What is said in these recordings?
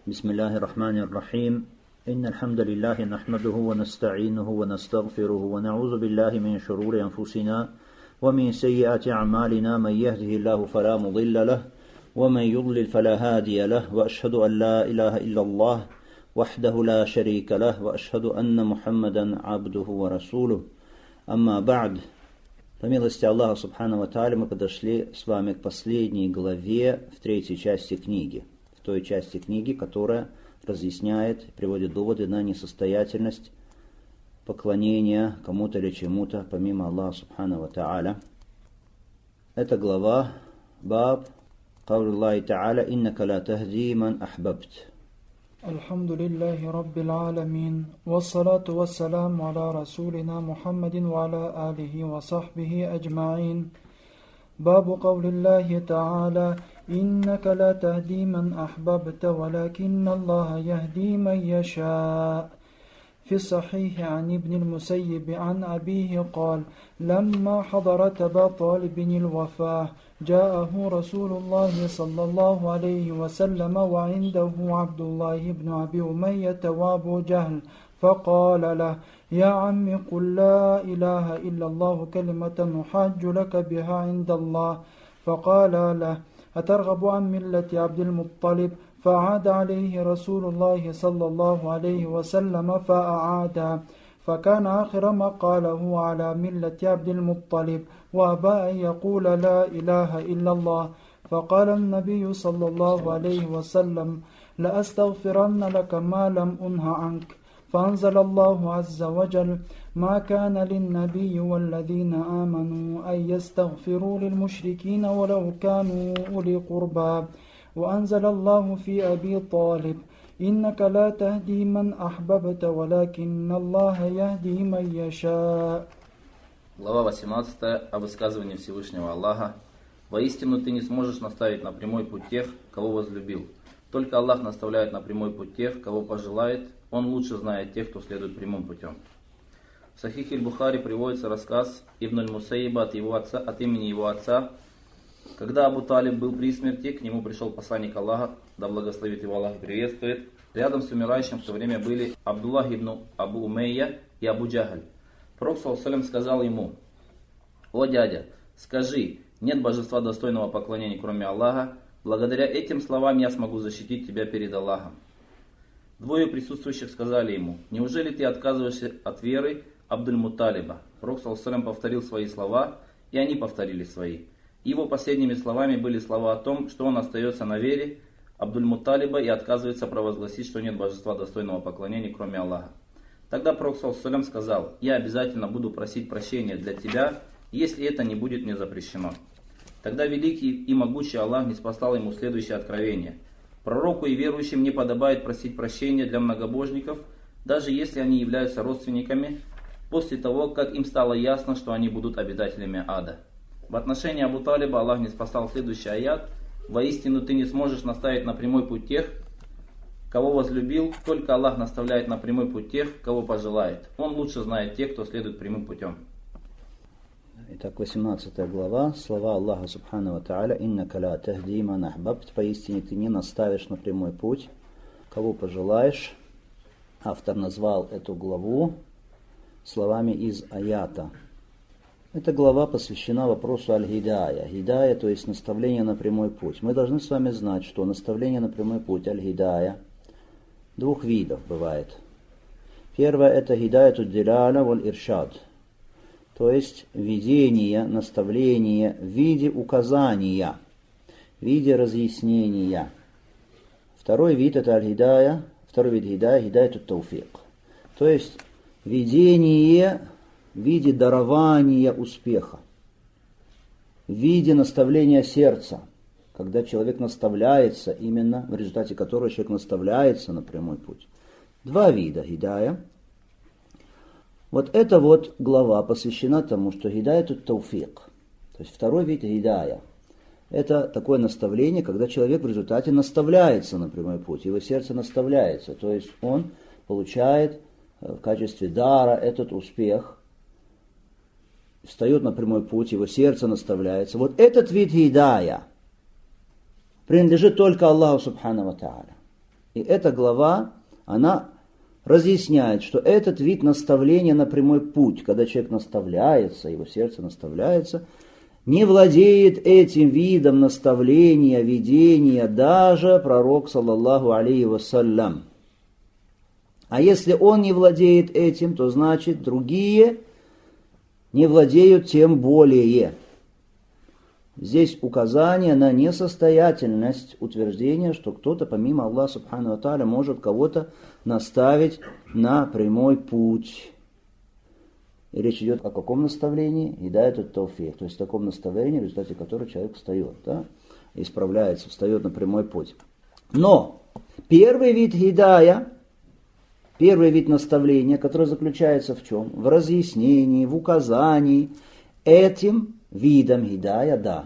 بسم الله الرحمن الرحيم إن الحمد لله نحمده ونستعينه ونستغفره ونعوذ بالله من شرور أنفسنا ومن سيئات أعمالنا من يهده الله فلا مضل له ومن يضلل فلا هادي له وأشهد أن لا إله إلا الله وحده لا شريك له وأشهد أن محمدا عبده ورسوله أما بعد. По милости Аллаха Субхану ва Тааля мы подошли с вами к последней главе в третьей части книги. В той части книги, которая разъясняет и приводит доводы на несостоятельность поклонения кому-то или чему-то, помимо Аллаха Субхану ва Тааля. Это глава Баб Каулиллахи Тааля «Иннака ла тахди ман ахбабт». Альхамдулиллахи Раббил Аламин. Вассалату вассаламу аля Расулина Мухаммадин ва аля алихи ва сахбихи аджмаин. Бабу Каулиллахи Та'аля «Иннака ла тахди ман ахбабта, валякинна Аллаха яхди ман яша». في الصحيح عن ابن المسيب عن أبيه قال: لما حضرت أبا طالب الوفاة جاءه رسول الله صلى الله عليه وسلم وعنده عبد الله بن أبي أمية وأبو جهل، فقال له: يا عم قل لا إله إلا الله كلمة أحاج لك بها عند الله. فقال له: أترغب عن ملة عبد المطلب؟ فأعاد عليه رسول الله صلى الله عليه وسلم فأعاد، فكان آخر ما قاله على ملة عبد المطلب، وأبى أن يقول لا إله إلا الله. فقال النبي صلى الله عليه وسلم: لأستغفرن لك ما لم أنه عنك. فأنزل الله عز وجل: ما كان للنبي والذين آمنوا أن يستغفروا للمشركين ولو كانوا أولي قربى. وأنزل الله في أبي طالب: إنك لا تهدي من أحببت ولكن الله يهدي من يشاء. Глава 18 о высказывании Всевышнего Аллаха. Воистину ты не сможешь наставить на прямой путь тех, кого возлюбил. Только Аллах наставляет на прямой путь тех, кого пожелает. Он лучше знает тех, кто следует прямым путем. В Сахихе Аль-Бухари приводится рассказ Ибн Аль-Мусайиба от имени его отца. Когда Абу Талиб был при смерти, к нему пришел посланник Аллаха, да благословит его Аллах и приветствует. Рядом с умирающим в то время были Абдуллах ибн Абу Умейя и Абу Джахаль. Пророк ﷺ сказал ему: «О дядя, скажи, нет божества достойного поклонения, кроме Аллаха. Благодаря этим словам я смогу защитить тебя перед Аллахом». Двое присутствующих сказали ему: «Неужели ты отказываешься от веры Абдуль-Мутталиба?» Пророк ﷺ повторил свои слова, и они повторили свои. Его последними словами были слова о том, что он остается на вере Абдуль-Мутталиба и отказывается провозгласить, что нет божества достойного поклонения, кроме Аллаха. Тогда Пророк ﷺ сказал: «Я обязательно буду просить прощения для тебя, если это не будет мне запрещено». Тогда великий и могучий Аллах ниспослал ему следующее откровение: «Пророку и верующим не подобает просить прощения для многобожников, даже если они являются родственниками, после того, как им стало ясно, что они будут обитателями ада». В отношении Абу Талиба Аллах ниспослал следующий аят: «Воистину ты не сможешь наставить на прямой путь тех, кого возлюбил, только Аллах наставляет на прямой путь тех, кого пожелает. Он лучше знает тех, кто следует прямым путем». Итак, 18 глава, слова Аллаха Субхану ва Тааля: «Иннака ла тахди ман ахбабт», поистине ты не наставишь на прямой путь, кого пожелаешь. Автор назвал эту главу словами из аята. Эта глава посвящена вопросу аль-гидая. Гидая, то есть наставление на прямой путь. Мы должны с вами знать, что наставление на прямой путь аль-гидая двух видов бывает. Первое — это гидаяту диляля валь иршад, то есть видение, наставление в виде указания, в виде разъяснения. Второй вид — это аль-гидая, второй вид гидая — гидаяту тауфик, то есть видение в виде дарования успеха, в виде наставления сердца, когда человек наставляется, именно в результате которого человек наставляется на прямой путь. Два вида гидая. Вот эта вот глава посвящена тому, что гидая тут тауфик, то есть второй вид гидая. Это такое наставление, когда человек в результате наставляется на прямой путь, его сердце наставляется, то есть он получает в качестве дара этот успех, встает на прямой путь, его сердце наставляется. Вот этот вид гидая принадлежит только Аллаху Субхану ва Тааля. И эта глава, она разъясняет, что этот вид наставления на прямой путь, когда человек наставляется, его сердце наставляется, не владеет этим видом наставления, видения даже пророк, саллаллаху алейхи вассалям. А если он не владеет этим, то значит другие не владеют тем более. Здесь указание на несостоятельность утверждения, что кто-то помимо Аллаха субхану ва тааля может кого-то наставить на прямой путь. И речь идет о каком наставлении? Хидайат тауфик, то есть о таком наставлении, в результате которого человек встает, да? Исправляется, встает на прямой путь. Но первый вид хидая, первый вид наставления, который заключается в чем? В разъяснении, в указании. Этим видом хидая, да,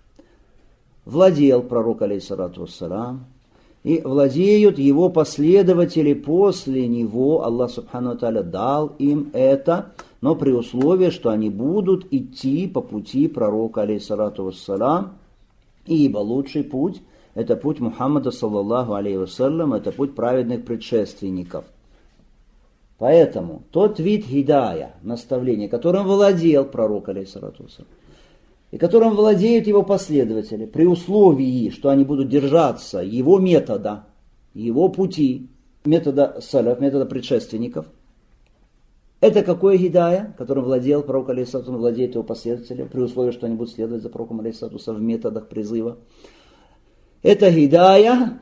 владел пророк, алейхиссалату вассалам, и владеют его последователи после него. Аллах субхану ва тааля дал им это, но при условии, что они будут идти по пути пророка, алейхиссалату вассалам, ибо лучший путь – это путь Мухаммада, саллаллаху алейхи вассалям, это путь праведных предшественников. Поэтому тот вид хидая, наставления, которым владел пророк, алейхиссалату вассалам, и которым владеют его последователи, при условии, что они будут держаться его метода, его пути, метода саляф, метода предшественников. Это какое хидая, которым владел пророк, алейхиссалату вассалам, владеет его последователи, при условии, что они будут следовать за пророком, алейхиссалату вассалам, в методах призыва. Это хидая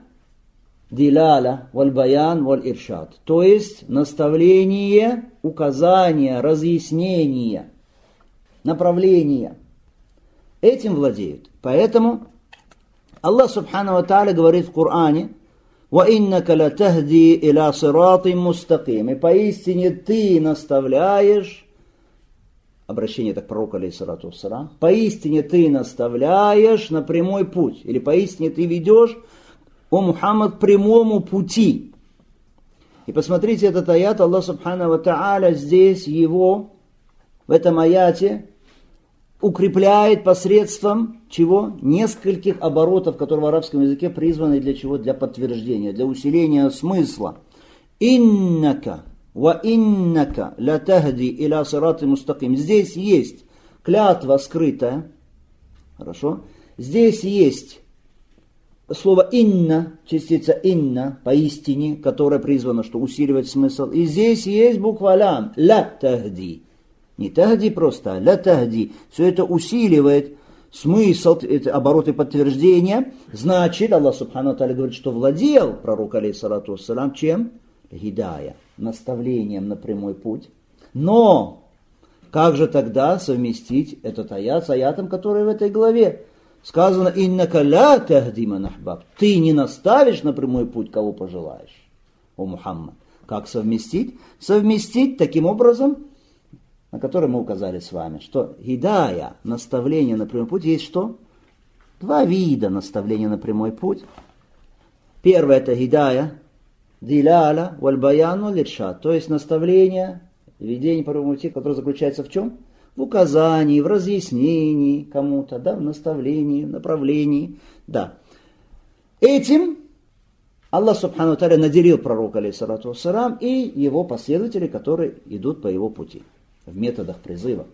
диляля, валь-баян, валь-иршад. То есть наставление, указание, разъяснение, направление. Этим владеют. Поэтому Аллах субхану ва тааля говорит в Коране: وَإِنَّكَ لَتَهْدِي إِلَى صِرَاطٍ مُسْتَقِيمٍ. И поистине ты наставляешь, обращение это к пророку, алейхиссалату вассалам, поистине ты наставляешь на прямой путь, или поистине ты ведешь, о Мухаммад, к прямому пути. И посмотрите этот аят, Аллах субхану ва тааля здесь его, в этом аяте, укрепляет посредством чего? Нескольких оборотов, которые в арабском языке призваны для чего? Для подтверждения, для усиления смысла. «Иннака ва иннака ля тахди иля сирати мустаким». Здесь есть клятва скрытая. Хорошо? Здесь есть слово «инна», частица «инна», поистине, которая призвана, что усиливать смысл. И здесь есть буква «лям», «ля тахди». Не тахди просто, а ля тахди. Все это усиливает смысл, это обороты подтверждения. Значит, Аллах субхану ва тааля говорит, что владел пророк, алейхиссалату вассалам, чем? Хидая, наставлением на прямой путь. Но как же тогда совместить этот аят с аятом, который в этой главе? Сказано: «Иннака ля тахди ман ахбаб». Ты не наставишь на прямой путь, кого пожелаешь, о Мухаммад. Как совместить? Совместить таким образом, на который мы указали с вами, что хидая, наставление на прямой путь, есть что? Два вида наставления на прямой путь. Первое — это хидая, диляля, валь-баян, валь-иршад, то есть наставление, ведение по прямому пути, которое заключается в чем? В указании, в разъяснении кому-то, да, в наставлении, в направлении, да. Этим Аллах субхану ва тааля наделил пророка, алейхиссалату вассалам, и его последователи, которые идут по его пути в методах призыва.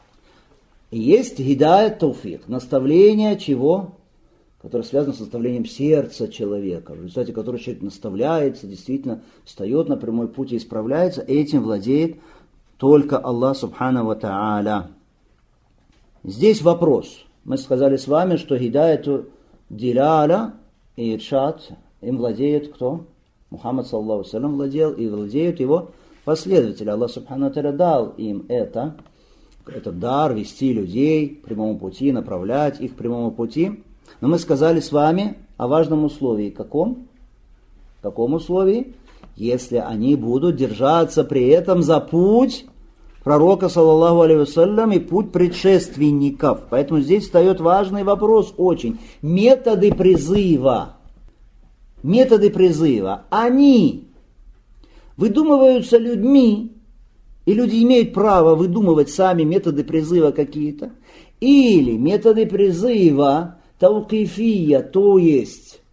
И есть хидаят тауфик, наставление чего? Которое связано с наставлением сердца человека, в результате которого человек наставляется, действительно встает на прямой путь и исправляется. Этим владеет только Аллах субхану ва тааля. Здесь вопрос. Мы сказали с вами, что хидаяту диляля и иршад им владеет кто? Мухаммад саллаллаху алейхи ва саллям владел, и владеют его последователи. Аллах субхану ва тааля дал им этот дар вести людей к прямому пути, направлять их к прямому пути. Но мы сказали с вами о важном условии. Каком? Каком условии? Если они будут держаться при этом за путь пророка, саллаллаху алейхи ва саллям, и путь предшественников. Поэтому здесь встает важный вопрос очень. Методы призыва, они выдумываются людьми, и люди имеют право выдумывать сами методы призыва какие-то, или методы призыва таукифия, то есть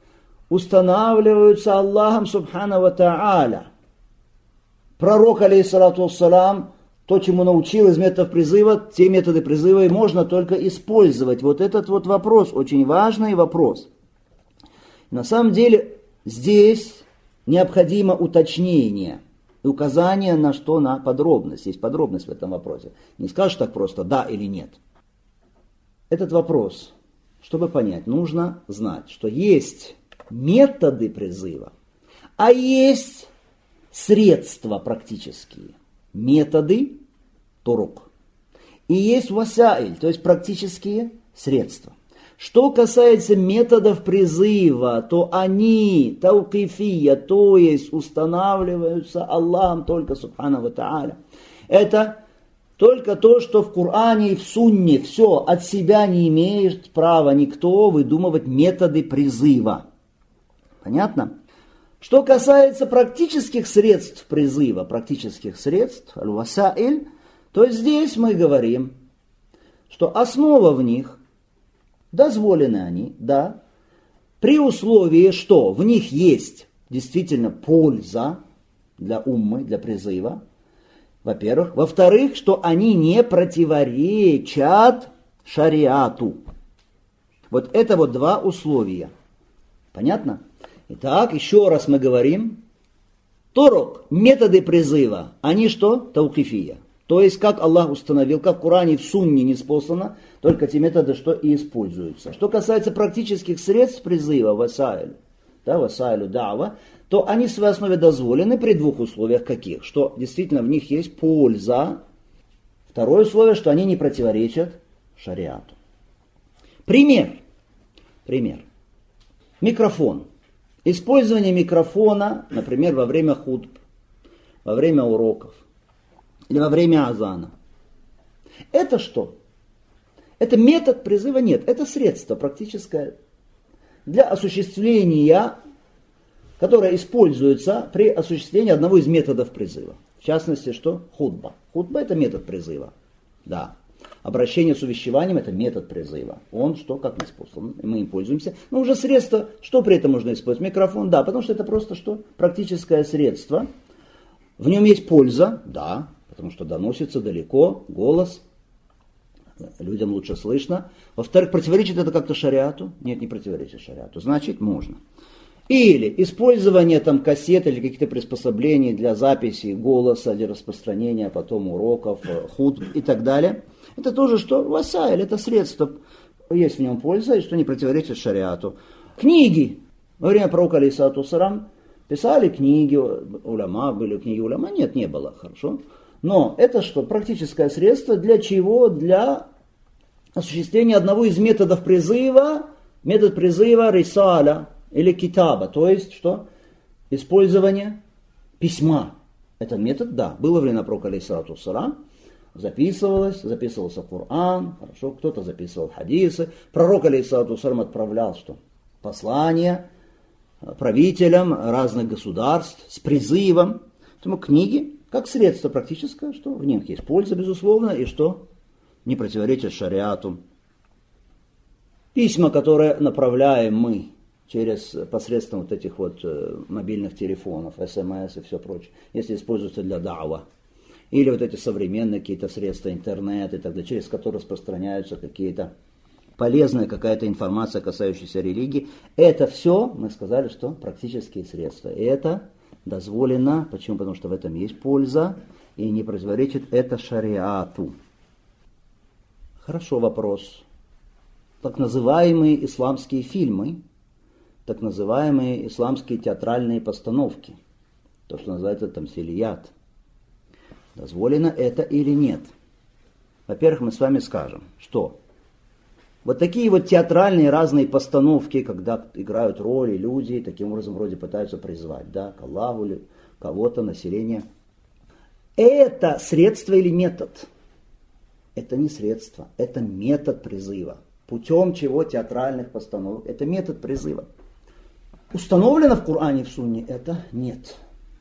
устанавливаются Аллахом Субхану ва Тааля. Пророк, алейхиссалату вассалам, то, чему научил из методов призыва, те методы призыва и можно только использовать. Вот этот вот вопрос, очень важный вопрос. На самом деле, здесь необходимо уточнение и указание на что? На подробность. Есть подробность в этом вопросе. Не скажешь так просто «да» или «нет». Этот вопрос, чтобы понять, нужно знать, что есть методы призыва, а есть средства практические. Методы, турук. И есть васаиль, то есть практические средства. Что касается методов призыва, то они таукифия, то есть устанавливаются Аллахом только Субхану ва Тааля. Это только то, что в Коране и в Сунне, все, от себя не имеет права никто выдумывать методы призыва. Понятно? Что касается практических средств призыва, практических средств, аль-васаиль, то здесь мы говорим, что основа в них, дозволены они, да, при условии, что в них есть действительно польза для уммы, для призыва, во-первых. Во-вторых, что они не противоречат шариату. Вот это вот два условия. Понятно? Итак, еще раз мы говорим. Турук, методы призыва, они что? Таукифия. То есть, как Аллах установил, как в Коране и в Сунне ниспослано, только те методы, что и используются. Что касается практических средств призыва, васаиль, да, васаилю дава, то они в своей основе дозволены при двух условиях каких? Что действительно в них есть польза. Второе условие, что они не противоречат шариату. Пример. Микрофон. Использование микрофона, например, во время хутб, во время уроков или во время азана. Это что? Это метод призыва? Нет, это средство практическое для осуществления, которое используется при осуществлении одного из методов призыва. В частности, что? Хутба. Хутба – это метод призыва. Да. Обращение с увещеванием – это метод призыва. Он что? Как неспослан. Мы им пользуемся. Но уже средство, что при этом можно использовать? Микрофон, да, потому что это просто что? Практическое средство. В нем есть польза, да, потому что доносится далеко голос, людям лучше слышно. Во-вторых, противоречит это как-то шариату? Нет, не противоречит шариату. Значит, можно. Или использование там кассет или каких-то приспособлений для записи голоса, для распространения потом уроков, хутб и так далее. Это тоже что? Васаиль, это средство. Есть в нем польза, и что не противоречит шариату. Книги. Во время пророка алейхиссалату вассалам писали книги, уляма, были книги уляма? Нет, не было, хорошо. Но это что? Практическое средство для чего? Для осуществления одного из методов призыва. Метод призыва рисаля или китаба. То есть что? Использование письма. Этот метод, да, было во время пророка алейхиссалату вассалам. Записывался Коран, хорошо, кто-то записывал хадисы. Пророк алейхиссалату вассалам отправлял что? Послания правителям разных государств с призывом. Поэтому книги как средство практическое, что в них есть польза, безусловно, и что не противоречит шариату. Письма, которые направляем мы посредством вот этих вот мобильных телефонов, СМС и все прочее, если используются для дa'ва. Или вот эти современные какие-то средства, интернет и так далее, через которые распространяются какие-то полезная какая-то информация, касающаяся религии. Это все, мы сказали, что практические средства. И это дозволено. Почему? Потому что в этом есть польза и не противоречит это шариату. Хорошо, вопрос. Так называемые исламские фильмы, так называемые исламские театральные постановки, то, что называется тамсилият, дозволено это или нет? Во-первых, мы с вами скажем, что вот такие вот театральные разные постановки, когда играют роли люди, таким образом вроде пытаются призвать, да, к Аллаху или кого-то, население. Это средство или метод? Это не средство, это метод призыва. Путем чего театральных постановок? Это метод призыва. Установлено в Коране и в Сунне? Это нет.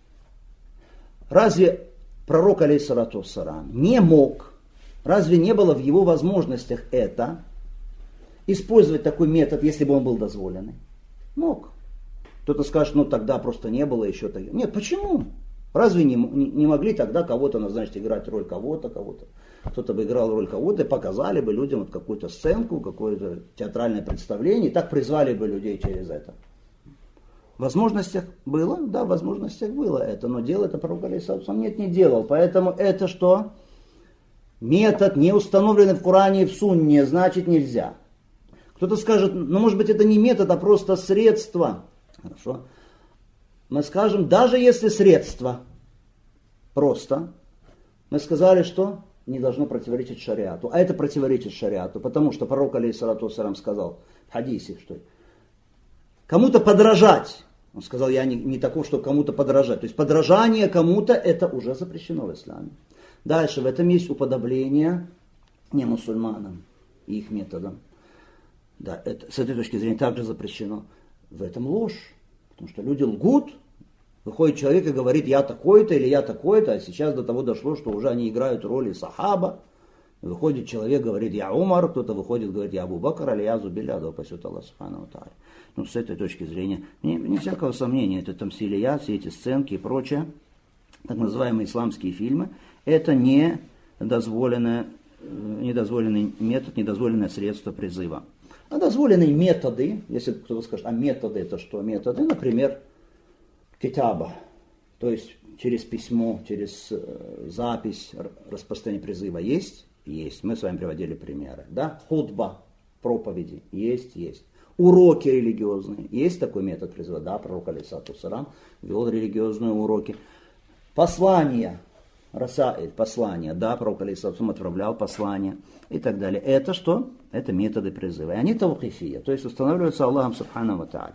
Разве пророк, алейхиссалату вассалам, не мог, разве не было в его возможностях это, использовать такой метод, если бы он был дозволенный? Мог. Кто-то скажет, ну тогда просто не было еще таких. Нет, почему? Разве не могли тогда кого-то назначить играть роль кого-то? Кто-то бы играл роль кого-то и показали бы людям вот какую-то сценку, какое-то театральное представление, и так призвали бы людей через это. В возможностях было? Да, в возможностях было это, но делал это пророк алейхиссалату нет, не делал. Поэтому это что? Метод, не установленный в Коране и в Сунне, значит нельзя. Кто-то скажет, ну может быть это не метод, а просто средство. Хорошо. Мы скажем, даже если средство просто, мы сказали, что не должно противоречить шариату. А это противоречит шариату, потому что пророк алейхиссалату вассалям сказал в хадисе, что кому-то подражать. Он сказал, я не таков, чтобы кому-то подражать. То есть подражание кому-то это уже запрещено в исламе. Дальше в этом есть уподобление не мусульманам и их методам. Да, это, с этой точки зрения также запрещено. В этом ложь. Потому что люди лгут. Выходит человек и говорит, я такой-то или я такой-то, а сейчас до того дошло, что уже они играют роли сахаба. Выходит человек, говорит, я Умар, кто-то выходит, говорит, я Абу Бакр, или я Зубиля, да упасет Аллах Субхану ва Тааля. Ну, с этой точки зрения, не всякого сомнения, это тамсилия, все эти сценки и прочее, так называемые исламские фильмы, это не недозволенный метод, недозволенное средство призыва. А дозволенные методы, если кто-то скажет, а методы это что? Методы, например, китаба, то есть через письмо, через запись распространение призыва есть? Есть. Мы с вами приводили примеры. Да? Хутба, проповеди, есть. Уроки религиозные. Есть такой метод призыва? Да, пророк алейхиссалату вассалям вел религиозные уроки. Послания, расаиль, послания. Да, пророк алейхиссалату вассалям отправлял послания и так далее. Это что? Это методы призыва. И они тавқифия, то есть устанавливаются Аллахом Субхану ва Тааля.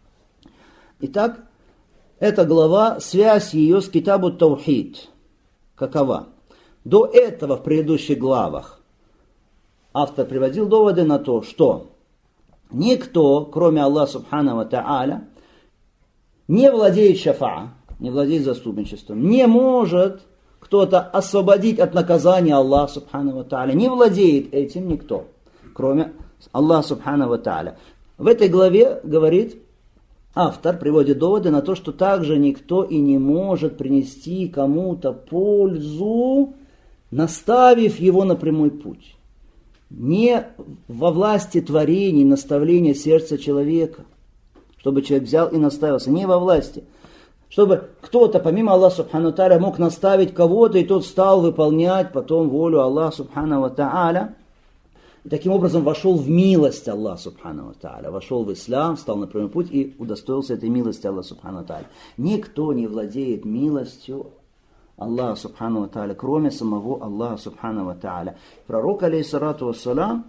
Итак, эта глава, связь ее с китабу таухид. Какова? До этого в предыдущих главах автор приводил доводы на то, что никто, кроме Аллаха Субхану ва Тааля, не владеет шафа, не владеет заступничеством, не может кто-то освободить от наказания Аллаха Субхану ва Тааля. Не владеет этим никто, кроме Аллаха Субхану ва Тааля. В этой главе говорит автор, приводит доводы на то, что также никто и не может принести кому-то пользу, наставив его на прямой путь. Не во власти творений, наставления сердца человека, чтобы человек взял и наставился, не во власти. Чтобы кто-то, помимо Аллаха Субхану ва Тааля, мог наставить кого-то, и тот стал выполнять потом волю Аллаха Субхану ва Тааля. И таким образом вошел в милость Аллаха Субхану ва Тааля, вошел в ислам, встал на прямой путь и удостоился этой милости Аллаха Субхану ва Тааля. Никто не владеет милостью Аллаха Субхану ва Тааля, кроме самого Аллаха Субхану ва Тааля. Пророк, алейхиссалату вассалям,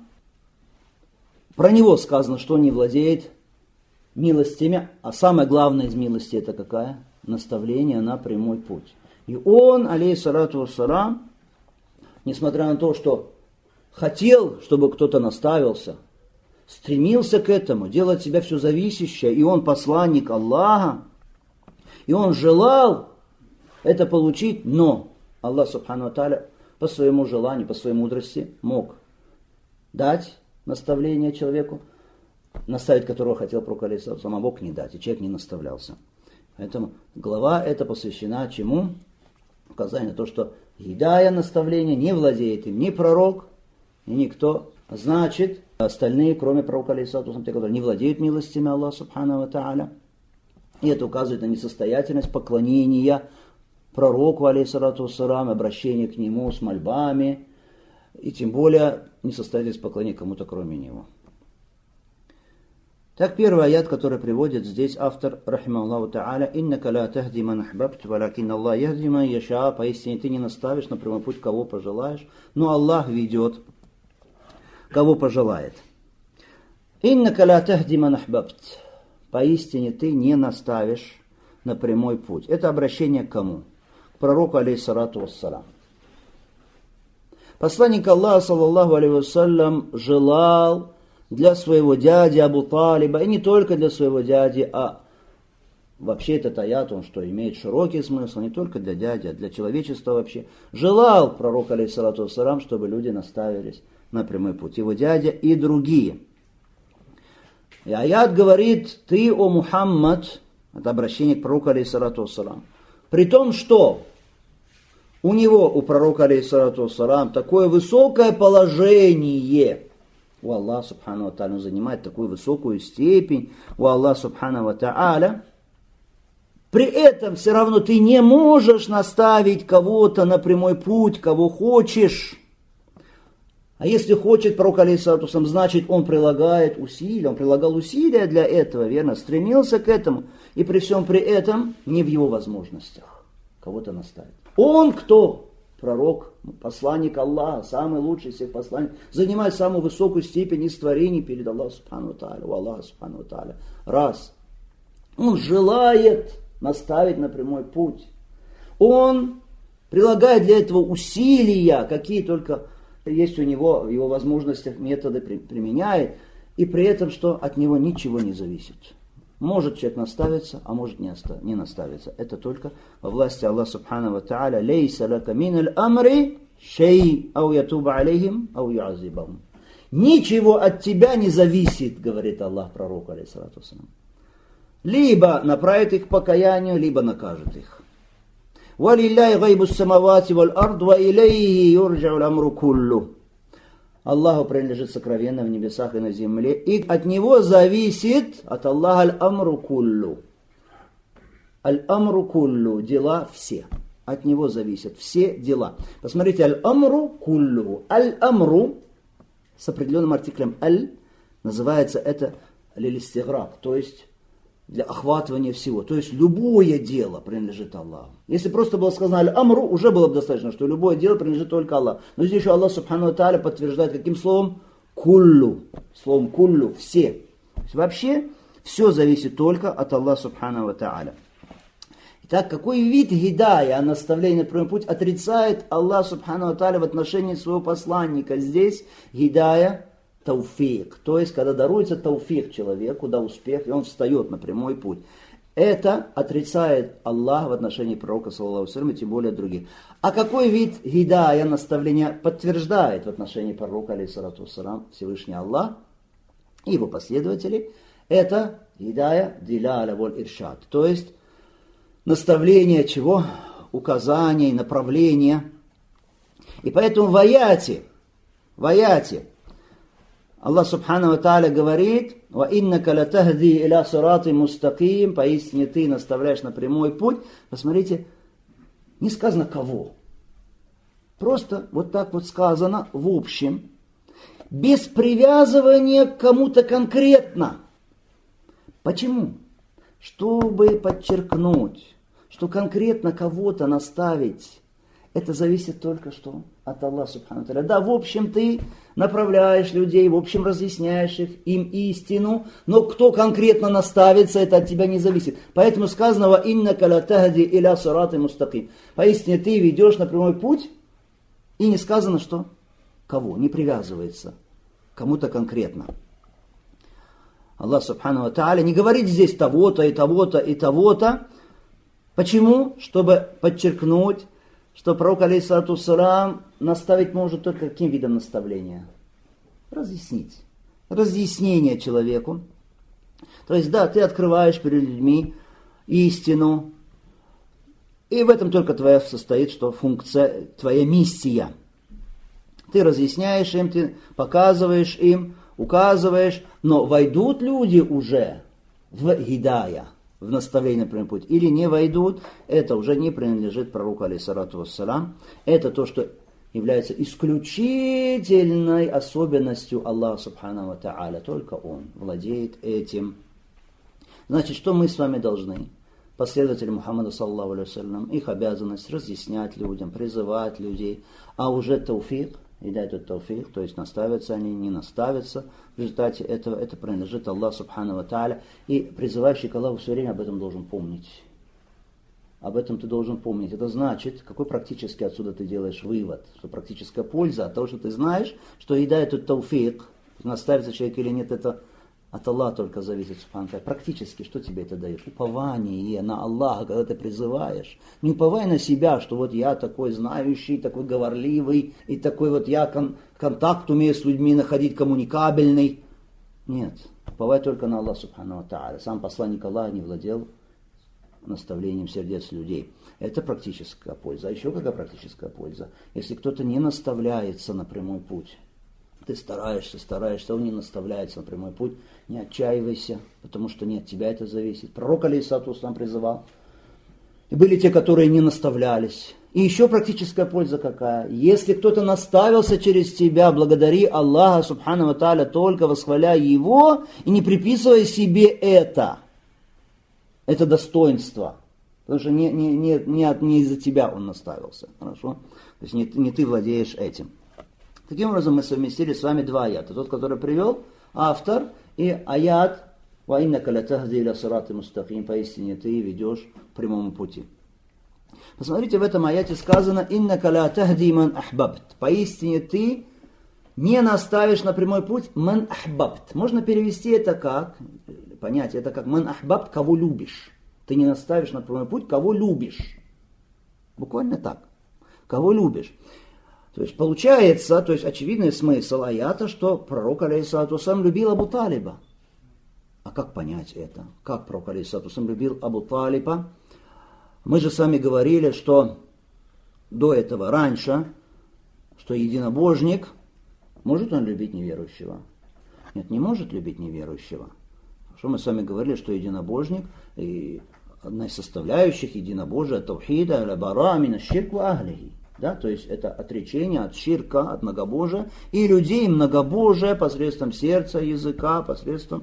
про него сказано, что он не владеет милостями, а самое главное из милости это какая? Наставление на прямой путь. И он, алейхиссалату вассалям, несмотря на то, что хотел, чтобы кто-то наставился, стремился к этому, делать себя все зависящее, и он посланник Аллаха, и он желал это получить, но Аллах Субхану ва Тааля по своему желанию, по своей мудрости мог дать наставление человеку, наставить которого хотел пророк алейхиссалату вассалям, а мог не дать, и человек не наставлялся. Поэтому глава эта посвящена чему? Указание на то, что гидая наставление не владеет им ни пророк, ни никто. Значит, остальные, кроме пророка алейхиссалату вассалям, те, которые не владеют милостями Аллаха Субхану ва Тааля. И это указывает на несостоятельность поклонения пророку алейхиссалату вассалям, обращение к нему с мольбами, и тем более несостоятельность поклонения кому-то кроме него. Так, первый аят, который приводит здесь автор, рахимахуллаху та'аля, «Иннака ла тахди ман ахбабт, валякин Аллах яхди ман яша», поистине ты не наставишь на прямой путь, кого пожелаешь, но Аллах ведет, кого пожелает. «Иннака ла тахди ман ахбабт», поистине ты не наставишь на прямой путь. Это обращение к кому? К пророку, алейхиссалату вассалям. Посланник Аллаха, саллаллаху алейхи вассалям, желал для своего дяди Абу Талиба, и не только для своего дяди, а вообще этот аят, он что, имеет широкий смысл, не только для дяди, а для человечества вообще. Желал пророк, алейхиссалату вассалям, чтобы люди наставились на прямой путь. Его дядя и другие. И аят говорит, ты, о Мухаммад, Это обращение к пророку, алейхиссалату вассалам. При том, что у него, у пророка, алейхиссалату вассалам, такое высокое положение. У Аллаха, субхану ва тааля, он занимает такую высокую степень. У Аллаха, субхану ва тааля. При этом все равно ты не можешь наставить кого-то на прямой путь, кого хочешь. А если хочет пророк, алейхиссалату вассалам, значит он прилагает усилия, он прилагал усилия для этого, верно, стремился к этому. И при всем при этом не в его возможностях кого-то наставить. Он кто? Пророк, посланник Аллаха, самый лучший из всех посланников, занимает самую высокую степень из творений перед Аллахом, субхану ва тааля, у Аллаха, субхану ва тааля. Раз. Он желает наставить на прямой путь. Он прилагает для этого усилия, какие только есть у него, в его возможностях методы применяет, и при этом, что от него ничего не зависит. Может человек наставиться, а может не наставиться. Это только во власти Аллаха субхану ва тааля. Лейса лака миналь амри шей ау ятуба алейхим ау юазибахум. Ничего от тебя не зависит, говорит Аллах пророку, алейхиссалату вассалам. Либо направит их к покаянию, либо накажет их. وَلِلَّهِ غَيْبُ السَّمَوَاتِ وَالْأَرْضِ وَإِلَيْهِ يُرْجَعُ الْأَمْرُ كُلُّهُ. Аллаху принадлежит сокровенное в небесах и на земле, и от него зависит, от Аллаха, аль-амру куллу. Аль-амру куллу, дела все. От него зависят все дела. Посмотрите, аль-амру куллу. Аль-амру с определенным артиклем аль называется это лилистиграб, то есть для охватывания всего. То есть любое дело принадлежит Аллаху. Если просто было сказано аль-амру, уже было бы достаточно, что любое дело принадлежит только Аллаху. Но здесь еще Аллах субхану ва тааля подтверждает каким словом? Куллу. Словом куллу, все. Вообще, все зависит только от Аллаха субхану ва тааля. Итак, какой вид гидая, наставления на прямой путь, отрицает Аллах субхану ва тааля в отношении своего посланника? Здесь гидая тауфик, то есть, когда даруется тауфик человеку, да, успех, и он встает на прямой путь. Это отрицает Аллах в отношении пророка, саллаллаху алейхи ва саллям, и тем более других. А какой вид гидая, наставления, подтверждает в отношении пророка, алейхиссалату вассалам, Всевышний Аллах и его последователи? Это гидая диляля воль иршад, то есть, наставление чего? Указания, направления. И поэтому в аяте, Аллах субхану ва тааля говорит: «Ва иннака латахди иля сирати мустаким», поистине ты наставляешь на прямой путь. Посмотрите, не сказано кого. Просто вот так вот сказано в общем, без привязывания к кому-то конкретно. Почему? Чтобы подчеркнуть, что конкретно кого-то наставить, это зависит только что от Аллаха субхану ва тааля. Да, в общем, ты направляешь людей, в общем, разъясняешь им истину, но кто конкретно наставится, это от тебя не зависит. Поэтому сказано: «Ва иннака латахди иля сирати мустаким». Поистине ты ведешь на прямой путь, и не сказано, что кого, не привязывается к кому-то конкретно. Аллах субхану ва тааля не говорит здесь того-то и того-то и того-то. Почему? Чтобы подчеркнуть, что пророк, алейхиссалату вассалам, наставить может только каким видом наставления? Разъяснить. Разъяснение человеку. То есть, да, ты открываешь перед людьми истину, и в этом только твоя состоит, что функция, твоя миссия. Ты разъясняешь им, ты показываешь им, указываешь, но войдут люди уже в гидая, в наставление на прямой путь, или не войдут, это уже не принадлежит пророку, алейхиссалату вассалам. Это то, что является исключительной особенностью Аллаха субхану ва тааля. Только Он владеет этим. Значит, что мы с вами должны? Последователи Мухаммада, саллаллаху алейхи ва саллям, их обязанность разъяснять людям, призывать людей, а уже тауфик, и дать этот тауфик, то есть наставятся они, не наставятся. В результате этого это принадлежит Аллаху субхану ва тааля. И призывающий к Аллаху все время об этом должен помнить. Об этом ты должен помнить. Это значит, какой практически отсюда ты делаешь вывод, что практическая польза от того, что ты знаешь, что и дает этот тауфик, наставится человек или нет, это от Аллаха только зависит, субхану ва тааля. Практически что тебе это дает? Упование на Аллаха, когда ты призываешь. Не уповай на себя, что вот я такой знающий, такой говорливый, и такой вот я контакт умею с людьми находить, коммуникабельный. Нет, уповай только на Аллаха субхану ва тааля. Сам посланник Аллаха не владел наставлением сердец людей. Это практическая польза. А еще какая практическая польза? Если кто-то не наставляется на прямой путь, ты стараешься, он не наставляется на прямой путь, не отчаивайся, потому что не от тебя это зависит. Пророк алейхиссалату вассалам призывал. И были те, которые не наставлялись. И еще практическая польза какая? Если кто-то наставился через тебя, благодари Аллаха субхану ва тааля, только восхваляй Его и не приписывай себе это достоинство. Потому что не из-за тебя он наставился. Хорошо? То есть не ты владеешь этим. Таким образом мы совместили с вами два аята. Тот, который привел автор, и аят «Ва иннака латахди иля сирати мустаким», поистине ты ведешь к прямому пути. Посмотрите, в этом аяте сказано «Иннака ла тахди ман ахбабт». Поистине ты не наставишь на прямой путь ман ахбабт. Можно перевести это как, понятие, это как ман ахбабт, кого любишь. Ты не наставишь на прямой путь, кого любишь. Буквально так. Кого любишь. То есть получается, то есть очевидный смысл аята, что пророк алейхиссалату вассалам любил Абу Талиба. А как понять это? Как пророк алейхиссалату вассалам любил Абу Талиба? Мы же с вами говорили, что до этого, раньше, что единобожник, может он любить неверующего? Нет, не может любить неверующего. Что мы с вами говорили, что единобожник, и одна из составляющих единобожия таухида, ля-бара мин аш-ширк ва ахлихи. Да, то есть это отречение от ширка, от многобожия, и людей многобожия посредством сердца, языка, посредством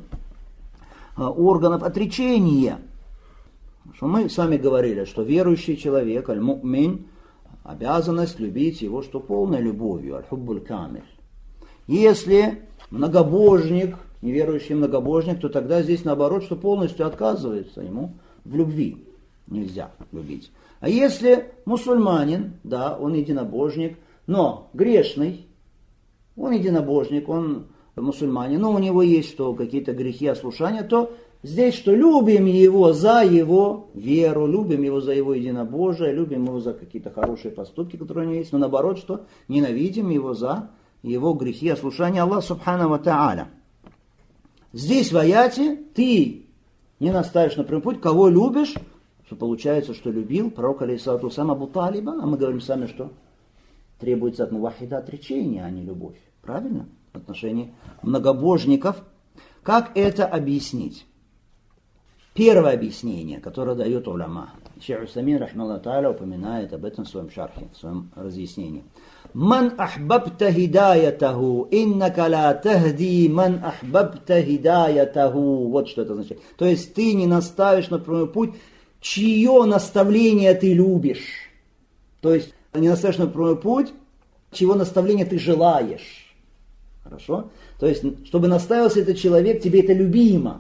органов отречения. Что мы с вами говорили, что верующий человек, аль-му'мин, обязанность любить его, что полной любовью, аль-хуббуль камиль. Если многобожник, неверующий многобожник, то тогда здесь наоборот, что полностью отказывается ему в любви. Нельзя любить. А если мусульманин, да, он единобожник, но грешный, он единобожник, он мусульманин, но у него есть что, какие-то грехи, ослушания, то здесь что, любим его за его веру, любим его за его единобожие, любим его за какие-то хорошие поступки, которые у него есть, но наоборот, что ненавидим его за его грехи, ослушания Аллаха субхану ва тааля. Здесь в аяте ты не наставишь на прямой путь, кого любишь, что получается, что любил пророк алейхиссалату вассалам Абу Талиба, а мы говорим сами, что требуется от мувахида отречения, а не любовь. Правильно? В отношении многобожников. Как это объяснить? Первое объяснение, которое дает уляма. Шейх Усаймин, рахмаллаху тааля, упоминает об этом в своем шархе, в своем разъяснении. «Ман ахбабта хидаятаху, иннака ла тахди ман ахбабта хидаятаху». Вот что это означает. То есть ты не наставишь на прямой путь, чье наставление ты любишь. То есть не наставишь на прямой путь, чьего наставления ты желаешь. Хорошо? То есть, чтобы наставился этот человек, тебе это любимо.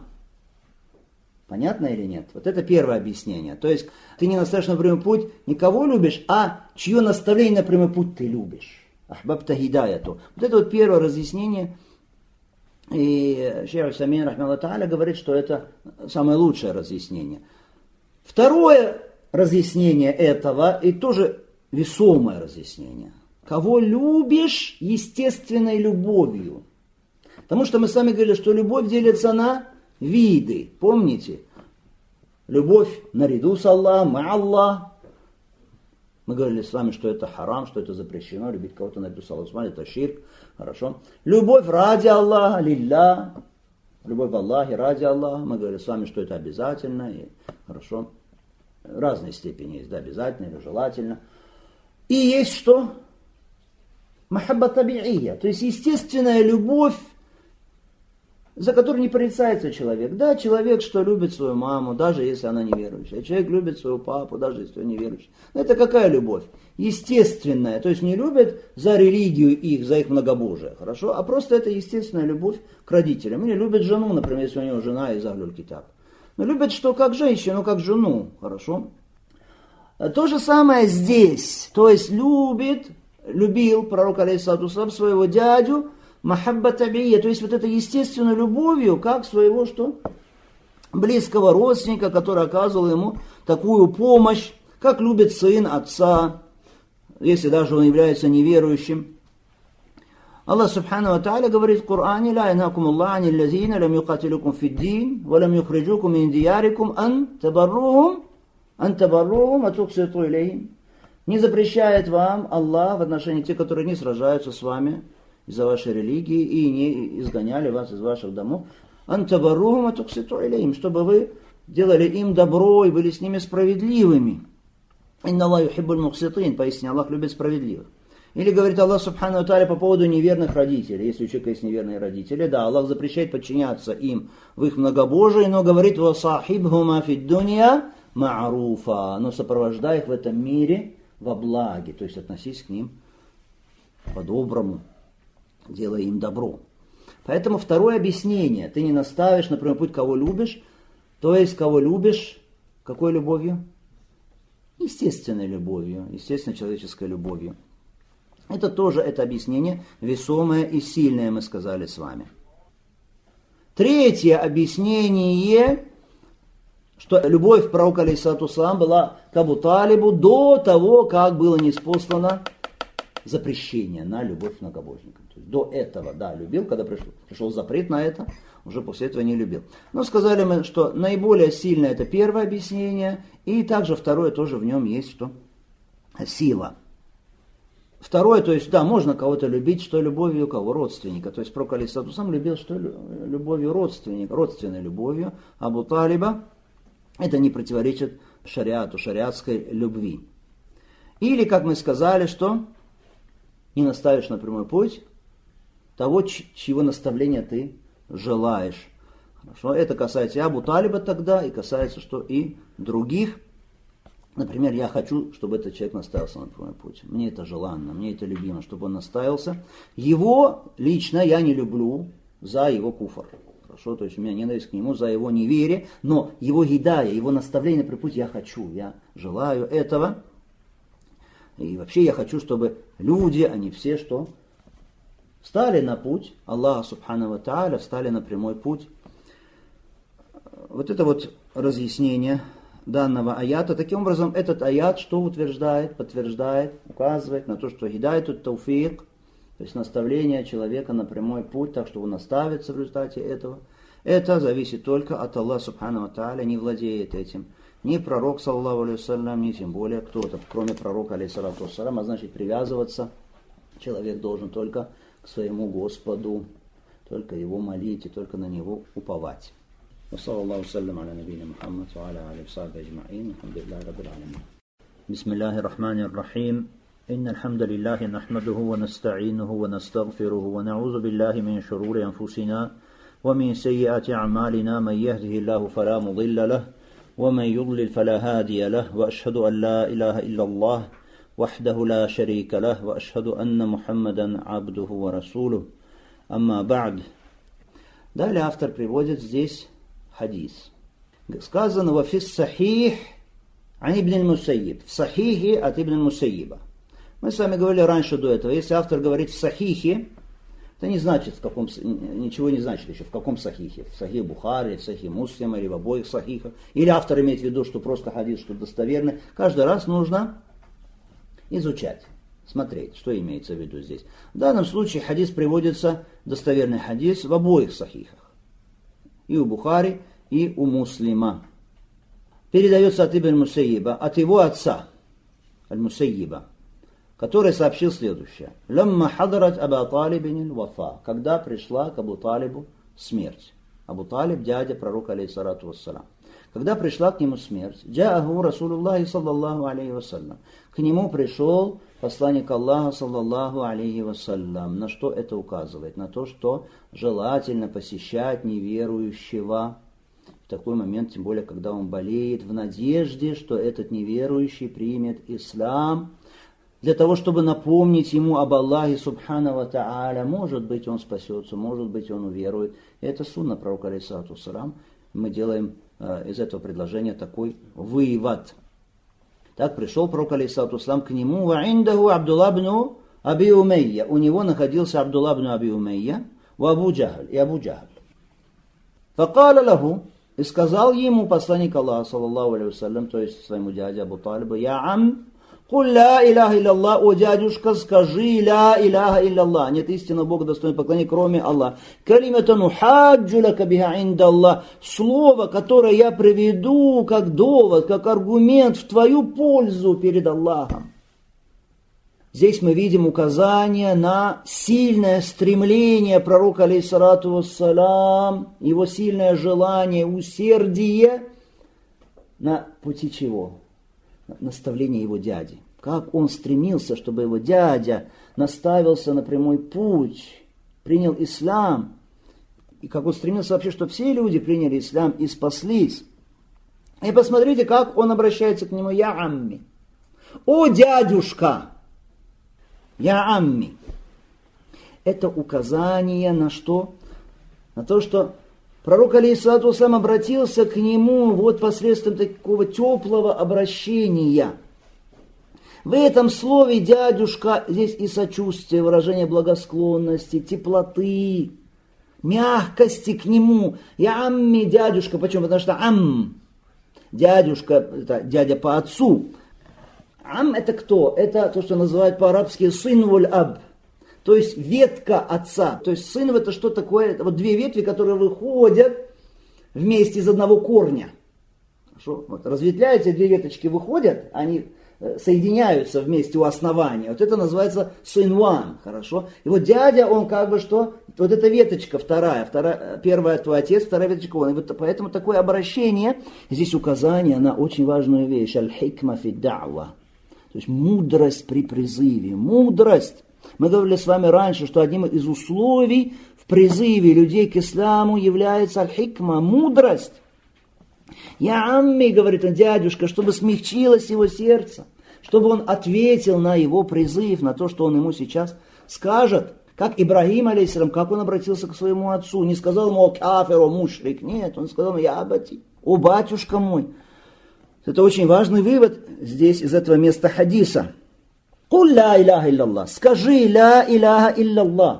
Понятно или нет? Вот это первое объяснение. То есть ты не наставишь на прямой путь, никого любишь, а чье наставление на прямой путь ты любишь. Ахбабта хидаяту. Вот это вот первое разъяснение. И шейх Усаймин, рахмаллаху тааля, говорит, что это самое лучшее разъяснение. Второе разъяснение этого, и тоже весомое разъяснение. Кого любишь естественной любовью. Потому что мы сами говорили, что любовь делится на виды. Помните? Любовь наряду с Аллахом, Аллах. Мы говорили с вами, что это харам, что это запрещено. Любить кого-то наряду с Аллахом, это ширк. Хорошо. Любовь ради Аллаха, лилля. Любовь в Аллахе, ради Аллаха. Мы говорили с вами, что это обязательно. И хорошо. Разные степени есть, да, обязательно или желательно. И есть что? Махабба таби'ия. То есть естественная любовь, за которой не порицается человек. Да, человек, что любит свою маму, даже если она неверующая. Человек любит своего папу, даже если он неверующий. Но это какая любовь? Естественная. То есть не любит за религию их, за их многобожие. Хорошо? А просто это естественная любовь к родителям. Или любит жену, например, если у него жена из Ахлюль Китаб. Но любит что как женщину, как жену. Хорошо? То же самое здесь. То есть любил пророк алейхиссалату вассалам своего дядю, махабба табия, то есть вот это естественной любовью, как своего что? Близкого родственника, который оказывал ему такую помощь, как любит сын отца, если даже он является неверующим. Аллах субхану ва тааля говорит в Коране: «Ла янхакум Аллаху ани ллазина лам юқатилукум фид-дин, ва лам юхриджукум мин диярикум ан табаррухум Антабаррухум атукситу илейхим. Не запрещает вам Аллах в отношении тех, которые не сражаются с вами из-за вашей религии и не изгоняли вас из ваших домов. Антабаррухум атукситу илейхим. Чтобы вы делали им добро и были с ними справедливыми. Инна Аллах юхиббуль мукситин. Поистине Аллах любит справедливых. Или говорит Аллах субхану ва тааля по поводу неверных родителей. Если у человека есть неверные родители, да, Аллах запрещает подчиняться им в их многобожии, но говорит «Ва сахибхума фид дунья ма'руфа», но сопровождай их в этом мире во благе, то есть относись к ним по-доброму, делай им добро. Поэтому второе объяснение, ты не наставишь на прямой путь, кого любишь, то есть кого любишь, какой любовью? Естественной любовью, естественно человеческой любовью. Это тоже это объяснение весомое и сильное, мы сказали с вами. Третье объяснение, что любовь пророка алейхиссалату вассалам была к Абу Талибу до того, как было ниспослано запрещение на любовь к многобожникам. То есть до этого, да, любил, когда пришел запрет на это, уже после этого не любил. Но сказали мы, что наиболее сильное это первое объяснение, и также второе тоже в нем есть что? Сила. Второе, то есть, да, можно кого-то любить, что любовью кого? Родственника. То есть, пророк алейхиссалату вассалам любил, что любовью родственника, родственной любовью Абу Талиба. Это не противоречит шариату, шариатской любви. Или, как мы сказали, что не наставишь на прямой путь того, чьего наставления ты желаешь. Хорошо, это касается и Абу Талиба тогда, и касается, что и других. Например, я хочу, чтобы этот человек наставился на прямой путь. Мне это желанно, мне это любимо, чтобы он наставился. Его лично я не люблю за его куфр. Хорошо, то есть у меня ненависть к нему за его неверие, но его гидая, его наставление на прямой путь я хочу, я желаю этого. И вообще я хочу, чтобы люди, они все что? Встали на путь Аллаха субхану ва тааля, встали на прямой путь. Вот это вот разъяснение данного аята. Таким образом, этот аят что утверждает, подтверждает, указывает на то, что гидайтут тауфик, то есть наставление человека на прямой путь, так что он наставится в результате этого. Это зависит только от Аллаха субхану ва тааля, не владеет этим. Ни пророк, саллаллаху алейхи вассалям, ни тем более кто-то, кроме пророка, алейхиссалату вассалям, а значит привязываться человек должен только к своему Господу, только его молить и только на него уповать. وصلى الله وسلم على نبينا محمد وعلى آله وصحبه أجمعين الحمد لله رب العالمين بسم الله الرحمن الرحيم إن الحمد لله نحمده ونستعينه ونستغفره ونعوذ بالله من شرور أنفسنا ومن سيئات أعمالنا من يهده الله فلا مضل له ومن يضلل فلا هادي له وأشهد أن لا إله إلا الله وحده لا شريك له وأشهد أن محمدا عبده ورسوله أما بعد. Далее автор приводит здесь хадис. Сказано во фис сахих ан ибн аль-Мусайиб. В сахихе от ибн аль-Мусайиба. Мы с вами говорили раньше до этого. Если автор говорит в сахихе, это не значит, ничего не значит еще, в каком сахихе. В сахих Бухари, в сахих Муслима, или в обоих сахихах. Или автор имеет в виду, что просто хадис, что достоверный. Каждый раз нужно изучать, смотреть, что имеется в виду здесь. В данном случае хадис приводится, достоверный хадис, в обоих сахихах. И у Бухари, и у Муслима. Передается от Ибн Мусайиба, от его отца, Аль-Мусайиба, который сообщил следующее. «Лямма хадарат Аба Талибин вафа», когда пришла к Абу Талибу смерть. Абу Талиб, дядя пророка, алейхиссалату вассалам. Когда пришла к нему смерть, «Джааху Расулуллахи саллаллаху алейхи вассалям», к нему пришел посланник Аллаха, саллаллаху алейхи вассалям. На что это указывает? На то, что желательно посещать неверующего в такой момент, тем более, когда он болеет, в надежде, что этот неверующий примет ислам, для того, чтобы напомнить ему об Аллахе субхану ва тааля. Может быть, он спасется, может быть, он уверует. И это сунна пророка, алейхиссалату вассалям. Мы делаем из этого предложения такой вывод. Так пришел пророк, алейхиссалату вассалям, к нему. «Ва индаху Абдулла бну Аби Умейя». У него находился Абдулла бну Аби Умейя, ва Абу Джахль, и Абу Джахль. «Факаля лаху», и сказал ему посланник Аллаха, саллаллаху алейхи вассалям, то есть своему дяде Абу Талибу, «Я ам, Куль ля иляха илля, о дядюшка, скажи ля иляха илля. Нет истинного Бога достойного поклонения, кроме Аллаха. Калиматан ухаджу лака биха инда Аллах. Слово, которое я приведу как довод, как аргумент в твою пользу перед Аллахом. Здесь мы видим указание на сильное стремление пророка, алейхиссалату вассалям, его сильное желание, усердие на пути чего? Наставление его дяди. Как он стремился, чтобы его дядя наставился на прямой путь, принял ислам. И как он стремился вообще, чтобы все люди приняли ислам и спаслись. И посмотрите, как он обращается к нему. Я амми. О дядюшка. Я амми. Это указание на что? На то, что пророк, алейхиссалату вассалям, обратился к нему вот посредством такого теплого обращения. В этом слове дядюшка здесь и сочувствие, выражение благосклонности, теплоты, мягкости к нему. Я амми, дядюшка. Почему? Потому что ам, дядюшка, это дядя по отцу. Ам это кто? Это то, что называют по-арабски сын воль аб. То есть ветка отца. То есть сын это что такое? Это вот две ветви, которые выходят вместе из одного корня. Хорошо? Вот, разветвляются, две веточки выходят, они соединяются вместе у основания. Вот это называется сынван. Хорошо? И вот дядя, он как бы что? Вот эта веточка вторая, первая твой отец, вторая веточка он. И вот поэтому такое обращение, здесь указание на очень важную вещь. Аль-хикма фи да'ва. То есть мудрость при призыве. Мудрость. Мы говорили с вами раньше, что одним из условий в призыве людей к исламу является аль-хикма, мудрость. Я амми, говорит он, дядюшка, чтобы смягчилось его сердце, чтобы он ответил на его призыв, на то, что он ему сейчас скажет. Как Ибрагим, алейхиссалям, как он обратился к своему отцу. Не сказал ему о кафир, о мушрик. Нет, он сказал ему, я абати, о батюшка мой. Это очень важный вывод здесь из этого места хадиса. Куль ля иляха илля. Скажи ля иляха илля.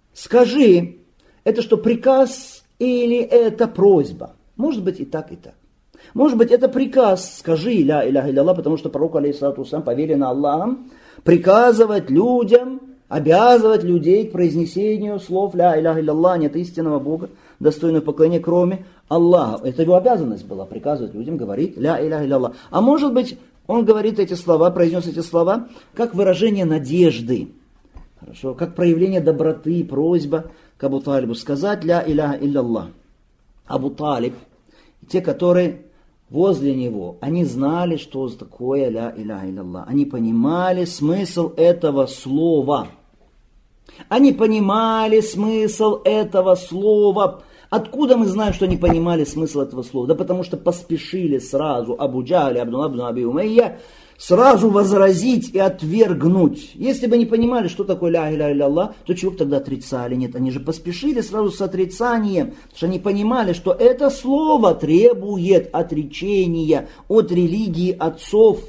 Скажи, это что, приказ или это просьба? Может быть и так, и так. Может быть это приказ, скажи ля иляха илля, потому что пророку, алейхиссалату вассалям, повелено Аллахом приказывать людям, обязывать людей к произнесению слов ля иляха илля, нет истинного Бога, достойного поклонения, кроме Аллаха. Это его обязанность была, приказывать людям говорить ля иляха илля. А может быть, он говорит эти слова, произнес эти слова, как выражение надежды, хорошо, как проявление доброты, просьба к Абу Талибу сказать ля иляха илля. Абу Талиб, те, которые возле него, они знали, что такое ля иляха илля. Они понимали смысл этого слова. Они понимали смысл этого слова. Откуда мы знаем, что они понимали смысл этого слова? Да потому что поспешили сразу Абу Джахль, Абдулла ибн Аби Умайя сразу возразить и отвергнуть. Если бы не понимали, что такое ля иляха илля, то чего бы тогда отрицали? Нет, они же поспешили сразу с отрицанием, потому что они понимали, что это слово требует отречения от религии отцов.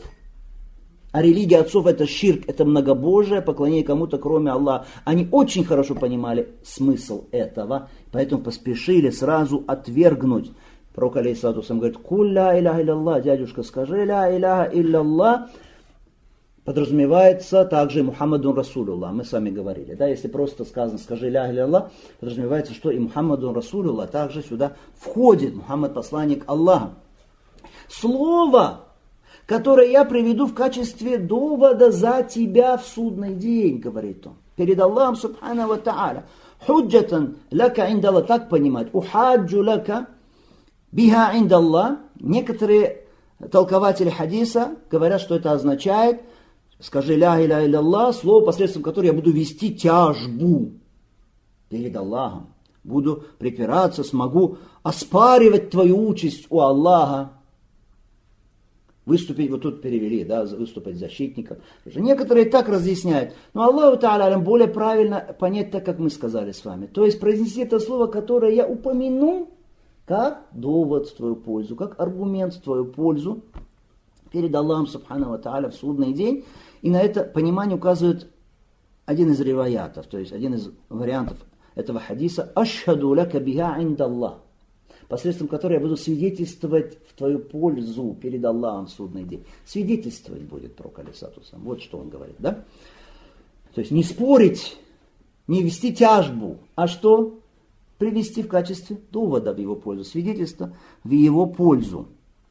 А религия отцов это ширк, это многобожие, поклонение кому-то кроме Аллаха. Они очень хорошо понимали смысл этого, поэтому поспешили сразу отвергнуть. Пророк, алейхиссалату вассалям, говорит, куль ля иляха илля, дядюшка, скажи ля иляха илля. Подразумевается также Мухаммадун Расулуллах, мы с вами говорили. Да, если просто сказано, скажи ля иляха илля, подразумевается, что и Мухаммадун Расулуллах также сюда входит. Мухаммад посланник Аллаха. Слово, которое я приведу в качестве довода за тебя в судный день, говорит он. Перед Аллахом, субхана ва та'аля. Худжатан лака индалла, так понимать. Ухаджу лака биха индалла. Некоторые толкователи хадиса говорят, что это означает, скажи ля иляха илля, слово, посредством которого я буду вести тяжбу перед Аллахом. Буду припираться, смогу оспаривать твою участь у Аллаха. Выступить, вот тут перевели, да, выступить защитником. Некоторые так разъясняют. Но Аллаху Та'аля более правильно понять так, как мы сказали с вами. То есть произнести это слово, которое я упомяну, как довод в твою пользу, как аргумент в твою пользу перед Аллахом Субхану ва Та'аля в судный день. И на это понимание указывает один из риваятов, то есть один из вариантов этого хадиса. Ашхаду лака биха индаллах. посредством которой я буду свидетельствовать в твою пользу перед Аллахом в судный день. Свидетельствовать будет пророк, алейхиссалату вассалам. Вот что он говорит, да? То есть не спорить, не вести тяжбу, а что? Привести в качестве довода в его пользу, свидетельства в его пользу.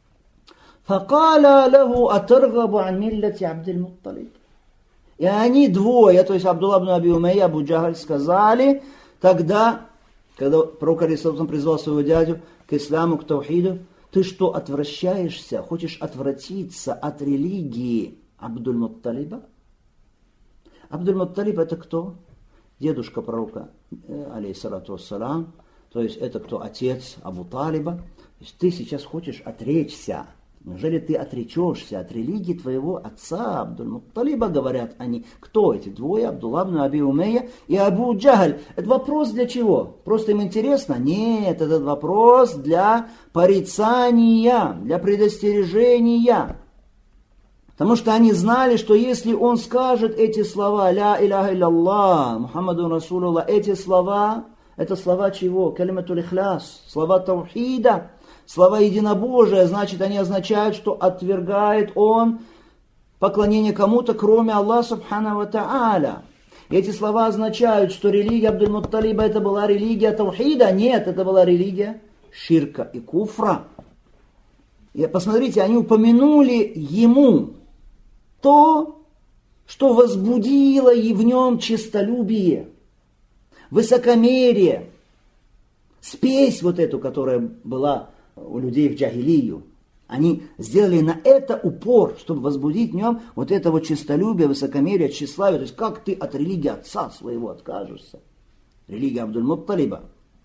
فَقَالَ لَهُ أَتَرْغَبُ عَنْ مِلَّةِ عَبْدِ الْمُطَّلِبِ. И они двое, то есть Абдулла ибн Аби Умайя и Абу Джахаль, сказали тогда, когда пророк алейхиссалату призвал своего дядю к исламу, к таухиду: ты что, отвращаешься, хочешь отвратиться от религии Абдуль-Мутталиба? Абдуль-Мутталиб это кто? Дедушка пророка, алейхиссалату вассалам, то есть это кто? Отец Абу Талиба. То есть ты сейчас хочешь отречься. Неужели ты отречешься от религии твоего отца Абдуль-Мутталиба, говорят они. Кто эти двое? Абдулла ибн Аби Умайя и Абу Джахаль. Это вопрос для чего? Просто им интересно? Нет, этот вопрос для порицания, для предостережения. Потому что они знали, что если он скажет эти слова, «Ля иляха илlallah, Мухаммаду Расулуллах», эти слова, это слова чего? Калиматуль ихляс, слова таухида, слова единобожия, значит, они означают, что отвергает он поклонение кому-то, кроме Аллаха Субхану ва Тааля. И эти слова означают, что религия Абдуль-Мутталиба это была религия таухида. Нет, это была религия ширка и куфра. И посмотрите, они упомянули ему то, что возбудило и в нем честолюбие, высокомерие, спесь вот эту, которая была у людей в джахилию. Они сделали на это упор, чтобы возбудить в нем вот это вот честолюбие, высокомерие, тщеславие. То есть как ты от религии отца своего откажешься? Религия Абдуль-Мутталиба.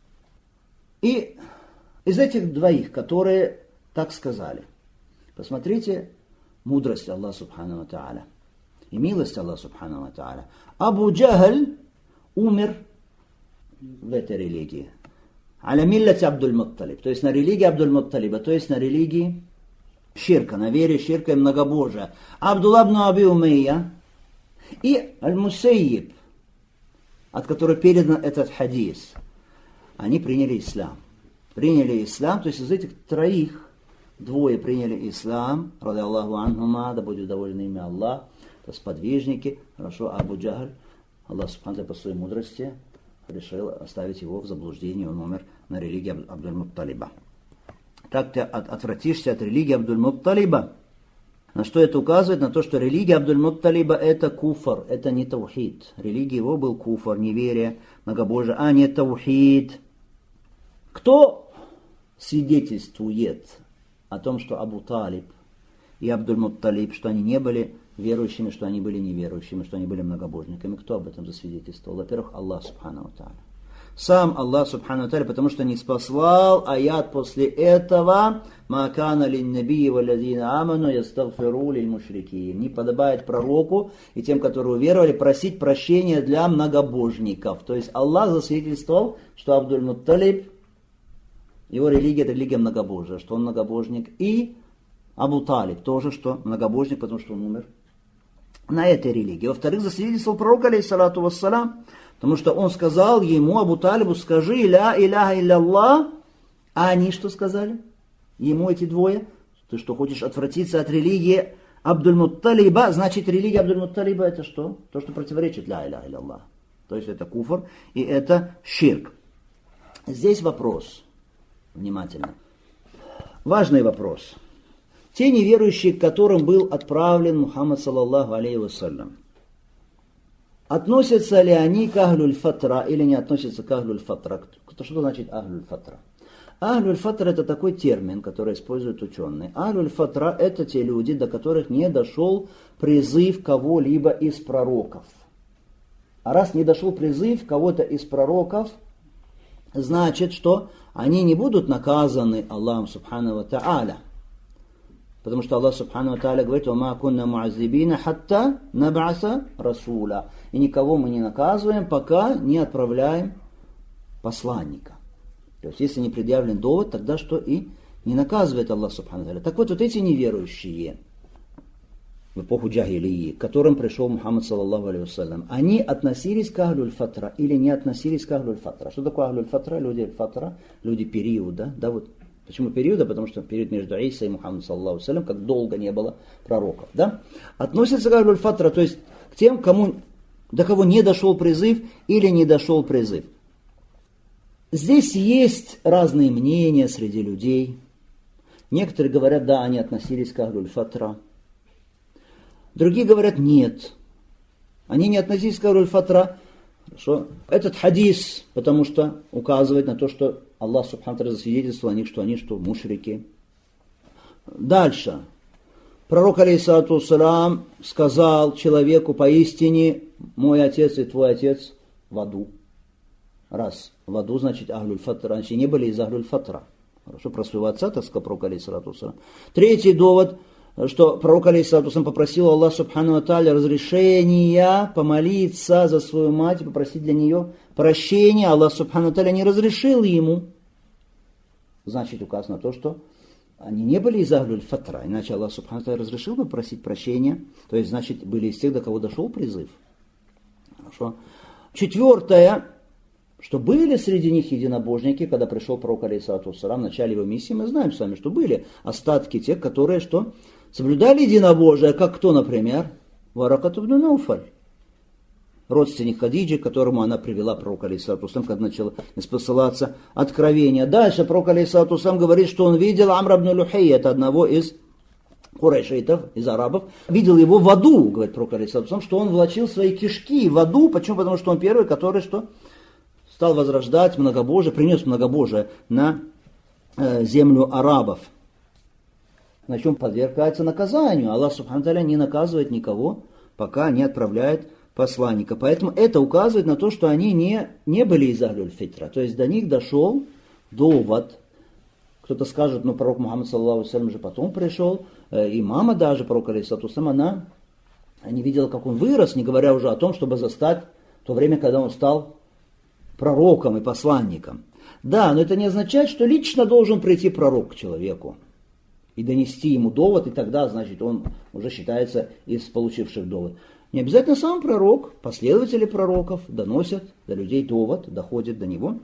И из этих двоих, которые так сказали, посмотрите мудрость Аллаха Субхану ва Тааля и милость Аллаха Субхану ва Тааля. Абу Джахаль умер в этой религии. Аля миллати Абдуль-Мутталиб, то есть на религии Абдуль-Мутталиба, то есть на религии ширка, на вере ширка и многобожия. Абдулла ибн Аби Умайя и Аль-Мусайиб, от которого передан этот хадис, они приняли ислам. Приняли ислам, то есть из этих троих двое приняли ислам, ради Аллаху анхума, да будет доволен ими Аллах, то сподвижники, хорошо, Абу Джахаль, Аллах Субхану по своей мудрости решил оставить его в заблуждении, он умер на религии Абдуль-Мутталиба. Так ты отвратишься от религии Абдуль-Мутталиба. На что это указывает? На то, что религия Абдуль-Мутталиба это куфр, это не таухид. Религия его был куфр, неверие, многобожие, а не таухид. Кто свидетельствует о том, что Абу Талиб и Абдуль-Мутталиб, что они не были верующими, что они были неверующими, что они были многобожниками? Кто об этом засвидетельствовал? Во-первых, Аллах Субхану ва Тааля. Сам Аллах Субхану ва Тааля, потому что не спаслал аят после этого: «Ма кана лин-набии валлазина аману ястагфиру лиль-мушрикин». Не подобает пророку и тем, которые уверовали, просить прощения для многобожников. То есть Аллах засвидетельствовал, что Абдуль-Мутталиб, его религия это религия многобожия, что он многобожник, и Абу Талиб тоже, что многобожник, потому что он умер на этой религии. Во-вторых, засвидетельствовал пророк, алейхиссалату вассалам, потому что он сказал ему, Абу Талибу: скажи «Ля иляха илlallah», а они что сказали? Ему эти двое: ты что, хочешь отвратиться от религии Абдуль-Мутталиба? Значит, религия Абдуль-Мутталиба это что? То, что противоречит «Ля иляха илlallah». То есть это куфр и это ширк. Здесь вопрос. Внимательно. Важный вопрос. Те неверующие, к которым был отправлен Мухаммад саллаллаху алейхи вассалям, относятся ли они к Ахлюль-Фатра или не относятся к Ахлюль-Фатра? Что значит Ахлюль-Фатра? Ахлюль-Фатра это такой термин, который используют ученые. Ахлюль-Фатра это те люди, до которых не дошел призыв кого-либо из пророков. А раз не дошел призыв кого-то из пророков, значит, что они не будут наказаны Аллахом Субхану ва Тааля. Потому что Аллах Субхану ва Тааля говорит: «Ва кунна муаззибина хатта наб'аса расуля». И никого мы не наказываем, пока не отправляем посланника. То есть, если не предъявлен довод, тогда что и не наказывает Аллах Субхану ва Тааля. Так вот, вот эти неверующие, в эпоху джахилии, к которым пришел Мухаммад саллаллаху алейхи вассалям, они относились к ахлюль фатра или не относились к ахлюль фатра? Что такое ахлюль фатра? Люди периода. Да, вот. Почему периода? Потому что период между Иса и Мухаммадом саллаллаху алейхи вассалям, как долго не было пророков. Да? Относятся к ахлюль фатра, то есть к тем, до кого не дошел призыв или не дошел призыв. Здесь есть разные мнения среди людей. Некоторые говорят, да, они относились к ахлюль фатра. Другие говорят, нет. Они не относились к ахлюль фатра. Хорошо. Этот хадис, потому что указывает на то, что Аллах субхану ва тааля засвидетельствовал о них, что они мушрики. Дальше. Пророк, алейхиссалату вассалям, сказал человеку: поистине мой отец и твой отец в аду. Раз в аду, значит, ахлюль фатра. Значит, не были из ахлюль фатра. Хорошо, про своего отца, так сказал пророк, алейхиссалату вассалям. Третий довод, что пророк, алейхиссалату вассалям, попросил Аллах субхану ва тааля разрешения помолиться за свою мать и попросить для нее прощения. Аллах субхану ва тааля не разрешил ему. Значит, указано то, что они не были из ахлюль фатра, иначе Аллах субхану ва тааля разрешил бы просить прощения. То есть, значит, были из тех, до кого дошел призыв. Хорошо. Четвертое, что были среди них единобожники, когда пришел пророк, алейхиссалату вассалям, в начале его миссии, мы знаем с вами, что были остатки тех, которые соблюдали единобожие, как кто, например, Варакат ибн Науфаль, родственник Хадиджи, к которому она привела пророка, алейхиссалату вассалям, когда начало спосылаться откровение. Дальше пророк, алейхиссалату вассалям, говорит, что он видел Амра ибн Люхей, это одного из курайшитов, из арабов, видел его в аду, говорит пророк, алейхиссалату вассалям, что он влачил свои кишки в аду. Почему? Потому что он первый, который стал возрождать многобожие, принес многобожие на землю арабов. На чем подвергается наказанию. Аллах субхану ва тааля не наказывает никого, пока не отправляет посланника. Поэтому это указывает на то, что они не были из ахлюль фитра. То есть до них дошел довод. Кто-то скажет, пророк Мухаммад саллаллаху алейхи вассалям же потом пришел, и мама даже пророка, алейхиссалату вассалям, она не видела, как он вырос, не говоря уже о том, чтобы застать то время, когда он стал пророком и посланником. Да, но это не означает, что лично должен прийти пророк к человеку и донести ему довод, и тогда, значит, он уже считается из получивших довод. Не обязательно сам пророк, последователи пророков доносят до людей довод, доходят до него.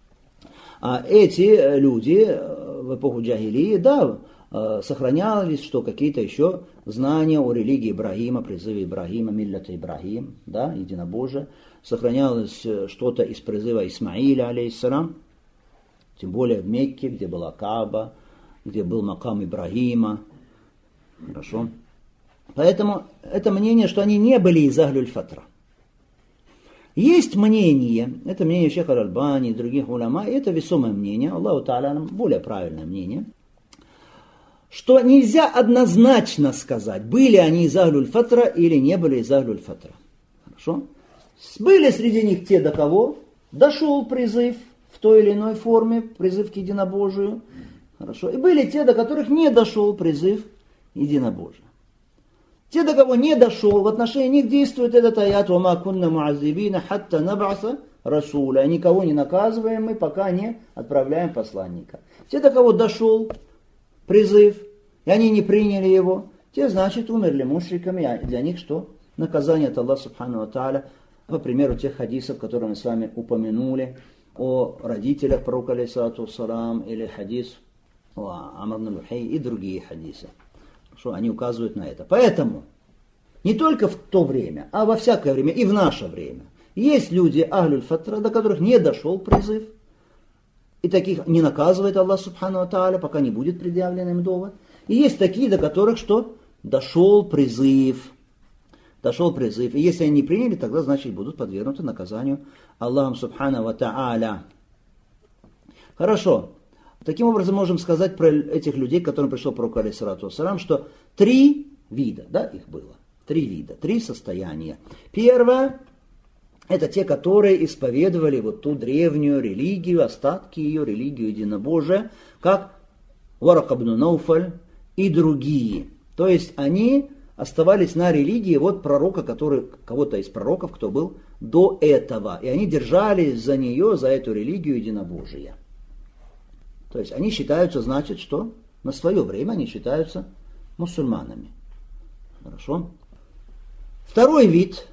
А эти люди в эпоху джахилии, да, сохранялись, что какие-то еще знания о религии Ибрагима, призыве Ибрагима, миллята Ибрагим, да, единобожие. Сохранялось что-то из призыва Исмаиля, алейхиссалам, тем более в Мекке, где была Кааба, где был макам Ибрагима. Хорошо. Поэтому это мнение, что они не были из ахлюль фатра. Есть мнение, это мнение шейха Аль-Альбани и других уляма, и это весомое мнение, Аллаху Та'аля, более правильное мнение, что нельзя однозначно сказать, были они из ахлюль фатра или не были из ахлюль фатра. Хорошо? Были среди них те, до кого дошел призыв в той или иной форме, призыв к единобожию. Хорошо. И были те, до которых не дошел призыв единобожия. Те, до кого не дошел, в отношении них действует этот аят «Вама кунна муаззибина хатта наб'аса расуля». Никого не наказываем мы, пока не отправляем посланника. Те, до кого дошел призыв, и они не приняли его, те, значит, умерли мушриками. А для них что? Наказание от Аллаха субхану ва тааля. По примеру тех хадисов, которые мы с вами упомянули, о родителях пророка, алейхиссалату вассалам, или хадис о Амр ибн Люхей и другие хадисы. Что они указывают на это. Поэтому не только в то время, а во всякое время и в наше время есть люди ахлюль фатра, до которых не дошел призыв, и таких не наказывает Аллах субхану ва тааля, пока не будет предъявлен им довод. И есть такие, до которых что? Дошел призыв. Дошел призыв. И если они не приняли, тогда, значит, будут подвергнуты наказанию Аллахом субхану ва тааля. Хорошо. Таким образом, можем сказать про этих людей, к которым пришел пророк, алейхиссалату вассалям, что 3 вида, да, их было. 3 вида, 3 состояния. Первое, это те, которые исповедовали вот ту древнюю религию, остатки ее, религию единобожия, как Варак ибн Науфаль и другие. То есть они оставались на религии вот пророка, кого-то из пророков, кто был до этого. И они держались за нее, за эту религию единобожия. То есть они считаются, значит, что на свое время они считаются мусульманами. Хорошо? Второй вид,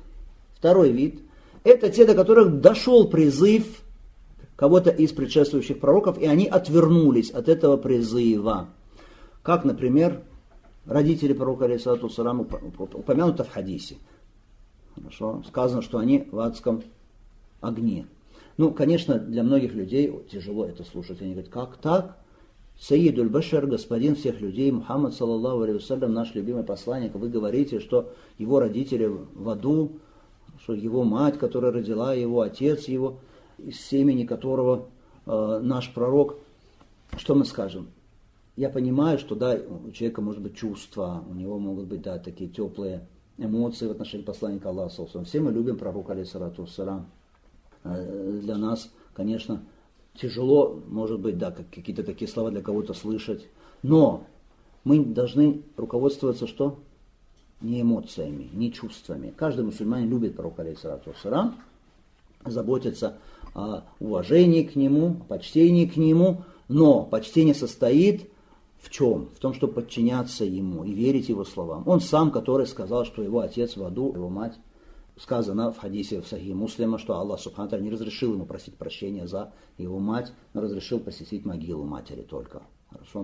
это те, до которых дошел призыв кого-то из предшествующих пророков, и они отвернулись от этого призыва. Как, например, родители пророка, алейхиссалату вассалам, упомянуто в хадисе. Хорошо? Сказано, что они в адском огне. Ну, конечно, для многих людей тяжело это слушать. Они говорят, как так? Саидуль Башар, господин всех людей, Мухаммад, саллаллаху алейхи вассалям, наш любимый посланник, вы говорите, что его родители в аду, что его мать, которая родила его, отец его, из семени которого наш пророк. Что мы скажем? Я понимаю, что да, у человека может быть чувства, у него могут быть да, такие теплые эмоции в отношении посланника Аллаха. Все мы любим пророка, алейхиссалату вассалам. Для нас, конечно, тяжело, может быть, да, какие-то такие слова для кого-то слышать, но мы должны руководствоваться что? Не эмоциями, не чувствами. Каждый мусульманин любит пророка, алейхиссалату вассалам, заботится о уважении к нему, почтении к нему, но почтение состоит в чем? В том, чтобы подчиняться ему и верить его словам. Он сам, который сказал, что его отец в аду, его мать. Сказано в хадисе в Сахихе Муслима, что Аллах Субхану ва Тааля не разрешил ему просить прощения за его мать, но разрешил посетить могилу матери только. Хорошо?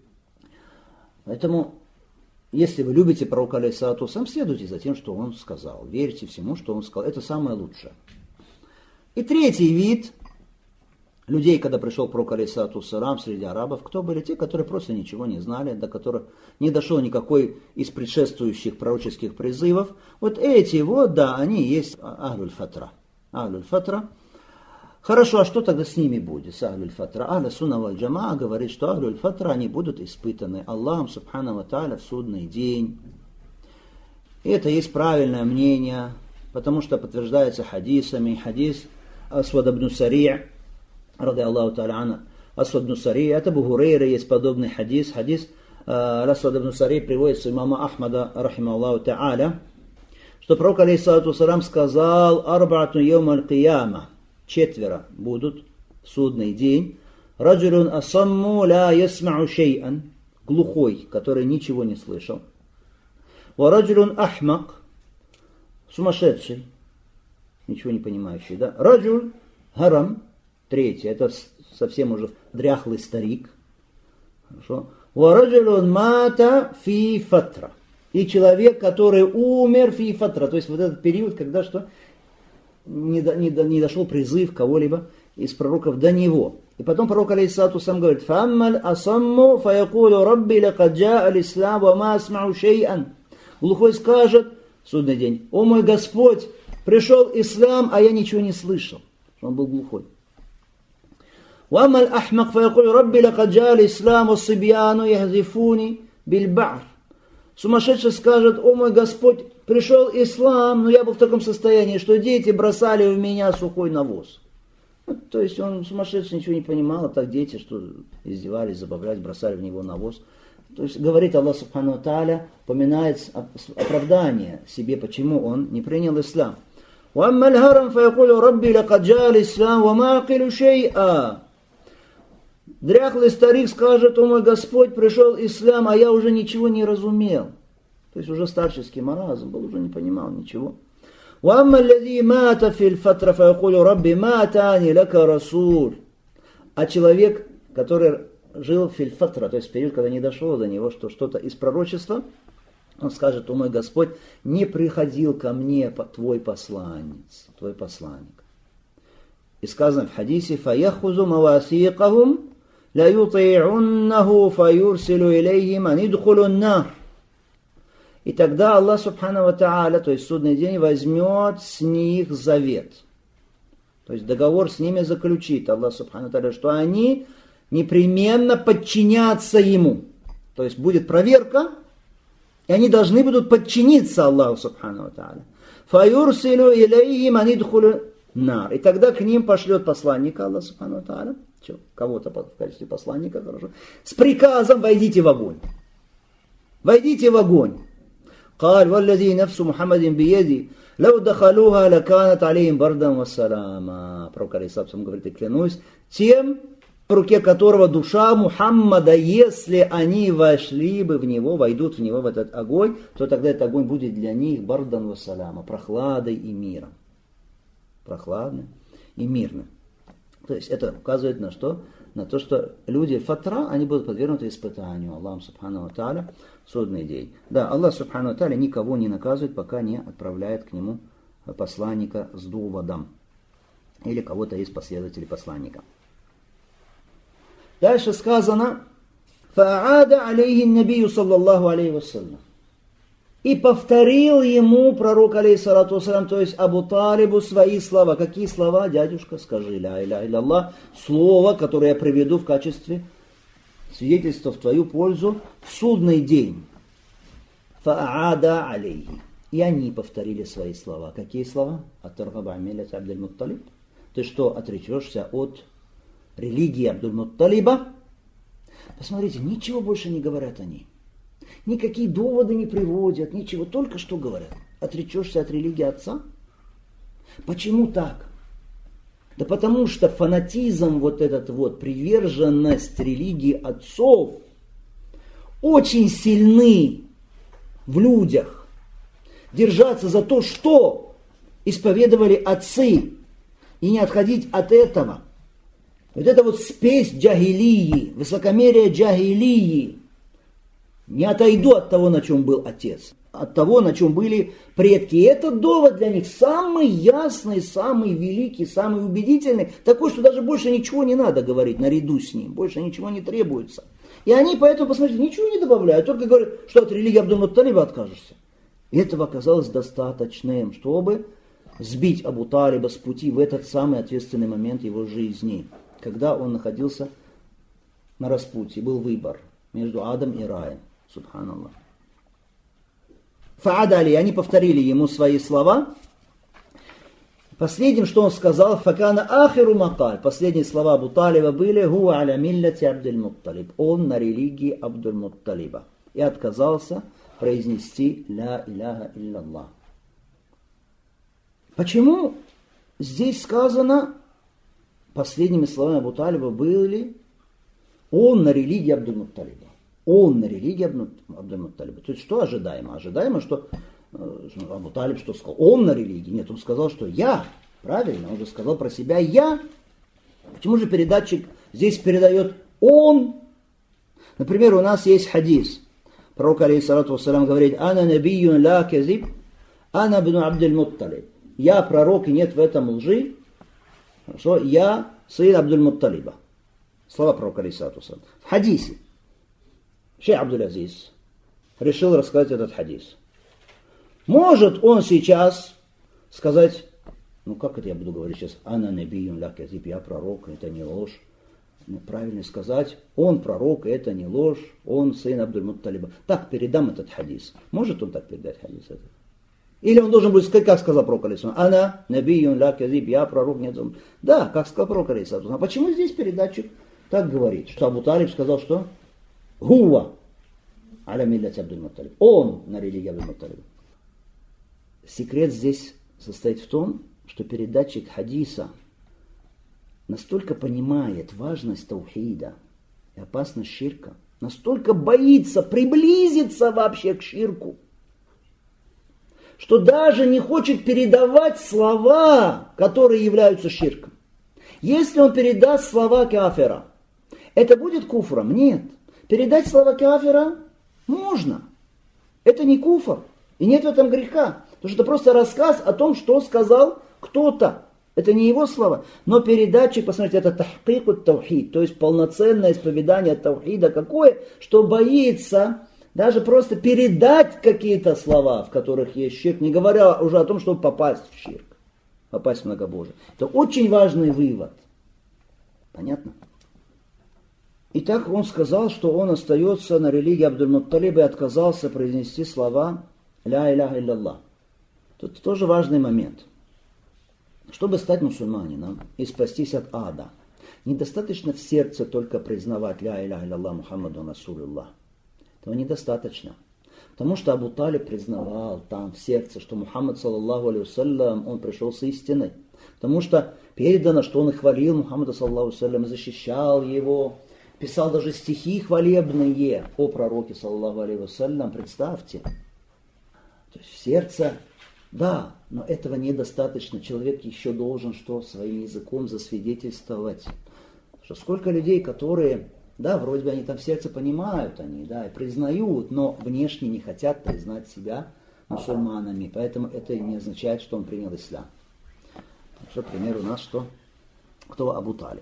Поэтому, если вы любите пророка, алейхиссалату вассалам, следуйте за тем, что он сказал. Верьте всему, что он сказал. Это самое лучшее. И третий вид людей, когда пришел пророк, алейхиссалату вассалам, среди арабов, кто были? Те, которые просто ничего не знали, до которых не дошел никакой из предшествующих пророческих призывов. Вот эти вот, да, они есть ахлюль фатра. Ахлюль фатра. Хорошо, а что тогда с ними будет, с ахлюль фатра? Ахля сунна валь джамаа говорит, что ахлюль фатра, они будут испытаны Аллахом Субхану ва Тааля в судный день. И это есть правильное мнение, потому что подтверждается хадисами. Хадис Асвад ибн Сари', ради Аллаху Та'аля ана, Асвад ибн Сари', это Абу Хурейра, есть подобный хадис. Хадис Асвад ибн Сари' приводится имама Ахмада, рахима Аллаху Та'аля, что пророк, алейхиссалату вассалам, сказал: «Арбаату йоум аль-кияма», 4 будут в судный день. «Раджулун асамму ла ясмау шей'ан», глухой, который ничего не слышал. «Ва раджулун ахмак», сумасшедший, ничего не понимающий, да. «Раджуль харам», 3, это совсем уже дряхлый старик. Хорошо. «Ва раджулун мата фи фатра», и человек, который умер фи фатра, то есть вот этот период, когда что не дошел призыв кого-либо из пророков до него. И потом пророк, алейхиссалату сам говорит: «Фаммаль асамму фаякулу рабби лакад джаа аль-ислам ва ма асмау шей'ан». Глухой скажет в судный день: «О мой Господь, пришел ислам, а я ничего не слышал». Он был глухой. «Ваммаль ахмак фаякулу рабби лакад джаа аль-ислам ва сибьяну яхзифуни биль-ба'р». Сумасшедший скажет: «О мой Господь, пришел ислам, но я был в таком состоянии, что дети бросали в меня сухой навоз». То есть он сумасшедший ничего не понимал, а так дети, что издевались, забавлялись, бросали в него навоз. То есть говорит Аллах Субхану ва Тааля, упоминает оправдание себе, почему он не принял ислам. «Ваммаль харам фаякулю рабби лакад джаа аль-ислам ва ма акилу шей'a». Дряхлый старик скажет: «О мой Господь, пришел ислам, а я уже ничего не разумел». То есть уже старческий маразм был, уже не понимал ничего. «Вамма аллази мата фил фатра фаякулю рабби ма атани лака расуль». А человек, который жил фил фатра, то есть в период, когда не дошло до него что-то из пророчества, он скажет: «О мой Господь, не приходил ко мне твой посланец, твой посланник». И сказано в хадисе: «Фаяхузу мавасиqahum ла юти'уннаху фаюрсилу илейхим ан идхулу ан-нар». И тогда Аллах Субхану ва Тааля, то есть в судный день, возьмет с них завет. То есть договор с ними заключит Аллах Субхану ва Тааля, что они непременно подчинятся ему. То есть будет проверка, и они должны будут подчиниться Аллаху Субхану ва Тааля. Фаюрсилу илейхим ан идхулу нар. И тогда к ним пошлет посланника Аллах Субхану ва Тааля, кого-то в качестве посланника, хорошо, с приказом: войдите в огонь. Войдите в огонь. قال والذي نفس محمد بيدي لو دخلوها لكانت عليهم بردا وسلاما. Пророк алейхиссалату говорит: и клянусь тем, в руке которого душа Мухаммада, если они вошли бы в него, войдут в него, в этот огонь, то тогда этот огонь будет для них бардан ва саляма, прохладой и миром. Прохладным и мирным. То есть это указывает на что? На то, что люди фатра, они будут подвергнуты испытанию Аллаху Субхану ва Тааля в судный день. Да, Аллах Субхану ва Тааля никого не наказывает, пока не отправляет к нему посланника с доводом. Или кого-то из последователей посланника. Дальше сказано: «Фа'ада алейхи набию саллаллаху алейхи вассалям». И повторил ему пророк, алейхиссалату вассалям, то есть Абу Талибу, свои слова. Какие слова? Дядюшка, скажи ля иляха илляллах. Слово, которое я приведу в качестве свидетельства в твою пользу в судный день. Фа'ада алейхи. И они повторили свои слова. Какие слова? Ат-таргаба миллат Абдуль-Мутталиб. Ты что, отречешься от религии Абдуль-Мутталиба? Посмотрите, ничего больше не говорят они. Никакие доводы не приводят, ничего, только что говорят. Отречешься от религии отца? Почему так? Да потому что фанатизм, вот этот вот, приверженность религии отцов очень сильны в людях. Держаться за то, что исповедовали отцы, и не отходить от этого. Вот это вот спесь джахилии, высокомерие джахилии. Не отойду от того, на чем был отец, от того, на чем были предки. И этот довод для них самый ясный, самый великий, самый убедительный, такой, что даже больше ничего не надо говорить наряду с ним, больше ничего не требуется. И они поэтому, посмотрите, ничего не добавляют, только говорят, что от религии Абдуль-Мутталиба откажешься. И этого оказалось достаточным, чтобы сбить Абу Талиба с пути в этот самый ответственный момент его жизни, когда он находился на распутье, был выбор между адом и раем. Субханаллах. Фа'адали, они повторили ему свои слова. Последним, что он сказал, факана ахиру макаль. Последние слова Абу Талиба были хуа аля миллати Абдуль-Мутталиб. Он на религии Абдуль-Мутталиба. И отказался произнести ля иляха илляллах. Почему здесь сказано, последними словами Абу Талиба были он на религии Абдуль-Мутталиба. Он на религии Абдуль-Мутталиба. То есть что ожидаемо? Ожидаемо, что Абу Талиб что сказал? Он на религии. Нет, он сказал, что я. Правильно, он же сказал про себя я. Почему же передатчик здесь передает он? Например, у нас есть хадис. Пророк, алейхиссалату вассалям, говорит: «Ана набийюн ла казиб, ана бну Абдуль-Мутталиб». Я пророк, и нет в этом лжи. Хорошо? Я сын Абдуль-Мутталиба. Слова пророка, алейхиссалату вассалям. В хадисе. Шейх Абдуль-Азиз решил рассказать этот хадис. Может он сейчас сказать, ну как это я буду говорить сейчас, ана набийюн ла казиб, я пророк, это не ложь. Ну, правильно сказать, он пророк, это не ложь, он сын Абдуль-Мутталиба. Так передам этот хадис. Может он так передать хадис этот? Или он должен будет сказать, как сказал пророк, алейхиссалам, ана набийюн ла казиб, я пророк, нет. Да, как сказал пророк, алейхиссалам. А почему здесь передатчик так говорит, что Абу Талиб сказал, что хуа аля миллати Абдуль-Мутталиб. Он на религии Абдуль-Мутталиба. Секрет здесь состоит в том, что передатчик хадиса настолько понимает важность таухида и опасность ширка, настолько боится приблизиться вообще к ширку, что даже не хочет передавать слова, которые являются ширком. Если он передаст слова кафира, это будет куфром? Нет. Передать слова кафира можно. Это не куфр. И нет в этом греха. Потому что это просто рассказ о том, что сказал кто-то. Это не его слова. Но передача, посмотрите, это тахкикут таухид. То есть полноценное исповедание таухида какое, что боится даже просто передать какие-то слова, в которых есть ширк, не говоря уже о том, чтобы попасть в ширк. Попасть в многобожие. Это очень важный вывод. Понятно? Итак, он сказал, что он остается на религии Абдуль-Мутталиба и отказался произнести слова «Ля иляха илляллах». Тут тоже важный момент. Чтобы стать мусульманином и спастись от ада, недостаточно в сердце только признавать «Ля иляха илляллах Мухаммаду Расулуллах». Этого недостаточно. Потому что Абу Талиб признавал там в сердце, что Мухаммад, саллаллаху алейхи вассалям, он пришел с истиной. Потому что передано, что он и хвалил Мухаммада, саллаллаху алейхи вассалям, защищал его, писал даже стихи хвалебные о пророке, саллаллаху алейхи вассалям. Представьте. То есть в сердце, да, но этого недостаточно. Человек еще должен что? Своим языком засвидетельствовать. Что сколько людей, которые... Да, вроде бы они там в сердце понимают, они, да, и признают, но внешне не хотят признать себя мусульманами. Поэтому это не означает, что он принял ислам. Что, пример у нас что? Кто Абу Талиб?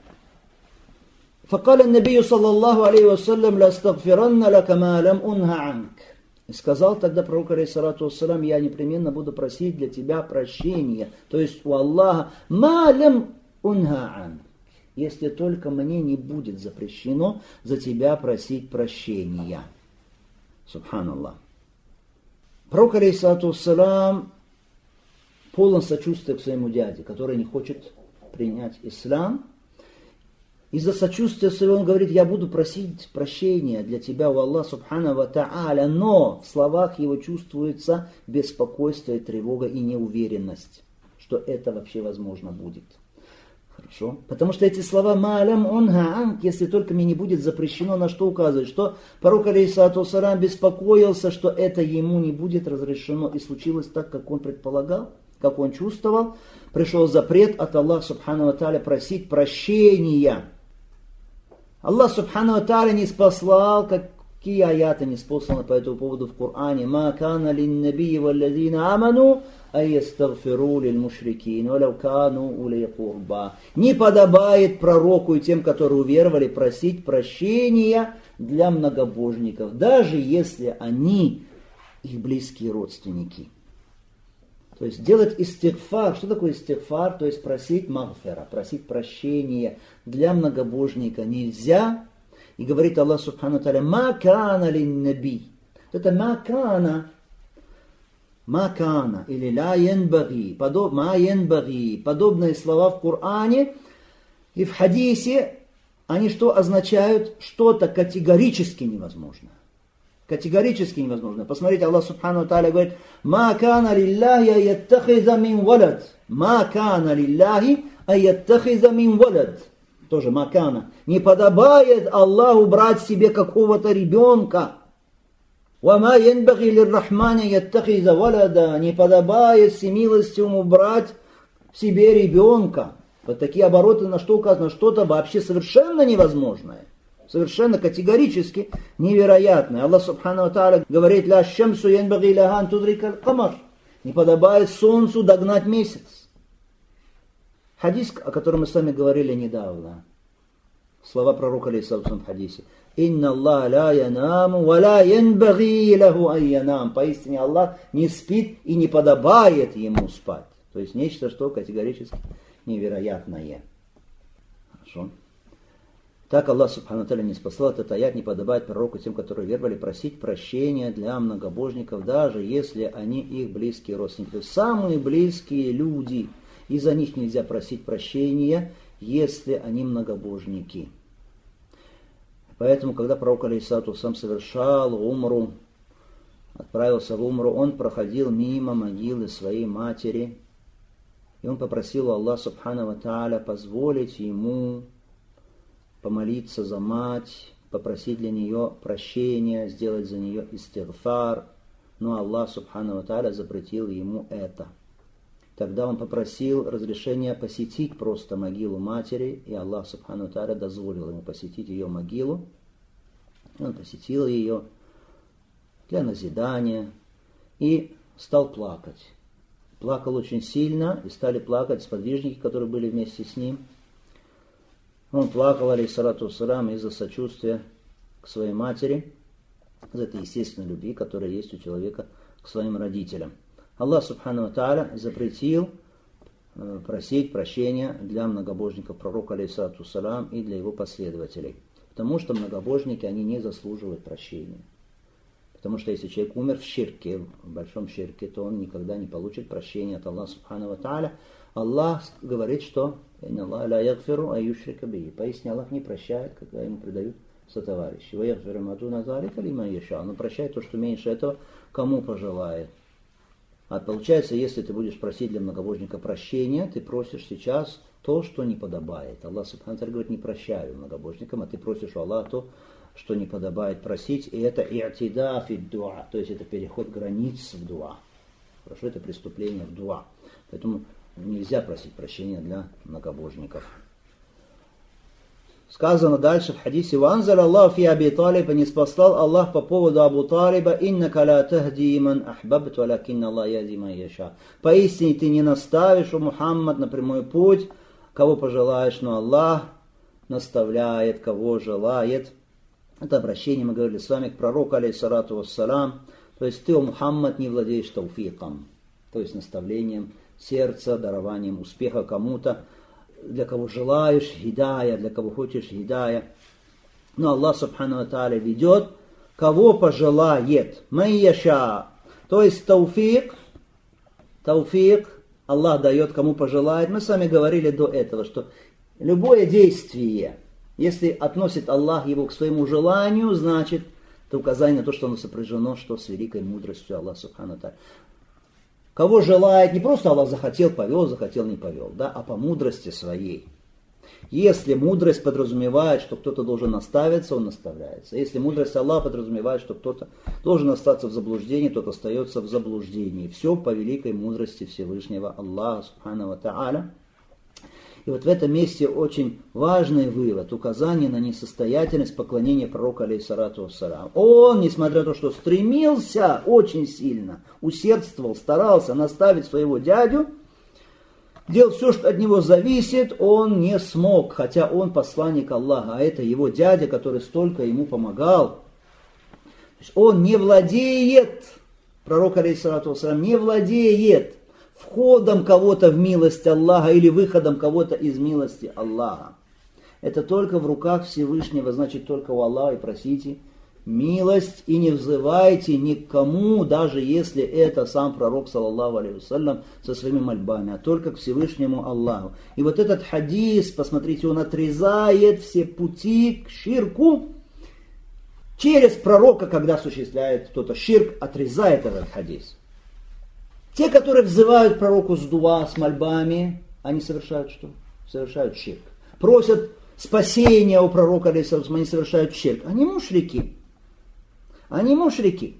فقال النبي صلى الله عليه وسلم لأستغفرن لك ما لم أنه عنك. И сказал тогда пророк, алейхиссалату вассалям, я непременно буду просить для тебя прощения. То есть у Аллаха ма лям унха анк. Если только мне не будет запрещено за тебя просить прощения. Субханаллах. Пророк, алейхиссалату вассалям, полон сочувствия к своему дяде, который не хочет принять ислам. Из-за сочувствия своего он говорит, я буду просить прощения для тебя у Аллаха субхану ва та'аля, но в словах его чувствуется беспокойство и тревога и неуверенность, что это вообще возможно будет. Хорошо? Потому что эти слова «ма'лям унха анк», если только мне не будет запрещено, на что указывает, что пророк, алейхиссалату вассалям, беспокоился, что это ему не будет разрешено, и случилось так, как он предполагал, как он чувствовал. Пришел запрет от Аллаха субхану ва та'аля просить прощения. Аллах субхану ва та'аля не спаслал, какие аяты не спосланы по этому поводу в Коране. «Ма кана лин-набии валлазина аману айястагфиру лиль-мушрикин валау кану ули курба». Не подобает пророку и тем, которые уверовали, просить прощения для многобожников, даже если они их близкие родственники. То есть делать истигфар. Что такое истигфар? То есть просить магфира, просить прощения для многобожника нельзя. И говорит Аллах субхану та'аля, ма кана лин-наби. Это ма кана или ла янбаги, ма янбаги. Подобные слова в Коране и в хадисе, они что означают? Что-то категорически невозможно. Категорически невозможно. Посмотрите, Аллах субхану та'аля говорит, «Ма кана лилляхи айяттахиза мин валад». «Ма кана лилляхи айяттахиза мин валад». Тоже «ма кана». Не подобает Аллаху брать себе какого-то ребенка. «Ва ма янбаги лиррахмани айяттахиза валада». Не подобает всемилостивому брать себе ребенка. Вот такие обороты на что указано? Что-то вообще совершенно невозможное. Совершенно категорически невероятное. Аллах субхану ва та'аля говорит, «Ля шамсу янбаги лаха ан тудрика аль-камар». Не подобает солнцу догнать месяц. Хадис, о котором мы с вами говорили недавно. Слова пророка алейхиссалату в хадисе. «Инна Аллах ла янаму ва ла янбаги лаху ан янам». Поистине Аллах не спит и не подобает ему спать. То есть нечто, что категорически невероятное. Хорошо. Так Аллах субхану ва та'аля не спасал этот аят, не подобает пророку тем, которые веровали, просить прощения для многобожников, даже если они их близкие родственники. То есть самые близкие люди, и за них нельзя просить прощения, если они многобожники. Поэтому, когда пророк алейхиссалату вассалям совершал умру, отправился в умру, он проходил мимо могилы своей матери, и он попросил Аллаха субхану ва та'аля позволить ему помолиться за мать, попросить для нее прощения, сделать за нее истигфар. Но Аллах субхану ва та'аля запретил ему это. Тогда он попросил разрешения посетить просто могилу матери, и Аллах субхану ва та'аля дозволил ему посетить ее могилу. Он посетил ее для назидания и стал плакать. Плакал очень сильно, и стали плакать сподвижники, которые были вместе с ним. Он плакал, алейхиссалату вассалям, из-за сочувствия к своей матери, из этой естественной любви, которая есть у человека к своим родителям. Аллах субхану ва та'аля запретил просить прощения для многобожников пророка, алейхиссалату вассалям, и для его последователей. Потому что многобожники, они не заслуживают прощения. Потому что если человек умер в ширке, в большом ширке, то он никогда не получит прощения от Аллаха субхану ва та'аля. Аллах говорит, что поистине Аллах не прощает, когда ему предают сотоварищей. Но прощает то, что меньше этого, кому пожелает. А получается, если ты будешь просить для многобожника прощения, ты просишь сейчас то, что не подобает. Аллах Субхану ва Тааля говорит, не прощаю многобожникам, а ты просишь у Аллаха то, что не подобает просить. И это и'тида фи дуа, то есть это переход границ в дуа. Хорошо, это преступление в дуа. Поэтому нельзя просить прощения для многобожников. Сказано дальше в хадисе: «Ванзар Аллах фи Аби Талиба, не спаслал Аллах по поводу Абу Талиба, иннака ла тахди ман ахбабт, валякинна Аллах яхди ман яша». Поистине ты не наставишь, о Мухаммад, на прямой путь, кого пожелаешь, но Аллах наставляет, кого желает. Это обращение, мы говорили с вами, к пророку, алейхиссалату вассалам. То есть ты, о Мухаммад, не владеешь тауфиком, то есть наставлением сердца, дарованием успеха кому-то, для кого желаешь хидая, для кого хочешь хидая. Но Аллах Субхану ва Тааля ведет, кого пожелает. Майяша. То есть тауфик Аллах дает, кому пожелает. Мы с вами говорили до этого, что любое действие, если относит Аллах его к своему желанию, значит, это указание на то, что оно сопряжено, что с великой мудростью Аллаха Субхану ва Тааля. Кого желает, не просто Аллах захотел, повел, захотел, не повел, да, а по мудрости своей. Если мудрость подразумевает, что кто-то должен наставиться, он наставляется. Если мудрость Аллаха подразумевает, что кто-то должен остаться в заблуждении, тот остается в заблуждении. Все по великой мудрости Всевышнего Аллаха Субхану ва Тааля. И вот в этом месте очень важный вывод, указание на несостоятельность поклонения пророка, алейхиссалату вассалам. Он, несмотря на то, что стремился очень сильно, усердствовал, старался наставить своего дядю, делал все, что от него зависит, он не смог, хотя он посланник Аллаха, а это его дядя, который столько ему помогал. То есть он не владеет, пророк, алейхиссалату вассалам, не владеет входом кого-то в милость Аллаха или выходом кого-то из милости Аллаха. Это только в руках Всевышнего, значит, только у Аллаха и просите милость, и не взывайте ни к кому, даже если это сам пророк, саллаллаху алейхи вассалям, со своими мольбами, а только к Всевышнему Аллаху. И вот этот хадис, посмотрите, он отрезает все пути к ширку. Через пророка, когда осуществляет кто-то ширк, отрезает этот хадис. Те, которые взывают пророку с дуа, с мольбами, они совершают что? Совершают ширк. Просят спасения у пророка, они совершают ширк. Они мушрики. Они мушрики.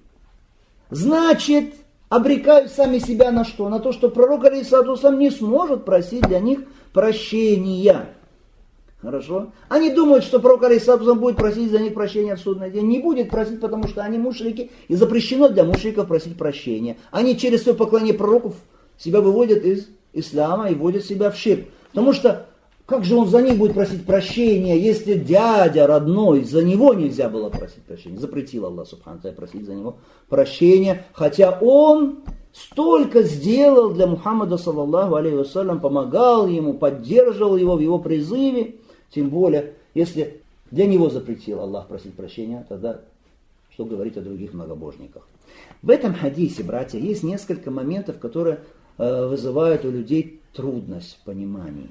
Значит, обрекают сами себя на что? На то, что пророк, алейхиссалату, не сможет просить для них прощения. Хорошо? Они думают, что пророк, алейхиссалату, будет просить за них прощения в судный день. Не будет просить, потому что они мушрики, и запрещено для мушриков просить прощения. Они через свое поклонение пророков себя выводят из ислама и вводят себя в ширк. Потому что как же он за них будет просить прощения, если дядя родной, за него нельзя было просить прощения. Запретил Аллах Субхану ва Тааля просить за него прощения, хотя он столько сделал для Мухаммада, саллаллаху алейхи вассалям, помогал ему, поддерживал его в его призыве. Тем более, если для него запретил Аллах просить прощения, тогда что говорить о других многобожниках. В этом хадисе, братья, есть несколько моментов, которые вызывают у людей трудность в понимании.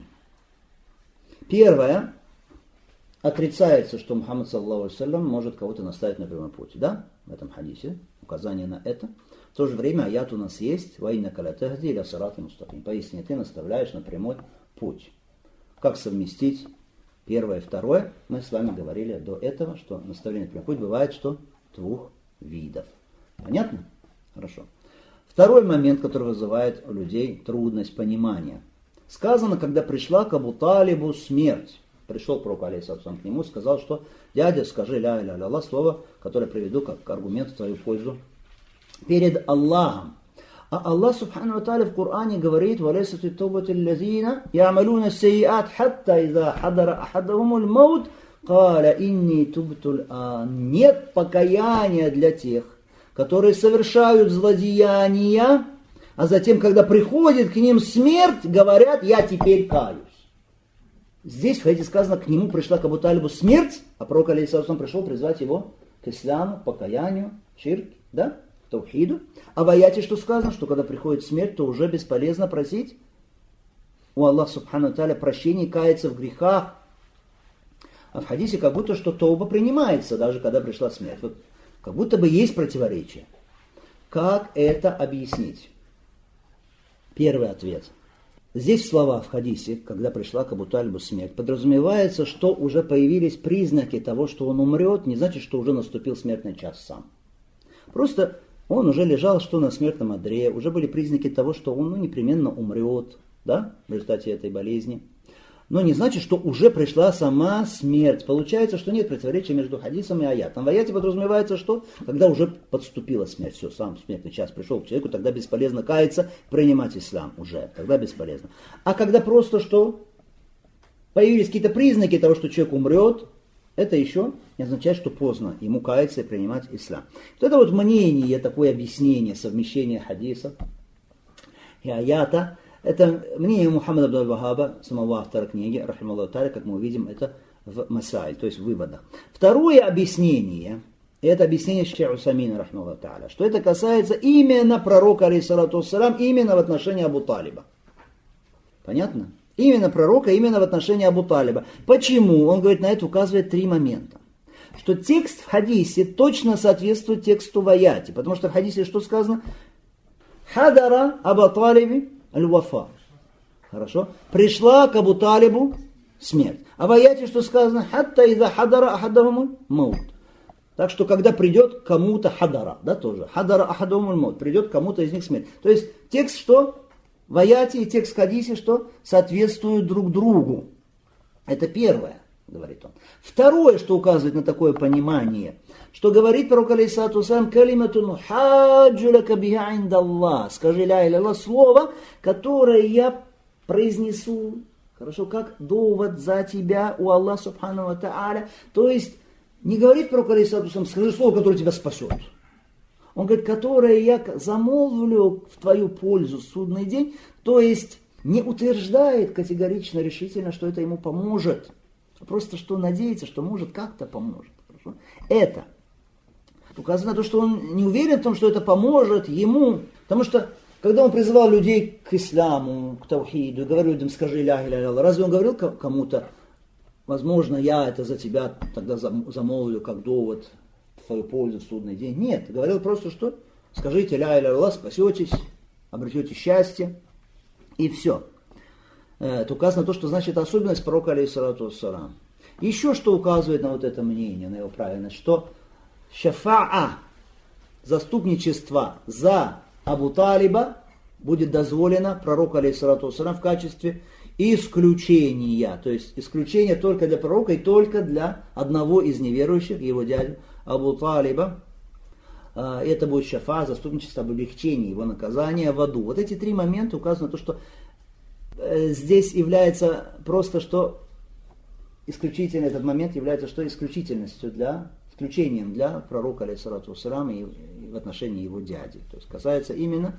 Первое, отрицается, что Мухаммад, саллаллаху алейхи вассалям, может кого-то наставить на прямой путь. Да? В этом хадисе указание на это. В то же время аят у нас есть: «Ва иннака ла тахди иля сиратин мустаким». Поистине ты наставляешь на прямой путь. Как совместить первое и второе? Мы с вами говорили до этого, что наставление на прямой путь бывает что? Двух видов. Понятно? Хорошо. Второй момент, который вызывает у людей трудность понимания. Сказано, когда пришла к Абу Талибу смерть. Пришел пророк, алейхиссалам, к нему, сказал, что дядя, скажи ля иля илля Аллах, слово, которое приведу как аргумент в твою пользу перед Аллахом. А Аллах Субхану ва Тааля в Коране говорит: «Валейсат ат-таубату ллазина я'малуна ас-сайиат, хатта иза хадара ахадахумул маут, каля инни тубту аль-ан». Нет покаяния для тех, которые совершают злодеяния, а затем, когда приходит к ним смерть, говорят: «Я теперь каюсь». Здесь в хадисе сказано, к нему пришла к Абу Талибу смерть, а пророк, алейхиссалам, пришел призвать его к исламу, покаянию, ширк, да, к таухиду. А в аяте что сказано? Что когда приходит смерть, то уже бесполезно просить у Аллаха Субхану ва Тааля прощения, каяться в грехах. А в хадисе как будто что тауба принимается, даже когда пришла смерть. Вот, как будто бы есть противоречие. Как это объяснить? Первый ответ. Здесь слова в хадисе, когда пришла к Абу Талибу смерть, подразумевается, что уже появились признаки того, что он умрет, не значит, что уже наступил смертный час сам. Просто он уже лежал, что на смертном одре, уже были признаки того, что он непременно умрет, да, в результате этой болезни. Но не значит, что уже пришла сама смерть. Получается, что нет противоречия между хадисом и аятом. В аяте подразумевается, что когда уже подступила смерть, все, сам смертный час пришел к человеку, тогда бесполезно каяться, принимать ислам уже, тогда бесполезно. А когда просто что? Появились какие-то признаки того, что человек умрет, это еще не означает, что поздно ему каяться и принимать ислам. Вот это вот мнение, такое объяснение, совмещение хадиса и аята, это мнение Мухаммада ибн аль-Вахаба, самого автора книги, рахималлаху та'аля, как мы увидим, это в Масайль, то есть в выводах. Второе объяснение, это объяснение Шейха Усаймина, рахималлаху та'аля, что это касается именно пророка, алейхиссалату вассалям, именно в отношении Абу Талиба. Понятно? Именно пророка, именно в отношении Абу Талиба. Почему? Он говорит, на это указывает 3 момента. Что текст в хадисе точно соответствует тексту в аяте. Потому что в хадисе что сказано? Хадара Абу Талиби аль-Вафа. Хорошо? Пришла к Абу Талибу смерть. А в аяте что сказано? Хатта иза хадара ахадахумуль маут. Так что когда придет кому-то хадара, да тоже. Хадара ахадахумуль маут. Придет кому-то из них смерть. То есть текст что? В аяте и текст в хадисе что? Соответствуют друг другу. Это первое, говорит он. Второе, что указывает на такое понимание, что говорит пророк алейхиссалату вассалям, калиматун хаджу лака биха индаллах. Скажи ля иля Аллах, слово, которое я произнесу, хорошо, как довод за тебя у Аллаха субхану ва та'аля. То есть не говорит пророк алейхиссалату вассалям, скажи слово, которое тебя спасет. Он говорит, которое я замолвлю в твою пользу в судный день, то есть не утверждает категорично, решительно, что это ему поможет. Просто что надеется, что может как-то поможет. Хорошо? Это указано на то, что он не уверен в том, что это поможет ему. Потому что, когда он призывал людей к исламу, к таухиду, говорил людям, скажи ля иля илля, разве он говорил кому-то, возможно, я это за тебя тогда замолвлю как довод в твою пользу в судный день? Нет, говорил просто, что скажите ля иля илля, спасетесь, обретете счастье, и все. Это указано на то, что значит особенность пророка алейхиссалату вассалам. Еще что указывает на вот это мнение, на его правильность, что шафа'a, заступничество за Абу Талиба будет дозволено пророку алейхиссалату вассалам в качестве исключения. То есть исключение только для пророка и только для одного из неверующих, его дядю Абу Талиба. Это будет шафа, заступничество об облегчении его наказания в аду. Вот эти 3 момента указаны на то, что здесь является просто, что исключительно этот момент является что исключительностью исключением для пророка алейхиссалату вассалам и в отношении его дяди. То есть касается именно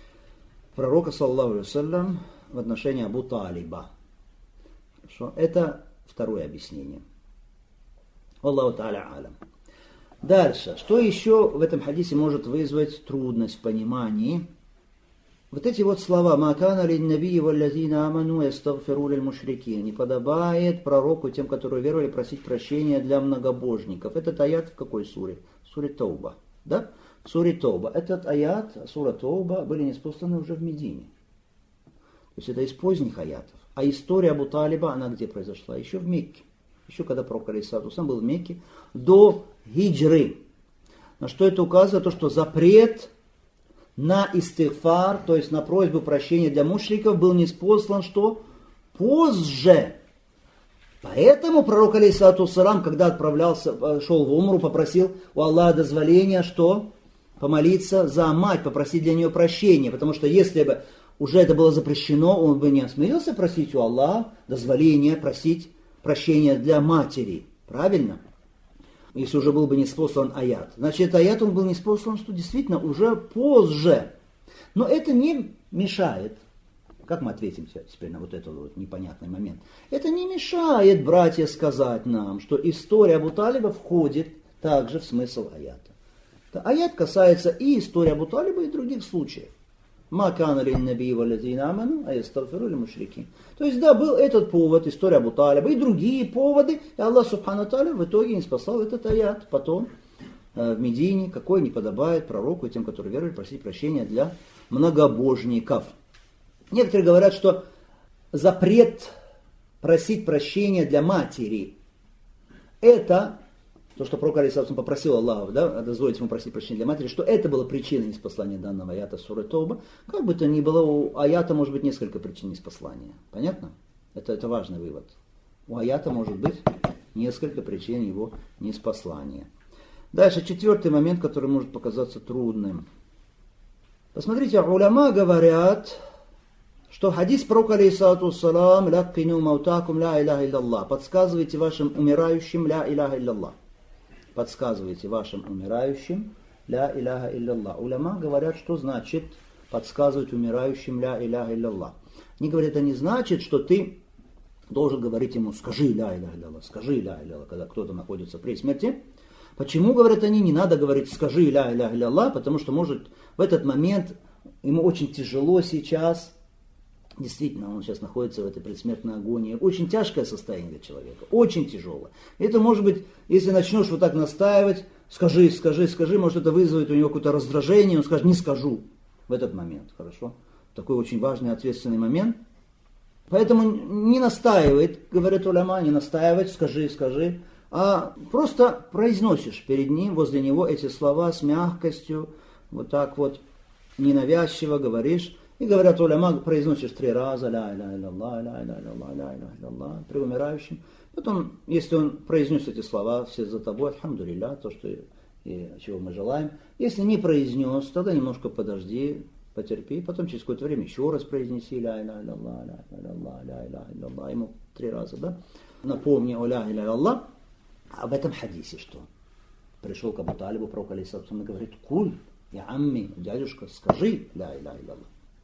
пророка саллаллаху алейхи вассалям в отношении Абу Талиба. Хорошо? Это второе объяснение. Аллаху та'аля алям. Дальше. Что еще в этом хадисе может вызвать трудность в понимании? Вот эти вот слова «Макана лин-набии валлазина аману ястагфиру лиль-мушрикин». Не подобает пророку, тем, которые веровали, просить прощения для многобожников. Этот аят в какой суре? В суре Тауба. Да? В суре Тауба. Этот аят, сура Тауба, были ниспосланы уже в Медине. То есть это из поздних аятов. А история Абу Талиба, она где произошла? Еще в Мекке. Еще когда пророк алейхиссалату вассалям был в Мекке до хиджры. На что это указывает? То, что запрет на истигфар, то есть на просьбу прощения для мушриков, был ниспослан что? Позже. Поэтому пророк алейхиссалату вассалям, когда отправлялся, шел в умру, попросил у Аллаха дозволения, что? Помолиться за мать, попросить для нее прощения. Потому что если бы уже это было запрещено, он бы не осмелился просить у Аллаха дозволения, просить прощения для матери. Правильно? Если уже был бы ниспослан аят. Значит, аят он был ниспослан, что действительно уже позже. Но это не мешает. Как мы ответим теперь на вот этот вот непонятный момент? Это не мешает, братья, сказать нам, что история Абу Талиба входит также в смысл аята. Аят касается и истории Абу Талиба, и других случаев. Ма кана лин наби валлазина аману, а ястагфиру лил мушрикин. То есть, да, был этот повод, история Абу Талиба, и другие поводы, и Аллах Субхану Тааля в итоге не спасал этот аят. Потом в Медине, какой не подобает пророку и тем, которые веруют, просить прощения для многобожников. Некоторые говорят, что запрет просить прощения для матери — это то, что пророк алейхиссалям попросил Аллаха, да, дозволить ему просить прощения для матери, что это было причиной неспослания данного аята суры Тауба. Как бы то ни было, у аята может быть несколько причин неспослания. Понятно? Это важный вывод. У аята может быть несколько причин его неспослания. Дальше, четвертый момент, который может показаться трудным. Посмотрите, уляма говорят, что хадис пророка алейхиссалам «Ляккину маутакум ля иляха илляллах» подсказывайте вашим умирающим «Ля иляха илляллах». Подсказывайте вашим умирающим «Ля иляха илляллах». Уляма говорят, что значит подсказывать умирающим «Ля иляха илляллах». Они говорят, это не значит, что ты должен говорить ему «Скажи ля иляха илляллах», «Скажи ля иляха», когда кто-то находится при смерти. Почему, говорят они, не надо говорить «Скажи ля иляха илляллах», потому что, может, в этот момент ему очень тяжело сейчас. Действительно, он сейчас находится в этой предсмертной агонии. Очень тяжкое состояние для человека, очень тяжелое. Это может быть, если начнешь вот так настаивать, скажи, может это вызовет у него какое-то раздражение, он скажет, не скажу в этот момент, хорошо? Такой очень важный, ответственный момент. Поэтому не настаивает, говорят уляма, не настаивать, скажи, а просто произносишь перед ним, возле него эти слова с мягкостью, вот так вот, ненавязчиво говоришь. И говорят, уляма, произносишь 3 раза, ля иляха илляллах, ля иляха илляллах, ля иляха илляллах, при умирающем. Потом, если он произнес эти слова, все за тобой, альхамдулилля, то, что чего мы желаем. Если не произнес, тогда немножко подожди, потерпи, потом через какое-то время еще раз произнеси, ля иляха илляллах, ля иляха илляллах, ля иляха илляллах, ему 3 раза, да? Напомни о ля иляха илляллах. Об этом хадисе, что пришел к Абу Талибу, пророк алейхиссалам, и говорит, куль, я амми, дядюшка, скажи ля иляха илляллах.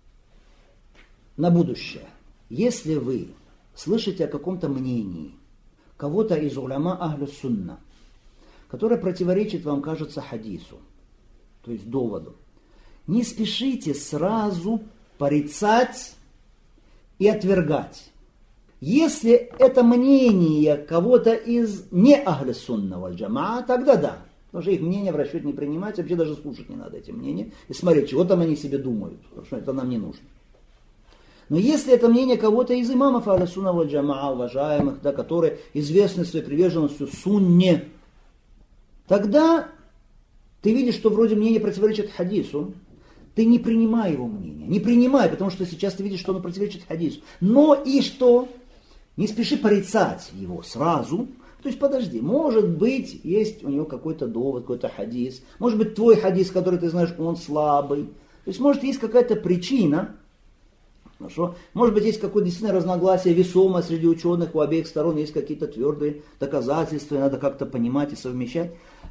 На будущее, если вы слышите о каком-то мнении кого-то из уляма ахлю сунна, которое противоречит вам, кажется, хадису, то есть доводу, не спешите сразу порицать и отвергать. Если это мнение кого-то из не ахлю сунна валь джамаа, тогда да. Потому что их мнение в расчет не принимать, вообще даже слушать не надо эти мнения. И смотреть, чего там они себе думают. Потому что это нам не нужно. Но если это мнение кого-то из имамов ахлю сунна валь джамаа, уважаемых, да, которые известны своей приверженностью сунне, тогда ты видишь, что вроде мнение противоречит хадису, ты не принимай его мнение. Не принимай, потому что сейчас ты видишь, что оно противоречит хадису. Но и что? Не спеши порицать его сразу. То есть подожди, может быть, есть у него какой-то довод, какой-то хадис. Может быть, твой хадис, который ты знаешь, он слабый. То есть, может, есть какая-то причина. Хорошо? Может быть, есть какое-то действительно разногласие весомое среди ученых, у обеих сторон есть какие-то твердые доказательства, надо как-то понимать и совмещать.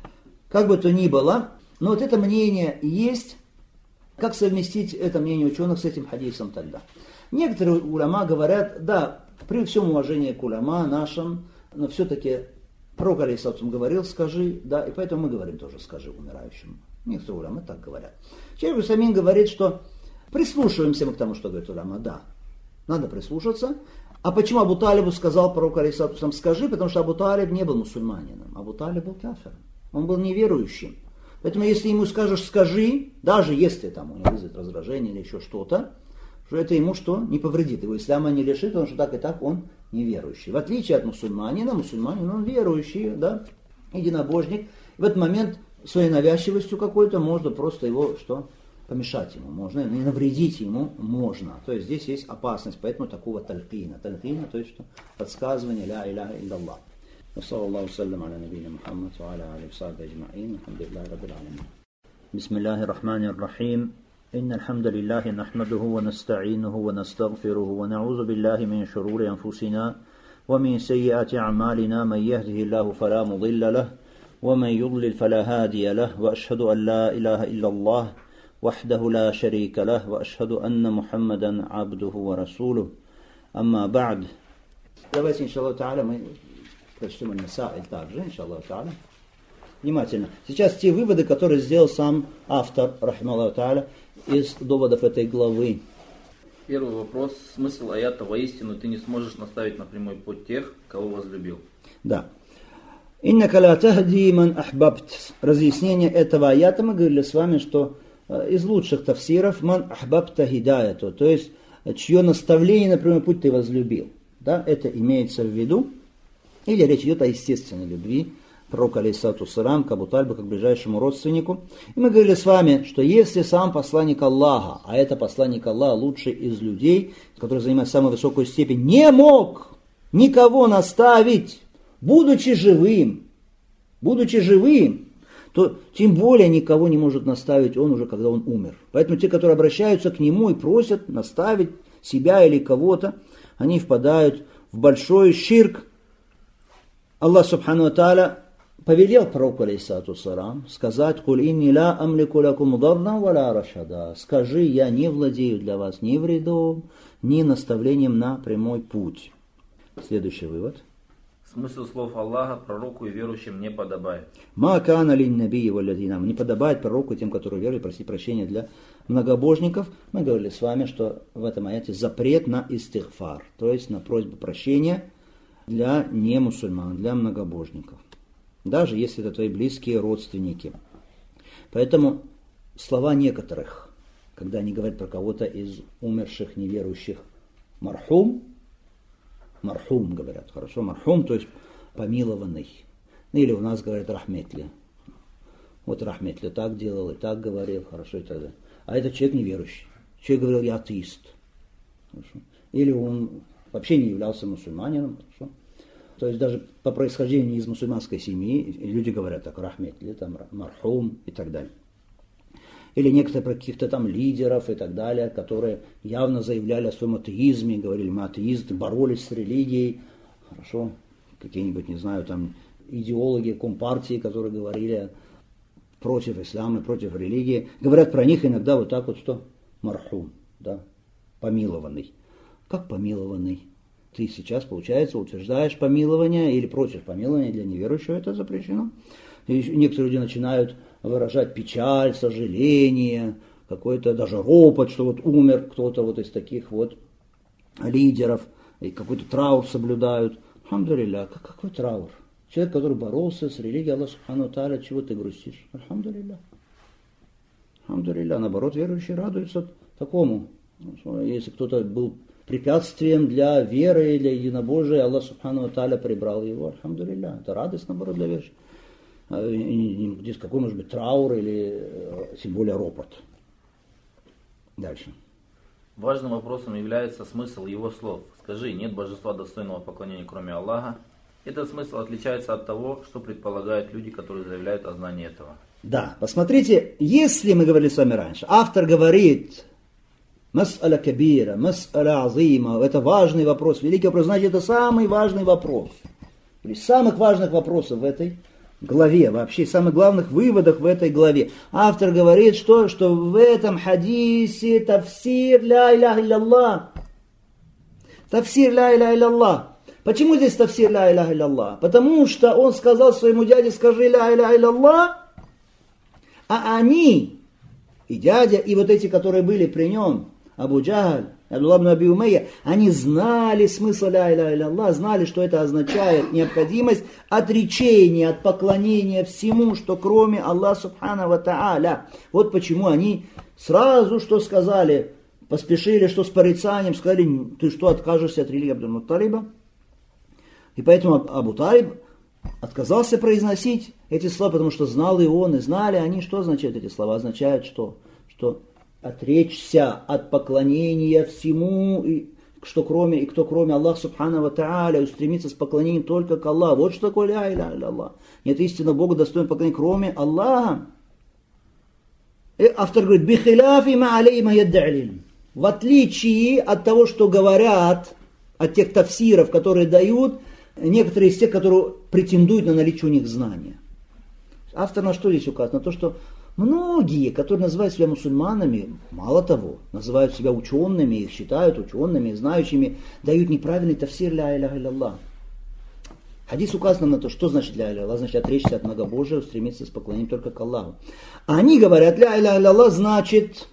Как бы то ни было, но вот это мнение есть. Как совместить это мнение ученых с этим хадисом тогда? Некоторые уляма говорят, да, при всем уважении к уляма нашим, но все-таки пророк алейхиссалам говорил, скажи, да, и поэтому мы говорим тоже, скажи умирающему. Некоторые уляма так говорят. Шейх Усаймин говорит, что прислушиваемся мы к тому, что говорит уляма, да, надо прислушаться. А почему Абу Талибу сказал пророк алейхиссалам, скажи, потому что Абу Талиб не был мусульманином, Абу Талиб был кафиром, он был неверующим. Поэтому если ему скажешь «скажи», даже если там у него вызовет раздражение или еще что-то, что это ему что? Не повредит. Его ислама не лишит, потому что так и так он неверующий. В отличие от мусульманина, мусульманин он верующий, да, единобожник. В этот момент своей навязчивостью какой-то можно просто его что? Помешать ему можно, и навредить ему можно. То есть здесь есть опасность, поэтому такого талькина. Талькина, то есть что? Подсказывание «ля иляха илляллах». وصلى الله وسلم على نبينا محمد وعلى آله وصحبه أجمعين الحمد لله رب العالمين بسم الله الرحمن الرحيم إن الحمد لله نحمده ونستعينه ونستغفره ونعوذ بالله من شرور أنفسنا ومن سيئات أعمالنا من يهده الله فلا مضل له ومن يضلل فلا هادي له وأشهد أن لا إله إلا الله وحده لا شريك له وأشهد أن محمدا عبده ورسوله أما بعد. Давайте, иншаллах та'аля, мы прочтем аль-Масаиль также, иншаллах та'аля. внимательно. Сейчас те выводы, которые сделал сам автор, рахималлаху тааля, из доводов этой главы. Первый вопрос. Смысл аята: воистину ты не сможешь наставить на прямой путь тех, кого возлюбил. Да. «Иннака ла тахди ман ахбабт». Разъяснение этого аята мы говорили с вами, что из лучших тафсиров «ман ахбабта хидаяту», то есть чье наставление на прямой путь ты возлюбил. Да, это имеется в виду. Или речь идет о естественной любви пророка алейхиссалату вассалям к Абу Талибу, как ближайшему родственнику. И мы говорили с вами, что если сам посланник Аллаха, а это посланник Аллаха, лучший из людей, который занимает самую высокую степень, не мог никого наставить, будучи живым, то тем более никого не может наставить он уже, когда он умер. Поэтому те, которые обращаются к нему и просят наставить себя или кого-то, они впадают в большой ширк. Аллах субхану ва тааля повелел пророку алейхиссалату вассалям сказать: «Куль инни ла амлику лакум дарран ва ла рашада». Скажи, я не владею для вас ни вредом, ни наставлением на прямой путь. Следующий вывод. Смысл слов Аллаха пророку и верующим не подобает. «Ма кана лин набии валладинам». Не подобает пророку и тем, которые веруют, просить прощения для многобожников. Мы говорили с вами, что в этом аяте запрет на истигфар, то есть на просьбу прощения для немусульман, для многобожников. Даже если это твои близкие родственники. Поэтому слова некоторых, когда они говорят про кого-то из умерших неверующих, мархум говорят, хорошо, мархум, то есть помилованный. Или у нас говорят рахметли. Вот рахметли так делал и так говорил, хорошо и так далее. А этот человек неверующий. Человек говорил: я атеист. Хорошо. Или он вообще не являлся мусульманином. Хорошо. То есть даже по происхождению из мусульманской семьи люди говорят так: рахметли, там, мархум и так далее. Или некоторые про каких-то там лидеров и так далее, которые явно заявляли о своем атеизме, говорили: мы атеисты, боролись с религией. Хорошо, какие-нибудь, не знаю, там идеологи компартии, которые говорили против ислама, против религии. Говорят про них иногда вот так вот, что мархум, да, помилованный. Как помилованный? Ты сейчас, получается, утверждаешь помилование или просишь помилования для неверующего, это запрещено. И некоторые люди начинают выражать печаль, сожаление, какой-то даже ропот, что вот умер кто-то вот из таких вот лидеров, и какой-то траур соблюдают. Альхамдулилля, какой траур? Человек, который боролся с религией Аллаха субхану ва тааля, чего ты грустишь? Альхамдулилля. Альхамдулилля. Наоборот, верующие радуются такому. Если кто-то был препятствием для веры, для единобожия, Аллах субхану ва тааля прибрал его. Альхамдулилля. Это радость, наоборот, для верующих. Здесь какой может быть траур или тем более ропот. Дальше. Важным вопросом является смысл его слов. Скажи, нет божества достойного поклонения, кроме Аллаха. Этот смысл отличается от того, что предполагают люди, которые заявляют о знании этого. Да, посмотрите, если мы говорили с вами раньше, автор говорит: мас'аля кабира, мас'аля азима, это важный вопрос, великий вопрос, значит, это самый важный вопрос. Из самых важных вопросов в этой главе, вообще самых главных выводов в этой главе. Автор говорит, что в этом хадисе тафсир ля иляха илляллах. Тафсир ля иляха илляллах. Почему здесь тафсир ля иляха илляллах? Потому что он сказал своему дяде: скажи ля иляха илляллах, а они, и дядя, и вот эти, которые были при нем, Абу Джахаль, Абдуллах ибн Аби Умайя, они знали смысл ля иляха илляллах, знали, что это означает необходимость отречения от поклонения всему, что кроме Аллаха субхану ва тааля. Вот почему они сразу что сказали, поспешили, что с порицанием, сказали: ты что, откажешься от религии Абдул-Мутталиба? И поэтому Абу Талиб отказался произносить эти слова, потому что знал и он, и знали они, что означают эти слова. Означают что? Что отречься от поклонения всему, и кто кроме Аллаха субхану ва тааля, устремиться с поклонением только к Аллаху. Вот что такое ля иляха илляллах. Нет истинного Бога достоин поклонения, кроме Аллаха. И автор говорит: бихиляфи ма алей ма яддалин. В отличие от того, что говорят, от тех тафсиров, которые дают некоторые из тех, которые претендуют на наличие у них знания. Автор на что здесь указан? На то, что многие, которые называют себя мусульманами, мало того, называют себя учеными, их считают учеными, знающими, дают неправильный тафсир ля иляха илляллах. Хадис указан на то, что значит ля иля Аллах, значит отречься от многобожия, устремиться с поклонением только к Аллаху. А они говорят, ля иля Аллах значит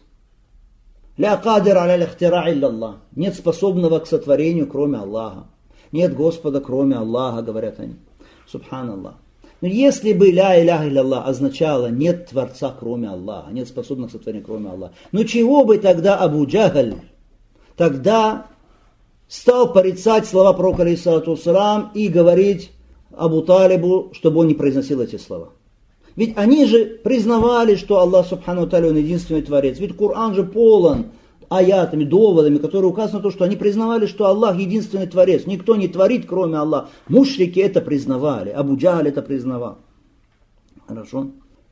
ля кадир аля лихтира илля Аллах. Нет способного к сотворению, кроме Аллаха. Нет Господа, кроме Аллаха, говорят они. Субханаллах. Но если бы ля иляха илля означало нет Творца, кроме Аллаха, нет способных к сотворению, кроме Аллаха, ну чего бы тогда Абу Джахаль тогда стал порицать слова пророка алейхиссалату вассалам и говорить Абу Талибу, чтобы он не произносил эти слова? Ведь они же признавали, что Аллах субхану тааля он единственный Творец. Ведь Коран же полон аятами, доводами, которые указаны на то, что они признавали, что Аллах единственный Творец. Никто не творит, кроме Аллаха. Мушрики это признавали, Абу Джахаль это признавал. Хорошо?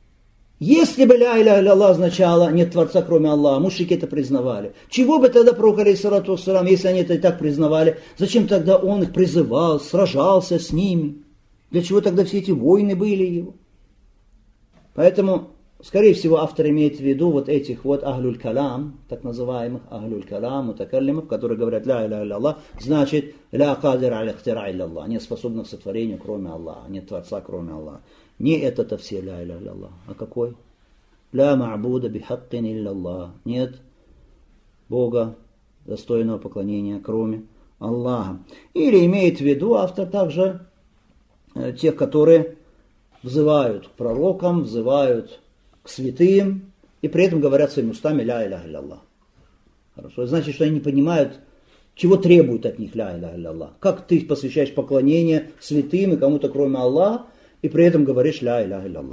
Если бы ля иля Аллах означало нет Творца, кроме Аллаха, мушрики это признавали. Чего бы тогда пророк алейхиссалату вассалам, если они это и так признавали, зачем тогда он их призывал, сражался с ними? Для чего тогда все эти войны были его? Поэтому, скорее всего, автор имеет в виду вот этих вот ахлюль калам, так называемых ахлюль калам, мутакаллимов, которые говорят ля иля Аллах, значит ля кадир аля ихтира илля Аллах, нет способных к сотворению, кроме Аллаха, нет Творца, кроме Аллаха. Не это-то все ля иля Аллах, а какой? Ля ма'буда бихаккин илля Аллах, нет Бога, достойного поклонения, кроме Аллаха. Или имеет в виду автор также тех, которые взывают к пророкам, взывают к святым, и при этом говорят своими устами ля иляха илля-Аллах. Хорошо, это значит, что они не понимают, чего требует от них ля иляха илля-Аллах. Как ты посвящаешь поклонение святым и кому-то кроме Аллаха, и при этом говоришь ля иляха илля-Аллах.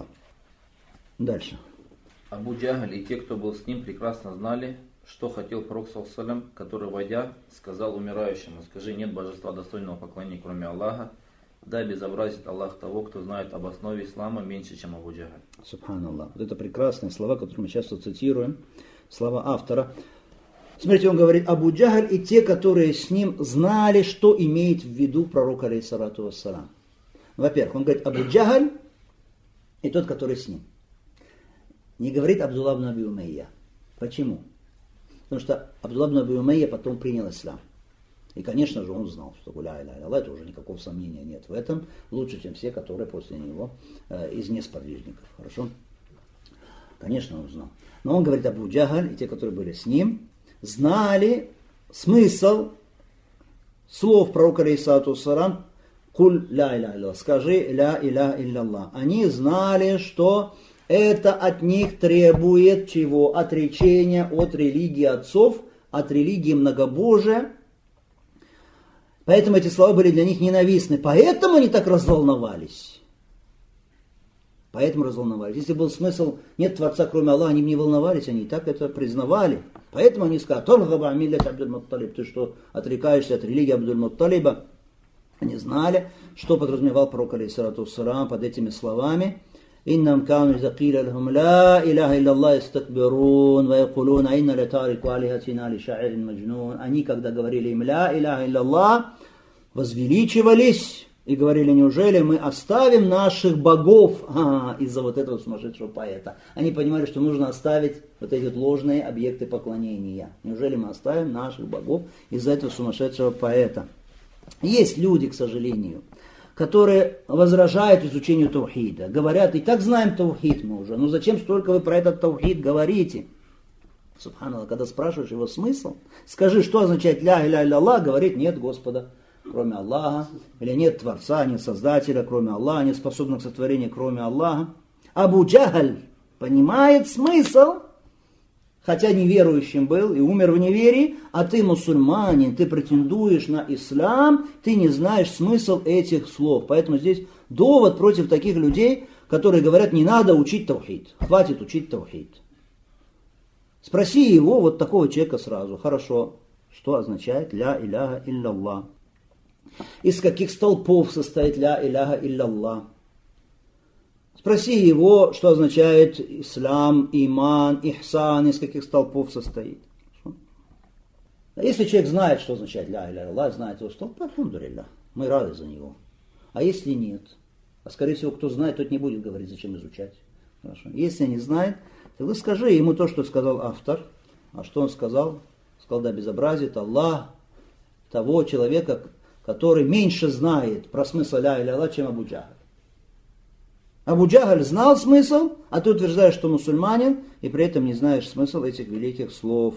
Дальше. Абу Джахаль и те, кто был с ним, прекрасно знали, что хотел пророк ﷺ, который, войдя, сказал умирающему: скажи, нет божества достойного поклонения, кроме Аллаха. Да, безобразит Аллах того, кто знает об основе ислама меньше, чем Абу Джахаль. Субханаллах. Вот это прекрасные слова, которые мы часто цитируем. Слова автора. Смотрите, он говорит, Абу Джахаль и те, которые с ним знали, что имеет в виду пророк алейхиссалату вассалам. Во-первых, он говорит Абу Джахаль и тот, который с ним. Не говорит Абдулла ибн Аби Умайя. Почему? Потому что Абдулла ибн Аби Умайя потом принял ислам. И, конечно же, он знал, что ля иляха илля-Аллах, это уже никакого сомнения нет в этом. Лучше, чем все, которые после него из несподвижников. Хорошо? Конечно, он знал. Но он говорит, Абу Джахаль и те, которые были с ним, знали смысл слов пророка алейхиссалату вассалам «Куль ля иляха илля-Аллах», скажи «ля иляха илля-Аллах». Они знали, что это от них требует чего? Отречения от религии отцов, от религии многобожия. Поэтому эти слова были для них ненавистны. Поэтому они так разволновались. Если был смысл нет Творца, кроме Аллаха, они бы не волновались, они и так это признавали. Поэтому они сказали, ты что, отрекаешься от религии Абдуль-Мутталиба? Они знали, что подразумевал пророк алейхиссалату вассалам под этими словами. إنهم كانوا إذا قيل لهم لا إله إلا الله يستكبرون ويقولون إن لتاركوا آلهتنا لشاعر مجنون. Они, когда говорили им ля иляха илля-Аллах, возвеличивались и говорили, неужели мы оставим наших богов из-за вот этого сумасшедшего поэта. Они понимали, что нужно оставить вот эти ложные объекты поклонения. Неужели мы оставим наших богов из-за этого сумасшедшего поэта? Есть люди, к сожалению, которые возражают изучению таухида. Говорят, и так знаем таухид мы уже, ну зачем столько вы про этот таухид говорите? Субханаллах, когда спрашиваешь его смысл, скажи, что означает ля иляха илля-Аллах, говорит, нет Господа, кроме Аллаха, или нет Творца, нет Создателя, кроме Аллаха, нет способных к сотворению, кроме Аллаха. Абу Джахаль понимает смысл, хотя неверующим был и умер в неверии, а ты мусульманин, ты претендуешь на ислам, ты не знаешь смысл этих слов. Поэтому здесь довод против таких людей, которые говорят, не надо учить таухид, хватит учить таухид. Спроси его, вот такого человека сразу, хорошо, что означает ля иляха илля-Аллах? Из каких столпов состоит ля иляха илля-Аллах? Спроси его, что означает ислам, иман, ихсан, из каких столпов состоит. Если человек знает, что означает ля иляха илля-Аллах, знает его столб, альхамдулиллах, мы рады за него. А если нет? А скорее всего, кто знает, тот не будет говорить, зачем изучать. Хорошо. Если не знает, тогда скажи ему то, что сказал автор. А что он сказал? Сказал, да безобразит Аллах того человека, который меньше знает про смысл ля иля Аллах, чем Абу Джахаль. Абу Джахаль знал смысл, а ты утверждаешь, что мусульманин, и при этом не знаешь смысл этих великих слов.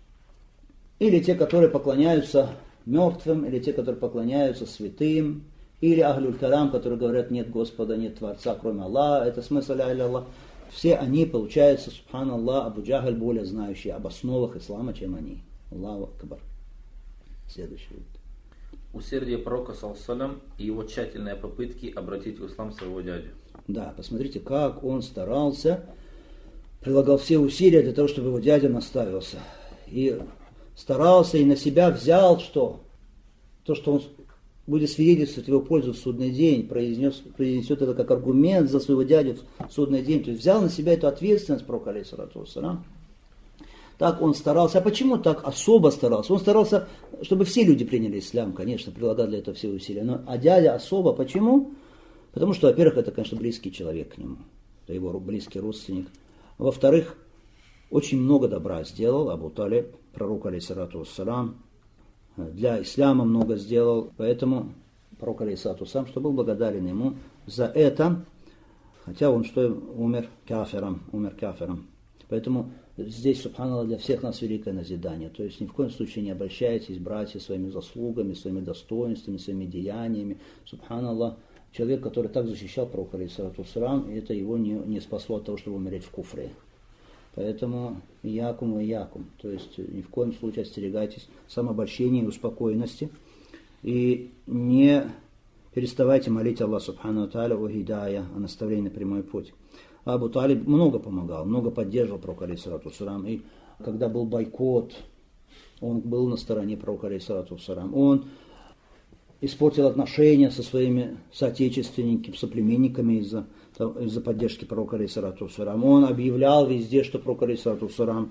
Или те, которые поклоняются мертвым, или те, которые поклоняются святым, или Ахлюль Калам, которые говорят, нет Господа, нет Творца, кроме Аллаха, это смысл ля иля Аллах. Все они, получается, субханаллах, Абу Джахаль более знающие об основах ислама, чем они. Аллаху Акбар. Следующий. Усердие пророка ﷺ и его тщательные попытки обратить в ислам своего дядю. Да, посмотрите, как он старался, прилагал все усилия для того, чтобы его дядя наставился. И старался и на себя взял что? То, что он будет свидетельствовать в его пользу в судный день, произнесет это как аргумент за своего дядю в судный день. То есть взял на себя эту ответственность пророк, алейхиссалату вассалям. Так он старался. А почему так особо старался? Он старался, чтобы все люди приняли ислам, конечно, прилагал для этого все усилия. А дядя особо почему? Потому что, во-первых, это, конечно, близкий человек к нему. Это его близкий родственник. Во-вторых, очень много добра сделал Абу Талиб, пророк, алейхиссалату вассалям. Для исляма много сделал. Поэтому пророк, алейхиссалату вассалям, что был благодарен ему за это. Хотя он умер кафиром. Поэтому здесь, субханаллах, для всех нас великое назидание. То есть ни в коем случае не обольщайтесь, братья, своими заслугами, своими достоинствами, своими деяниями. Субханаллах, человек, который так защищал пророка, алейхиссалату вассалям, это его не спасло от того, чтобы умереть в куфре. Поэтому якум и якум. То есть ни в коем случае остерегайтесь самообольщения и успокоенности. И не переставайте молить Аллах субхану тааля о хидая, о наставлении на прямой путь. Абу Талиб много помогал, много поддерживал пророка, алейхиссалату вассалям. И когда был бойкот, он был на стороне пророка, алейхиссалату вассалям. Он испортил отношения со своими соотечественниками, соплеменниками из-за поддержки пророка, алейхиссалату вассалям. Он объявлял везде, что пророк, алейхиссалату вассалям,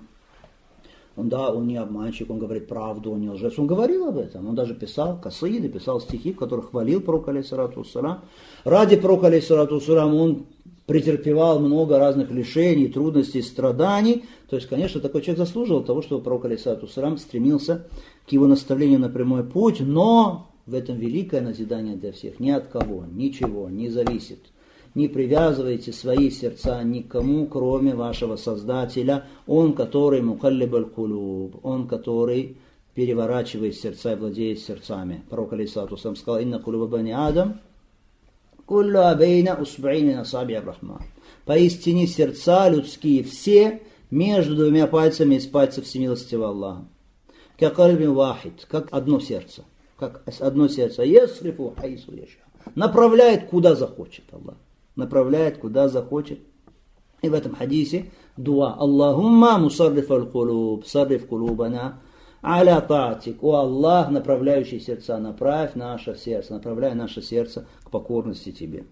он не обманщик, он говорит правду, он не лжец. Он говорил об этом, он даже писал касиды, писал стихи, в которых хвалил пророка, алейхиссалату вассалям. Ради пророка, алейхиссалату вассалям, он претерпевал много разных лишений, трудностей, страданий. То есть, конечно, такой человек заслуживал того, чтобы пророк, алейхиссалату вассалям, стремился к его наставлению на прямой путь, но в этом великое назидание для всех. Ни от кого, ничего не зависит. Не привязывайте свои сердца никому, кроме вашего Создателя. Он, который мукаллиб аль-кулуб, он, который переворачивает сердца и владеет сердцами. Пророк, алейхиссалату вассалям, сказал: «Инна кулуба бани Адам куллу абейна усбаини насаби ар-рахман». Поистине сердца людские все между двумя пальцами из пальцев всемилостивого Аллаха. Какальбин вахид, как одно сердце. Ясрифу хайсу яша. Направляет куда захочет Аллах. Направляет куда захочет. И в этом хадисе дуа: Аллахумма мусарриф аль-кулуб, сарриф кулубана аля таатик. О Аллах, направляющий сердца, направь наше сердце к покорности Тебе.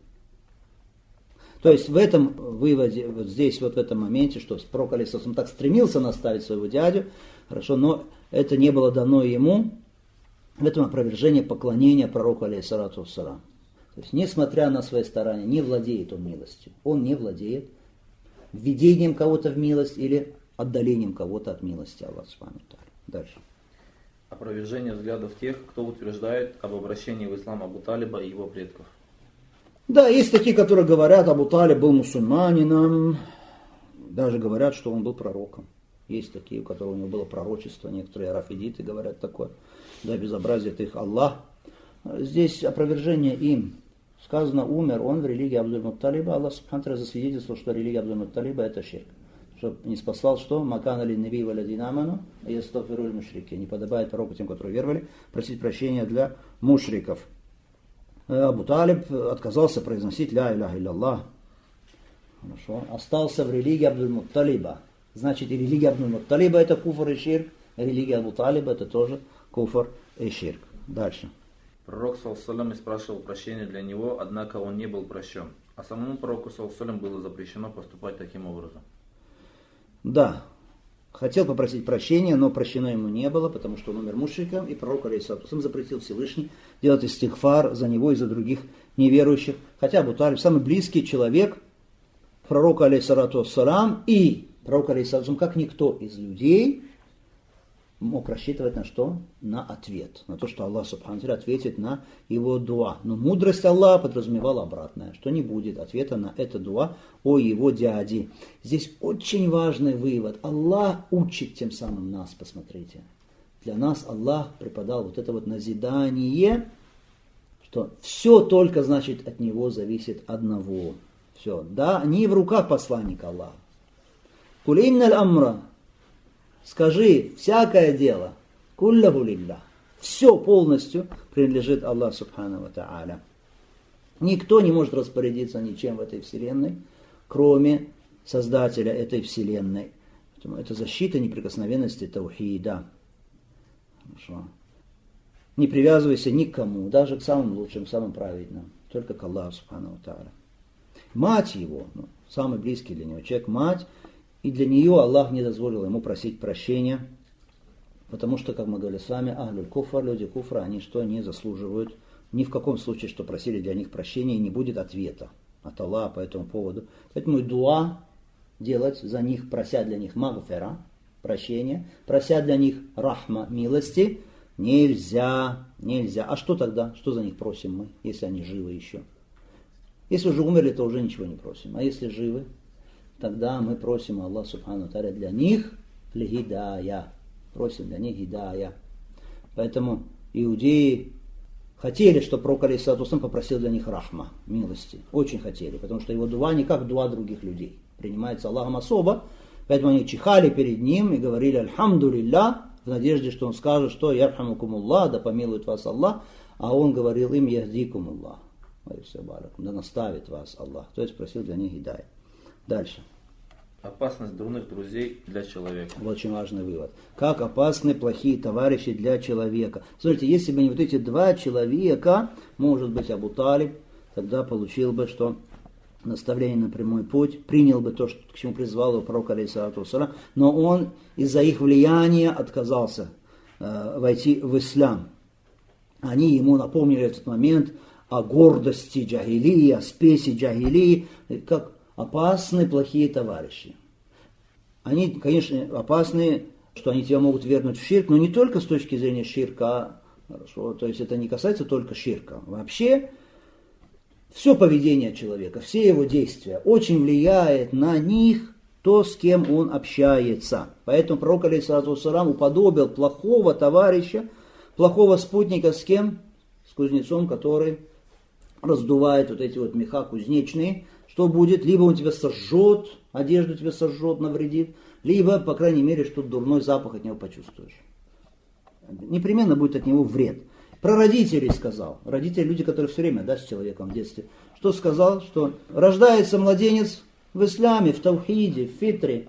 То есть в этом выводе, вот здесь, вот в этом моменте, что пророк, алейхиссалам, так стремился наставить своего дядю, хорошо, но это не было дано ему. В этом опровержение поклонения пророку, алейхиссалату вассалам. То есть, несмотря на свои старания, не владеет он милостью. Он не владеет введением кого-то в милость или отдалением кого-то от милости Аллаха субхану ва тааля. Дальше. Опровержение взглядов тех, кто утверждает об обращении в ислам Абу Талиба и его предков. Да, есть такие, которые говорят, Абу Талиб был мусульманином, даже говорят, что он был пророком. Есть такие, у которых у него было пророчество, некоторые рафидиты говорят такое. Да, безобразие это их Аллах. Здесь опровержение им. Сказано, умер он в религии Абдуль-Мутталиба. Аллах субхану ва тааля засвидетельствовал, что религия Абдуль-Мутталиба это ширк. Чтобы не спасал, что макана ли наби валядин аману ястафируль мушрики. Не подобает пророку тем, которые веровали, просить прощения для мушриков. Абу Талиб отказался произносить ля иляха илляллах. Хорошо. Остался в религии Абдуль-Мутталиба. Значит, и религия Абдуль-Мутталиба это куфр и ширк, и религия Абу Талиба это тоже куфр и ширк. Дальше. Пророк ﷺ спрашивал прощения для него, однако он не был прощен. А самому пророку ﷺ было запрещено поступать таким образом. Да, хотел попросить прощения, но прощено ему не было, потому что он умер мушриком, и пророк, алейхиссалату, запретил Всевышний делать истигфар за него и за других неверующих. Хотя Абу Талиб самый близкий человек пророка, алейхиссалату, и пророк, алейхиссалату, как никто из людей, мог рассчитывать на что? На ответ. На то, что Аллах Субхану Тааля ответит на его дуа. Но мудрость Аллаха подразумевала обратное, что не будет ответа на это дуа о его дяде. Здесь очень важный вывод. Аллах учит тем самым нас, посмотрите. Для нас Аллах преподал вот это вот назидание, что все только, значит, от него зависит одного. Все, да, не в руках посланника Аллаха. Куль инналь амра. Скажи, всякое дело, куллаху лиллах, все полностью принадлежит Аллаху Субхану ва Тааля. Никто не может распорядиться ничем в этой вселенной, кроме Создателя этой вселенной. Поэтому это защита неприкосновенности таухида. Хорошо. Не привязывайся ни к кому, даже к самым лучшим, самым праведным, только к Аллаху Субхану ва Тааля. Мать его, самый близкий для него человек, мать, и для нее Аллах не дозволил ему просить прощения, потому что, как мы говорили с вами, ахлюль куфр, люди куфра, они что не заслуживают ни в каком случае, что просили для них прощения, и не будет ответа от Аллаха по этому поводу. Поэтому и дуа делать за них, прося для них магфира, прощения, прося для них рахма, милости, нельзя. А что тогда? Что за них просим мы, если они живы еще? Если уже умерли, то уже ничего не просим. А если живы, тогда мы просим Аллах Субхану Тааля для них лихидая. Просим для них хидая. Поэтому иудеи хотели, чтобы пророк алейхиссалату вассалям попросил для них рахма, милости. Очень хотели, потому что его дуа не как дуа других людей. Принимается Аллахом особо. Поэтому они чихали перед ним и говорили альхамдулилля, в надежде, что он скажет, что ярхамукумуллах, да помилует вас Аллах. А он говорил им яхдикумуллах, да наставит вас Аллах. То есть просил для них хидая. Дальше. Опасность дурных друзей для человека. Вот очень важный вывод. Как опасны плохие товарищи для человека. Смотрите, если бы не вот эти два человека, может быть, Абу Талиб, тогда получил бы, что наставление на прямой путь, принял бы то, что, к чему призвал его пророк, алейхиссалату вассалям, но он из-за их влияния отказался войти в ислам. Они ему напомнили этот момент о гордости джахилии, о спеси джахилии, как опасны плохие товарищи. Они, конечно, опасны, что они тебя могут вернуть в ширк, но не только с точки зрения ширка, хорошо, то есть это не касается только ширка. Вообще, все поведение человека, все его действия очень влияет на них то, с кем он общается. Поэтому пророк, алейхиссалату вассалям, уподобил плохого товарища, плохого спутника с кем? С кузнецом, который раздувает вот эти вот меха кузнечные. Что будет? Либо он тебя сожжет, одежду тебе сожжет, навредит, либо, по крайней мере, что дурной запах от него почувствуешь. Непременно будет от него вред. Про родителей сказал. Родители, люди, которые все время, с человеком в детстве. Что сказал? Что рождается младенец в исламе, в таухиде, в фитре,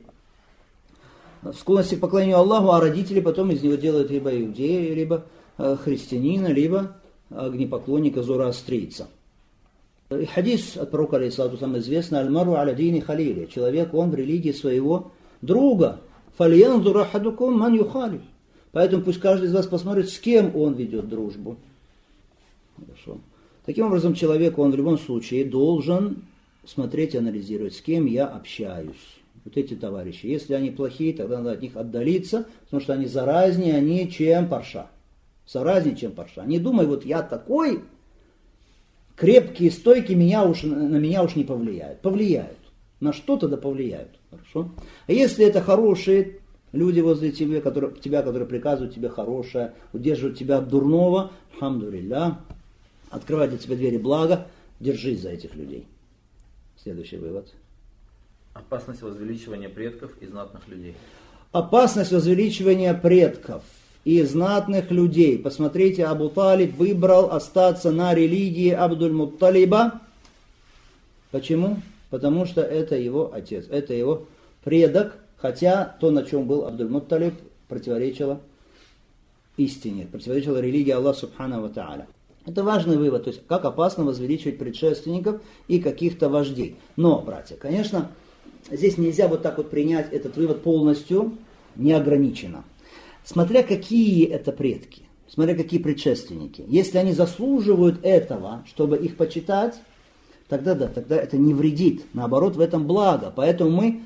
в склонности к поклонению Аллаху, а родители потом из него делают либо иудея, либо христианина, либо огнепоклонника, зороастрийца. И хадис от пророка, алейхиссалату вассалям, известно: «Аль-мару аля дини халили». Человек, он в религии своего друга. «Фальянзур ахадукум ман юхалиф». Поэтому пусть каждый из вас посмотрит, с кем он ведет дружбу. Хорошо. Таким образом, человек, он в любом случае должен смотреть и анализировать, с кем я общаюсь. Вот эти товарищи. Если они плохие, тогда надо от них отдалиться, потому что они заразнее, чем парша. Заразнее, чем парша. Не думай, вот я такой крепкий, стойкий, на меня уж не повлияют. Повлияют. На что тогда повлияют? Хорошо. А если это хорошие люди возле тебя, которые приказывают тебе хорошее, удерживают тебя от дурного, алхамдулилля, открывают для тебя двери блага, держись за этих людей. Следующий вывод. Опасность возвеличивания предков и знатных людей. Опасность возвеличивания предков и знатных людей. Посмотрите, Абу Талиб выбрал остаться на религии Абдуль-Мутталиба. Почему? Потому что это его отец, это его предок, хотя то, на чем был Абдуль-Мутталиб, противоречило истине, противоречило религии Аллаха Субхану ва Тааля. Это важный вывод, то есть как опасно возвеличивать предшественников и каких-то вождей. Но, братья, конечно, здесь нельзя вот так вот принять этот вывод полностью неограниченно. Смотря какие это предки, смотря какие предшественники. Если они заслуживают этого, чтобы их почитать, тогда это не вредит. Наоборот, в этом благо. Поэтому мы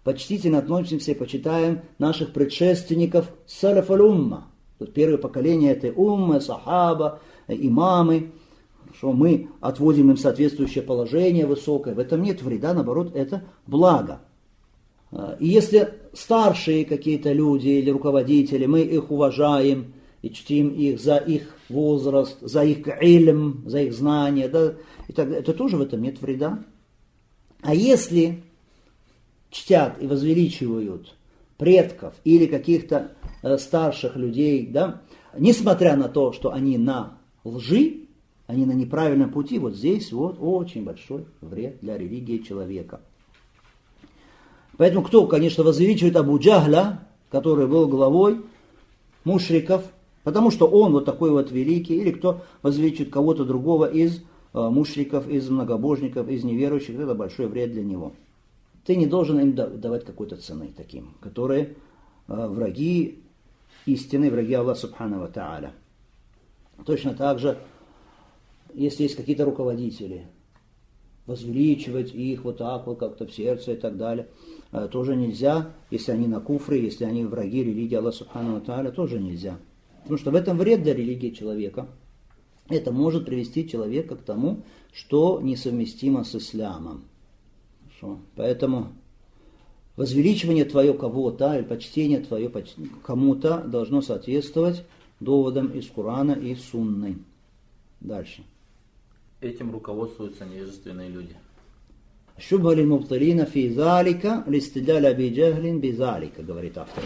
почтительно относимся и почитаем наших предшественников салаф аль-умма. Первое поколение этой уммы, сахаба, имамы, что мы отводим им соответствующее положение высокое. В этом нет вреда, наоборот, это благо. И если старшие какие-то люди или руководители, мы их уважаем и чтим их за их возраст, за их ильм, за их знания, да, и так далее, это тоже в этом нет вреда. А если чтят и возвеличивают предков или каких-то старших людей, да, несмотря на то, что они на лжи, они на неправильном пути, вот здесь вот очень большой вред для религии человека. Поэтому кто, конечно, возвеличивает Абу Джахля, который был главой мушриков, потому что он вот такой вот великий, или кто возвеличивает кого-то другого из мушриков, из многобожников, из неверующих, это большой вред для него. Ты не должен им давать какой-то цены таким, которые враги истины, враги Аллаха Субхану ва Тааля. Точно так же, если есть какие-то руководители, возвеличивать их вот так вот как-то в сердце и так далее, тоже нельзя, если они на куфре, если они враги религии Аллаха Субхану ва Тааля, тоже нельзя. Потому что в этом вред для религии человека. Это может привести человека к тому, что несовместимо с ислямом. Хорошо. Поэтому возвеличивание твое кого-то или почтение твое кому-то должно соответствовать доводам из Корана и Сунны. Дальше. Этим руководствуются невежественные люди. Шубха лиль мубталина фи залика листидаля би джахлин би залика, говорит автор.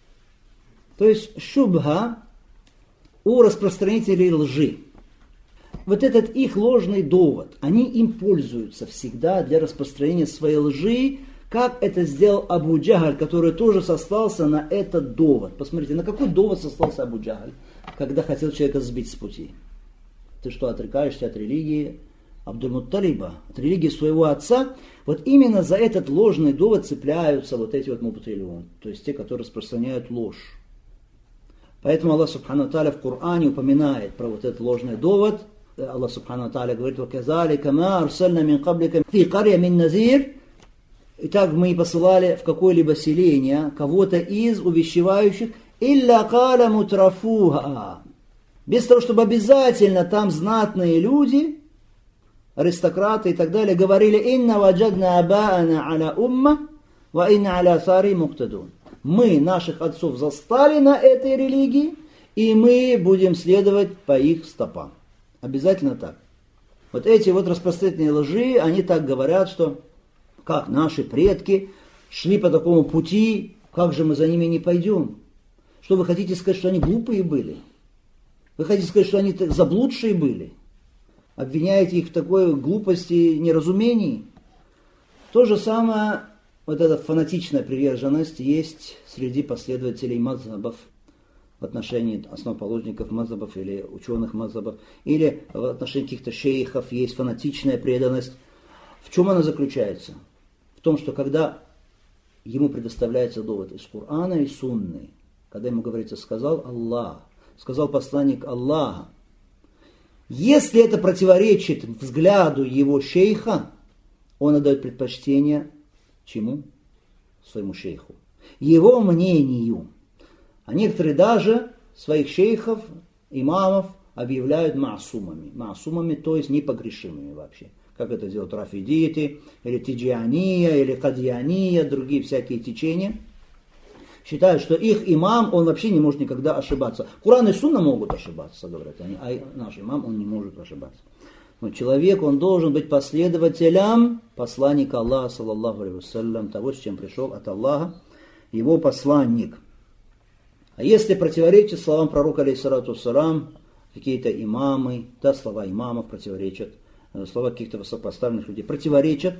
То есть шубха у распространителей лжи. Вот этот их ложный довод, они им пользуются всегда для распространения своей лжи, как это сделал Абу Джахаль, который тоже сослался на этот довод. Посмотрите, на какой довод сослался Абу Джахаль, когда хотел человека сбить с пути? Ты что, отрекаешься от религии Абдуль-Мутталиба, от религии своего отца? Вот именно за этот ложный довод цепляются вот эти вот мубтилюн, то есть те, которые распространяют ложь. Поэтому Аллах Субхану Тааля в Коране упоминает про вот этот ложный довод. Аллах Субхану Тааля говорит: «Ваказалика ма арсальна мин каблика фи карья мин назир». Итак, мы посылали в какое-либо селение кого-то из увещевающих «Илля каля мутрафуха». Без того, чтобы обязательно там знатные люди, аристократы и так далее, говорили «Инна ваджадна абаана аля умма, ва инна аля сари муктадун». Мы наших отцов застали на этой религии, и мы будем следовать по их стопам. Обязательно так. Вот эти вот распространительные лжи, они так говорят, что как наши предки шли по такому пути, как же мы за ними не пойдем? Что вы хотите сказать, что они глупые были? Вы хотите сказать, что они заблудшие были? Обвиняете их в такой глупости, неразумении? То же самое, вот эта фанатичная приверженность есть среди последователей мазхабов в отношении основоположников мазхабов или ученых мазхабов, или в отношении каких-то шейхов есть фанатичная преданность. В чем она заключается? В том, что когда ему предоставляется довод из Корана и Сунны, когда ему говорится «сказал Аллах», сказал посланник Аллаха, если это противоречит взгляду его шейха, он отдает предпочтение чему? Своему шейху. Его мнению. А некоторые даже своих шейхов, имамов объявляют маасумами. Маасумами, то есть непогрешимыми вообще. Как это делают рафидиты, или тиджиания, или кадьяния, другие всякие течения. Считают, что их имам, он вообще не может никогда ошибаться. Куран и Сунна могут ошибаться, говорят они, а наш имам, он не может ошибаться. Но человек, он должен быть последователем посланника Аллаха, саллаллаху алейхи вассалям, того, с чем пришел от Аллаха его посланник. А если противоречит словам пророка, алейхиссалату вассалам, какие-то имамы, да, слова имамов противоречат, слова каких-то высокопоставленных людей противоречат,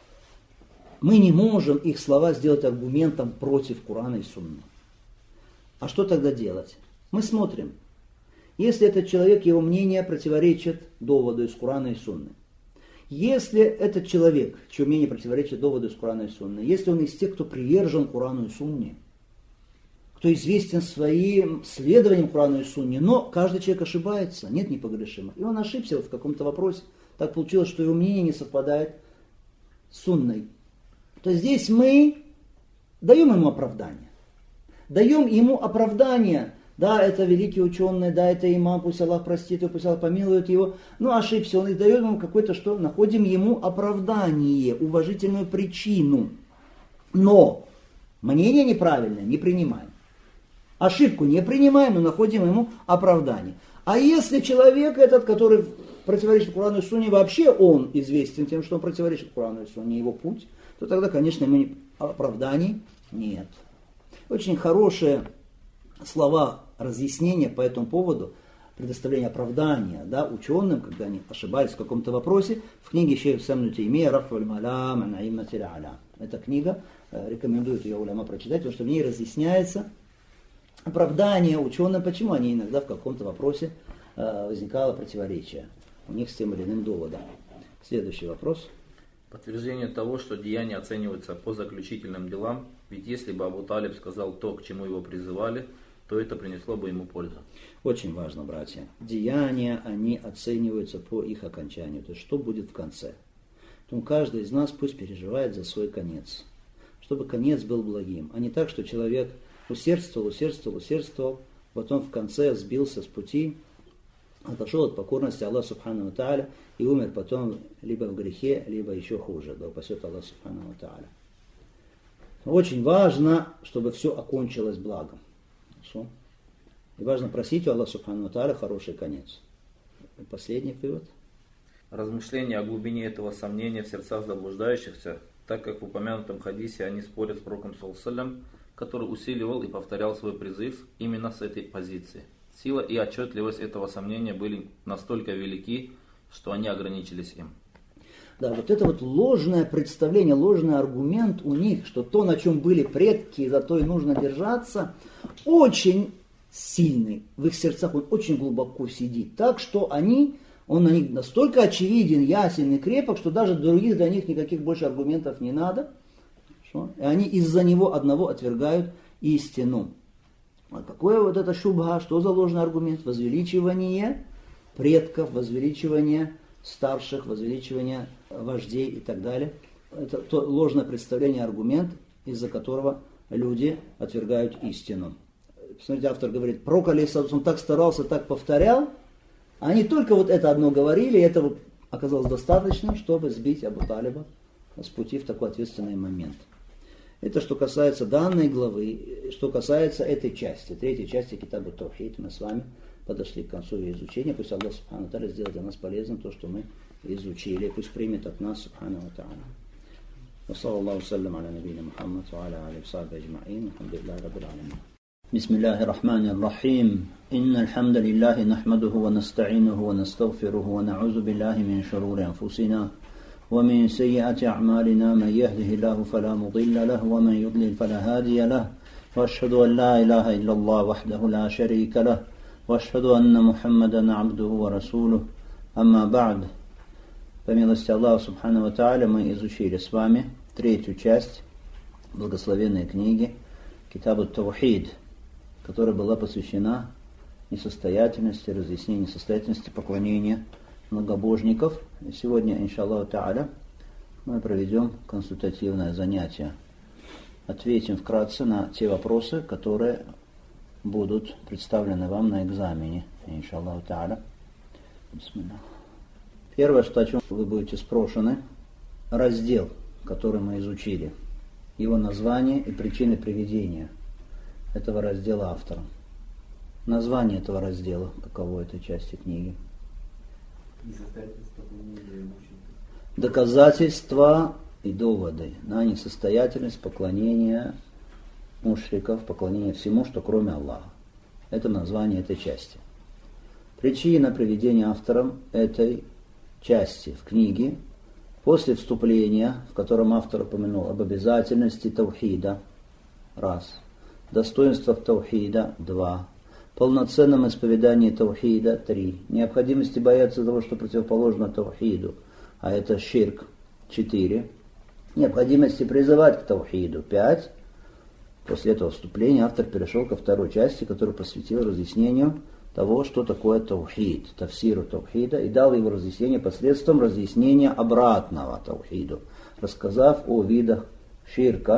мы не можем их слова сделать аргументом против Корана и Сунны. А что тогда делать? Мы смотрим. Если этот человек, его мнение противоречит доводу из Корана и Сунны. Если этот человек, чье мнение противоречит доводу из Корана и Сунны, если он из тех, кто привержен Корану и Сунне, кто известен своим следованием Корану и Сунне, но каждый человек ошибается, нет непогрешимых. И он ошибся в каком-то вопросе. Так получилось, что его мнение не совпадает с Сунной. То здесь мы даем ему оправдание. Даем ему оправдание. Да, это великий ученый, да, это имам, пусть Аллах простит его, пусть Аллах помилует его. Ну, ошибся он, и дает ему какое-то что? Находим ему оправдание, уважительную причину. Но мнение неправильное не принимаем. Ошибку не принимаем, но находим ему оправдание. А если человек этот, который противоречит Корану и Сунне, вообще он известен тем, что он противоречит Корану и Сунне, его путь, то тогда, конечно, ему оправданий нет. Очень хорошие слова разъяснения по этому поводу, предоставления оправдания, да, ученым, когда они ошибались в каком-то вопросе, в книге Шейх Ибн Таймия «Раф'уль малам ан аимматиль а'лям». Эта книга, рекомендуют ее уляма прочитать, потому что в ней разъясняется оправдание ученым, почему они иногда в каком-то вопросе возникало противоречие у них с тем или иным доводом. Следующий вопрос. Подтверждение того, что деяния оцениваются по заключительным делам, ведь если бы Абу Талиб сказал то, к чему его призывали, то это принесло бы ему пользу. Очень важно, братья. Деяния, они оцениваются по их окончанию. То есть, что будет в конце. Поэтому каждый из нас пусть переживает за свой конец. Чтобы конец был благим. А не так, что человек усердствовал, потом в конце сбился с пути, отошел от покорности Аллаху Субхану ва Тааля и умер потом либо в грехе, либо еще хуже. Да упасет Аллах Субхану ва Тааля. Очень важно, чтобы все окончилось благом. Хорошо? И важно просить у Аллаха Субхану ва Тааля хороший конец. И последний вывод. Размышления о глубине этого сомнения в сердцах заблуждающихся, так как в упомянутом хадисе они спорят с пророком ﷺ, который усиливал и повторял свой призыв именно с этой позиции. Сила и отчетливость этого сомнения были настолько велики, что они ограничились им. Да, вот это вот ложное представление, ложный аргумент у них, что то, на чем были предки, за то и нужно держаться, очень сильный в их сердцах, он очень глубоко сидит. Так что он на них настолько очевиден, ясен и крепок, что даже других для них никаких больше аргументов не надо. И они из-за него одного отвергают истину. А какое вот это шубха, что за ложный аргумент? Возвеличивание предков, возвеличивание старших, возвеличивание вождей и так далее. Это то ложное представление, аргумент, из-за которого люди отвергают истину. Посмотрите, автор говорит, пророк алейхиссалам, он так старался, так повторял, а они только вот это одно говорили, и это вот оказалось достаточным, чтобы сбить Абу Талиба с пути в такой ответственный момент. Это что касается данной главы, что касается этой части, третьей части Китабу Таухид. Мы с вами подошли к концу ее изучения. Пусть Аллах Субхану Тааля сделает для нас полезным то, что мы изучили. Пусть примет от нас Субхану Тааля. وصلى الله وسلم على نبينا محمد وعلى آله وصحبه أجمعين الحمد لله رب العالمين. بسم الله الرحمن الرحيم. إن الحمد لله نحمده ونستعينه ونستغفره ونعوذ بالله من شرور أنفسنا ومن سيئات أعمالنا من يهده الله فلا مضل له ومن يضلل فلا هادي له وأشهد أن لا إله إلا الله وحده لا شريك له وأشهد أن محمدا عبده ورسوله أما بعد. По милости Аллаха Субхану ва Тааля мы изучили с вами третью часть благословенной книги Китабу Таухид, которая была посвящена несостоятельности, разъяснению несостоятельности поклонения многобожников. И сегодня, иншаллаху Тааля, мы проведем консультативное занятие. Ответим вкратце на те вопросы, которые будут представлены вам на экзамене. Иншаллаху Тааля. Бисмилlah. Первое, что о чем вы будете спрошены, раздел, который мы изучили, его название и причины приведения этого раздела автором. Название этого раздела, каково этой части книги? Доказательства и доводы на несостоятельность поклонения мушриков, поклонения всему, что кроме Аллаха. Это название этой части. Причина приведения автором этой части в книге после вступления, в котором автор упомянул об обязательности таухида, раз, достоинствах таухида, два, полноценном исповедании таухида, три, необходимости бояться того, что противоположно таухиду, а это ширк, четыре, необходимости призывать к таухиду, пять. После этого вступления автор перешел ко второй части, которую посвятил разъяснению того, что такое таухид, тафсиру таухида, и дал его разъяснение посредством разъяснения обратного таухиду, рассказав о видах ширка,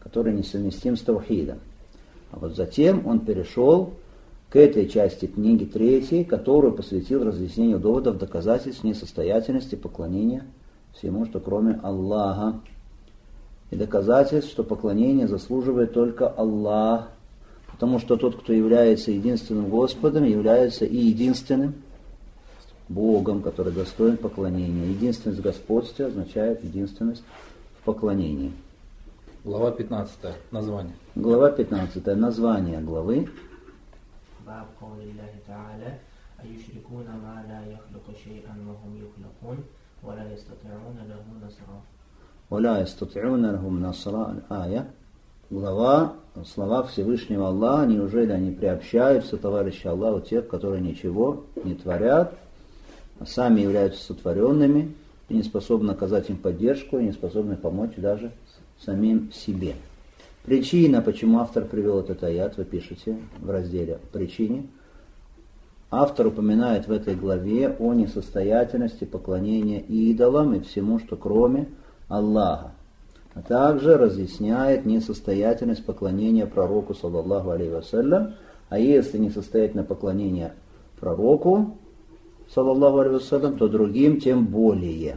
который несовместим с таухидом. А вот затем он перешел к этой части книги 3, которую посвятил разъяснению доводов, доказательств несостоятельности поклонения всему, что кроме Аллаха. И доказательств, что поклонение заслуживает только Аллах, потому что тот, кто является единственным Господом, является и единственным Богом, который достоин поклонения. Единственность в господстве означает единственность в поклонении. Глава 15. Название. Глава 15. Название главы. باب قول الله تعالى أيشركون ما لا يخلق شيئا وهم يخلقون ولا يستطيعون له نصرا ولا يستطيعون لهم نصرا. Ая. Глава, слова Всевышнего Аллаха, неужели они приобщаются товарищи Аллаху тех, которые ничего не творят, а сами являются сотворенными и не способны оказать им поддержку, и не способны помочь даже самим себе. Причина, почему автор привел этот аят, вы пишете в разделе «Причине». Автор упоминает в этой главе о несостоятельности поклонения идолам и всему, что кроме Аллаха. А также разъясняет несостоятельность поклонения пророку, саллаллаху алейхи вассалям. А если несостоятельное поклонение пророку, саллаллаху алейхи вассалям, то другим тем более.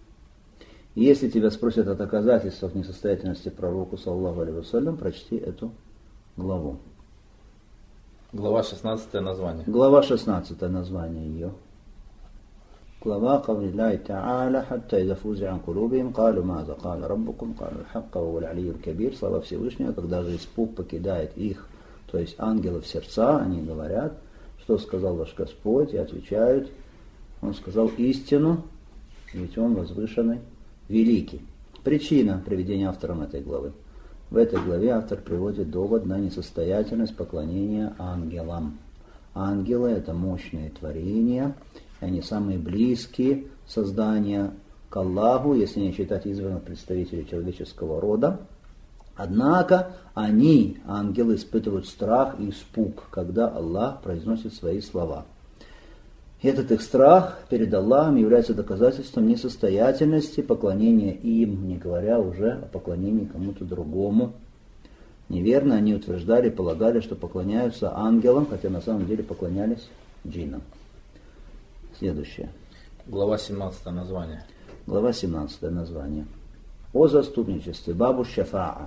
Если тебя спросят о доказательствах несостоятельности пророку, саллаллаху алейхи вассалям, прочти эту главу. Глава 16. Название. Глава 16. Название ее. Глава قول الله تعالى حتى إذا فزع عن قلوبهم قالوا ماذا قال ربكم قالوا الحق وهو العلي الكبير. Слова Всевышнего, когда же испуг покидает их, то есть ангелов сердца, они говорят, что сказал ваш Господь, и отвечают, он сказал истину, ведь он возвышенный, великий. Причина приведения автором этой главы. В этой главе автор приводит довод на несостоятельность поклонения ангелам. Ангелы – это мощные творения, они самые близкие создания к Аллаху, если не считать избранных представителей человеческого рода. Однако они, ангелы, испытывают страх и испуг, когда Аллах произносит свои слова. Этот их страх перед Аллахом является доказательством несостоятельности поклонения им, не говоря уже о поклонении кому-то другому. Неверно они утверждали, полагали, что поклоняются ангелам, хотя на самом деле поклонялись джиннам. Следующее. Глава 17. Название. Глава 17. Название. О заступничестве. Бабу шафаа.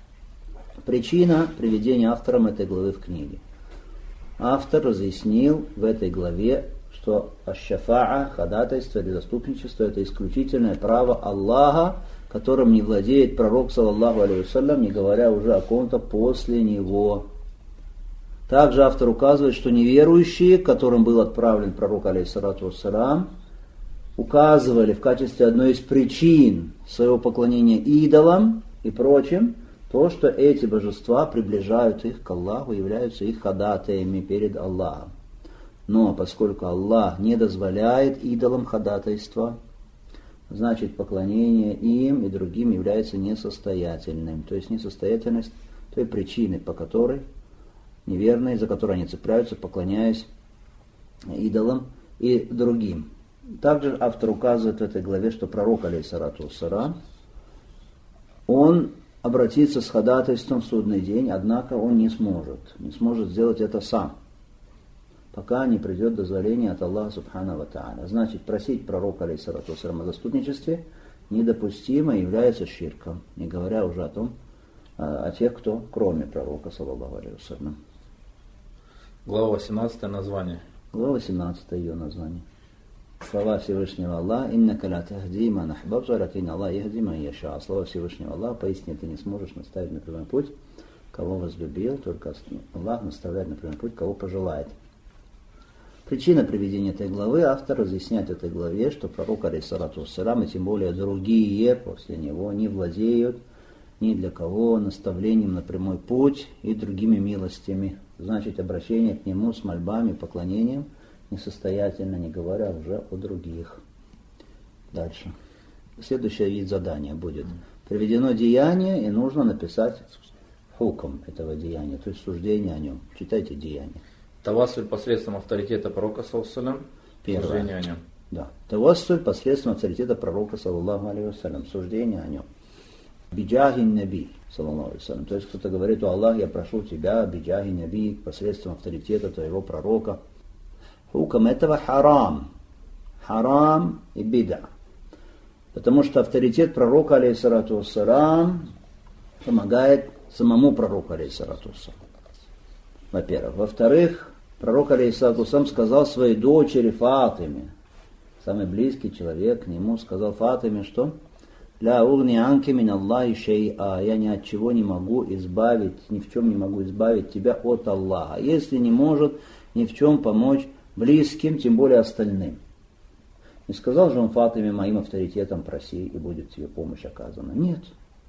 Причина приведения автором этой главы в книге. Автор разъяснил в этой главе, что аш-шафаа, ходатайство или заступничество, это исключительное право Аллаха, которым не владеет пророк, саллаллаху алейхи вассалям, не говоря уже о ком-то после него. Также автор указывает, что неверующие, к которым был отправлен пророк, алейхиссалату вассалям, указывали в качестве одной из причин своего поклонения идолам и прочим, то, что эти божества приближают их к Аллаху, являются их ходатаями перед Аллахом. Но поскольку Аллах не дозволяет идолам ходатайства, значит поклонение им и другим является несостоятельным. То есть несостоятельность той причины, по которой неверные, за которой они цепляются, поклоняясь идолам и другим. Также автор указывает в этой главе, что пророк, алейхиссалату вассалям, он обратится с ходатайством в судный день, однако он не сможет сделать это сам, пока не придет дозволение от Аллаха субхану ва тааля. Значит, просить пророка, алейхиссалату вассалям, о заступничестве недопустимо, является ширком, не говоря уже о тех, кто кроме пророка, саллаллаху алейхи вассалям. Глава 18. Название. Глава 18. Ее название. Слова Всевышнего Аллаха: «Иннака ла тахди ман ахбабта, валякинна Аллах яхди ман яша». Слова Всевышнего Аллаха: поистине ты не сможешь наставить на прямой путь, кого возлюбил, только Аллах наставляет на прямой путь, кого пожелает. Причина приведения этой главы, автор разъясняет в этой главе, что пророк, алейхиссалату вассалям, и тем более другие после него не владеют ни для кого наставлением на прямой путь и другими милостями. Значит, обращение к нему с мольбами, поклонением несостоятельно, не говоря уже о других. Дальше. Следующий вид задания будет. Приведено деяние, и нужно написать хукм этого деяния, то есть суждение о нем. Читайте деяние. Тавассуль посредством авторитета пророка, саллаллаху алейхи вассалям, суждение о нем. Да. Тавассуль посредством авторитета пророка, саллаллаху алейхи вассалям, суждение о нем. Биджахи наби, саллаллаху алейхи вассалям. То есть кто-то говорит: о Аллах, я прошу тебя, биджахи наби, посредством авторитета твоего пророка. Хукам этого харам. Харам и бида. Потому что авторитет пророка, алейхиссалату вассалам, помогает самому пророку, алейхиссалату вассалам. Во-первых. Во-вторых, пророк, алейхиссалату вассалам, сказал своей дочери Фатиме, самый близкий человек к нему, сказал Фатиме, что «Ля угни анки мин Аллахи шей'a», я ни от чего не могу избавить, ни в чем не могу избавить тебя от Аллаха. Если не может ни в чем помочь близким, тем более остальным. Не сказал же он Фатиме: моим авторитетом проси, и будет тебе помощь оказана. Нет.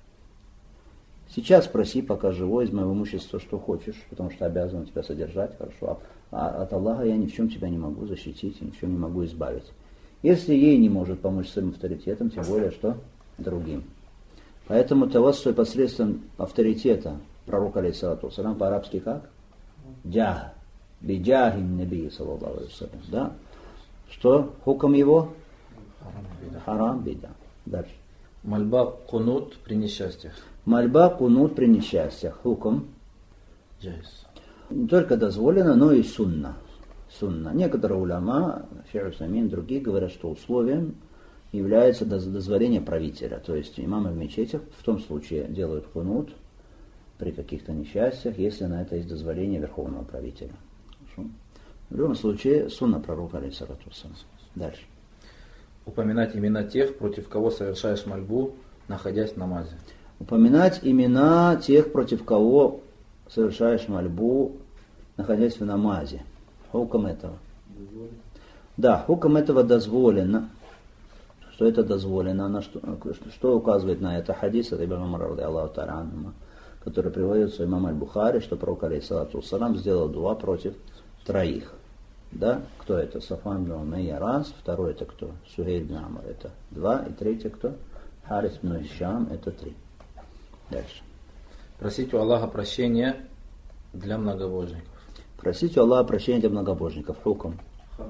Сейчас проси, пока живой, из моего имущества, что хочешь, потому что обязан тебя содержать, хорошо. А от Аллаха я ни в чем тебя не могу защитить, ни в чем не могу избавить. Если ей не может помочь своим авторитетом, тем более что другим. Поэтому тавассуль посредством авторитета пророка, алейхиссалату вассалям, по-арабски как? Джах. Биджахин наби, саллаллаху алейхи вассалям. Да? Что? Хукам его? Харам бида. Дальше. Мольба кунут при несчастьях. Мольба кунут при несчастьях. Хукам. Джайз. Не только дозволено, но и сунна. Сунна. Некоторые уляма, Шейх Усаймин, другие говорят, что условием является дозволение правителя. То есть имамы в мечетях в том случае делают кунут при каких-то несчастьях, если на это есть дозволение верховного правителя. Хорошо? В любом случае, сунна пророка, алейхиссалату вассалам. Дальше. Упоминать имена тех, против кого совершаешь мольбу, находясь в намазе. Упоминать имена тех, против кого совершаешь мольбу, находясь в намазе. Хукам этого. Да, хукам этого дозволено. Что это дозволено? Что указывает на это хадис от Ибн Умара, радийаллаху та'аля анхума, который приводится имам Аль-Бухари, что пророк, алейхиссалату вассалам, сделал дуа против троих. Да? Кто это? Сафван бин Умайя раз, второй это кто? Сухейль бин Амр, это два, и третий кто? Харис бин Ишам, это три. Дальше. Просить у Аллаха прощения для многобожников. Просить у Аллаха прощения для многобожников. Хукам.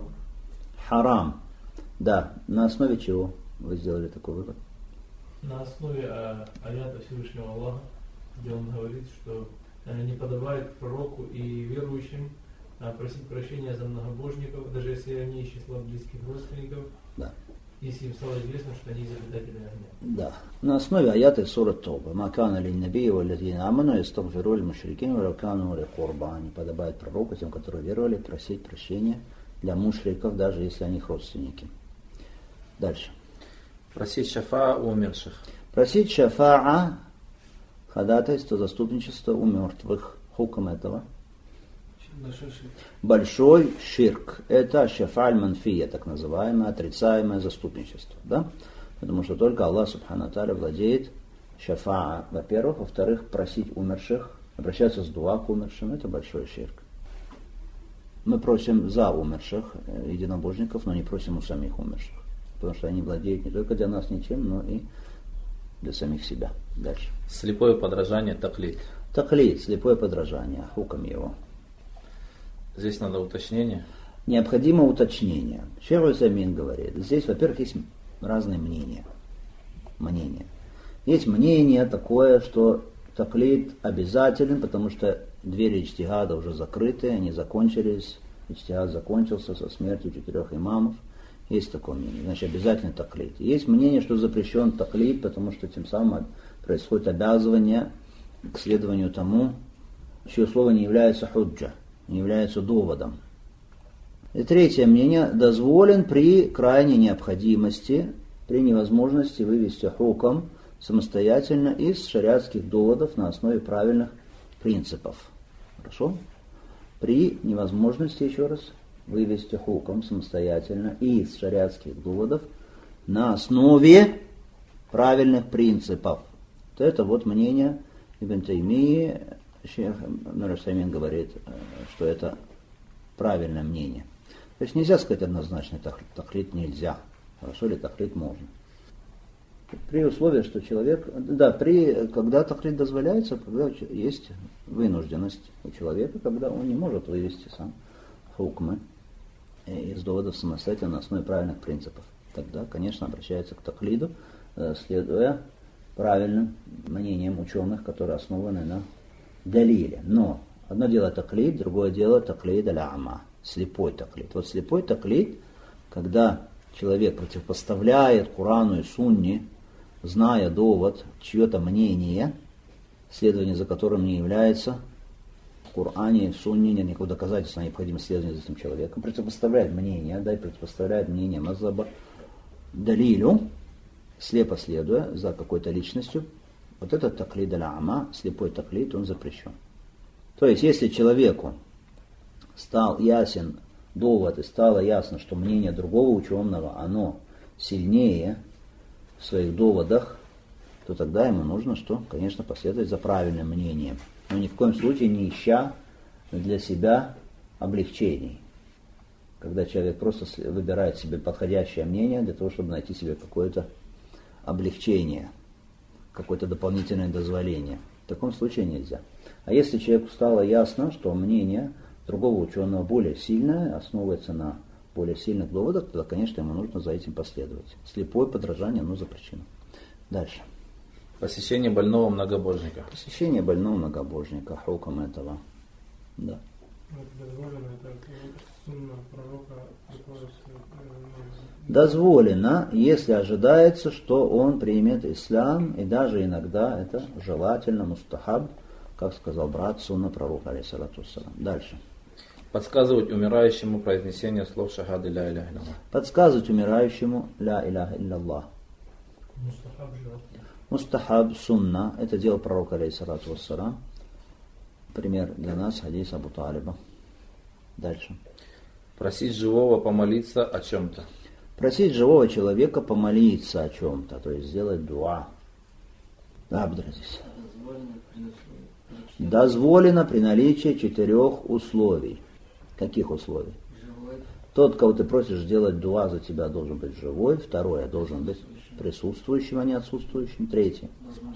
Харам. Да. На основе чего вы сделали такой вывод? На основе аята Всевышнего Аллаха, где он говорит, что не подобает пророку и верующим просить прощения за многобожников, даже если они из числа близких родственников, да. Если им стало известно, что они из обитателей огня. Да. На основе аята сура Тауба. Макана лин набия валлазина аману ястагфиру лил мушрикин ва кану ли курба. Не подобает пророку, тем, которые веровали, просить прощения для мушриков, даже если они их родственники. Дальше. Просить шафа у умерших. Просить шафаа, ходатайство, заступничество у мертвых. Хукам этого. Большой ширк. Это шафа аль-манфия, так называемое отрицаемое заступничество. Да? Потому что только Аллах субхану тааля владеет шафаа, во-первых. Во-вторых, просить умерших, обращаться с дуа к умершим, это большой ширк. Мы просим за умерших единобожников, но не просим у самих умерших. Потому что они владеют не только для нас ничем, но и для самих себя. Дальше. Слепое подражание таклид. Таклид, слепое подражание, хукам его. Здесь надо уточнение. Необходимо уточнение. Шейх Усаймин говорит, здесь, во-первых, есть разные мнения. Есть мнение такое, что таклид обязателен, потому что двери иджтихада уже закрыты, они закончились, иджтихад закончился со смертью 4 имамов. Есть такое мнение, значит обязательно таклид. Есть мнение, что запрещен таклид, потому что тем самым происходит обязывание к следованию тому, чье слово не является худжа, не является доводом. И третье мнение, дозволен при крайней необходимости, при невозможности вывести хукам самостоятельно из шариатских доводов на основе правильных принципов. Хорошо? При невозможности, еще раз, вывести хукам самостоятельно из шариатских доводов на основе правильных принципов. Вот это вот мнение Ибн Таймии. Шейх Ибн Усаймин говорит, что это правильное мнение. То есть нельзя сказать однозначно, таклид нельзя. Хорошо ли таклид можно. При условии, что человек, да, когда таклид дозволяется, когда есть вынужденность у человека, когда он не может вывести сам хукмы из доводов самостоятельно на основе правильных принципов. Тогда, конечно, обращается к таклиду, следуя правильным мнением ученых, которые основаны на далиле. Но одно дело таклид, другое дело таклид аля-ама, слепой таклид. Вот слепой таклид, когда человек противопоставляет Корану и Сунне, зная довод, чье-то мнение, следование за которым не является в Коране, в Сунне, нет никакого доказательства необходимости следования за этим человеком, противопоставляет мнение, да, и противопоставляет мнение мазаба далилю, слепо следуя за какой-то личностью, вот этот таклид аля-ама, слепой таклид, он запрещен. То есть, если человеку стал ясен довод и стало ясно, что мнение другого ученого, оно сильнее в своих доводах, то тогда ему нужно, что, конечно, последовать за правильным мнением. Но ни в коем случае не ища для себя облегчений. Когда человек просто выбирает себе подходящее мнение для того, чтобы найти себе какое-то облегчение, какое-то дополнительное дозволение. В таком случае нельзя. А если человеку стало ясно, что мнение другого ученого более сильное, основывается на более сильных доводах, тогда, конечно, ему нужно за этим последовать. Слепое подражание, оно запрещено. Дальше. Посещение больного многобожника. Посещение больного многобожника, хукам этого. Да. Дозволено, если ожидается, что он примет ислам, и даже иногда это желательно, мустахаб, как сказал брат сунна пророка, алейхиссалату вассалам. Дальше. Подсказывать умирающему произнесение слов шахады ля иляха илляллах. Подсказывать умирающему ля иляха илляллах. Мустахаб, сунна, это дело пророка, алейхиссалату вассалам. Пример для нас, хадис Абу Талиба. Дальше. Просить живого помолиться о чем-то. Просить живого человека помолиться о чем-то, то есть сделать дуа. Да, Абдразис. Дозволено при наличии 4 условий. Каких условий? Живой. Тот, кого ты просишь сделать дуа за тебя, должен быть живой. Второе, должен быть присутствующим, а не отсутствующим. Третье,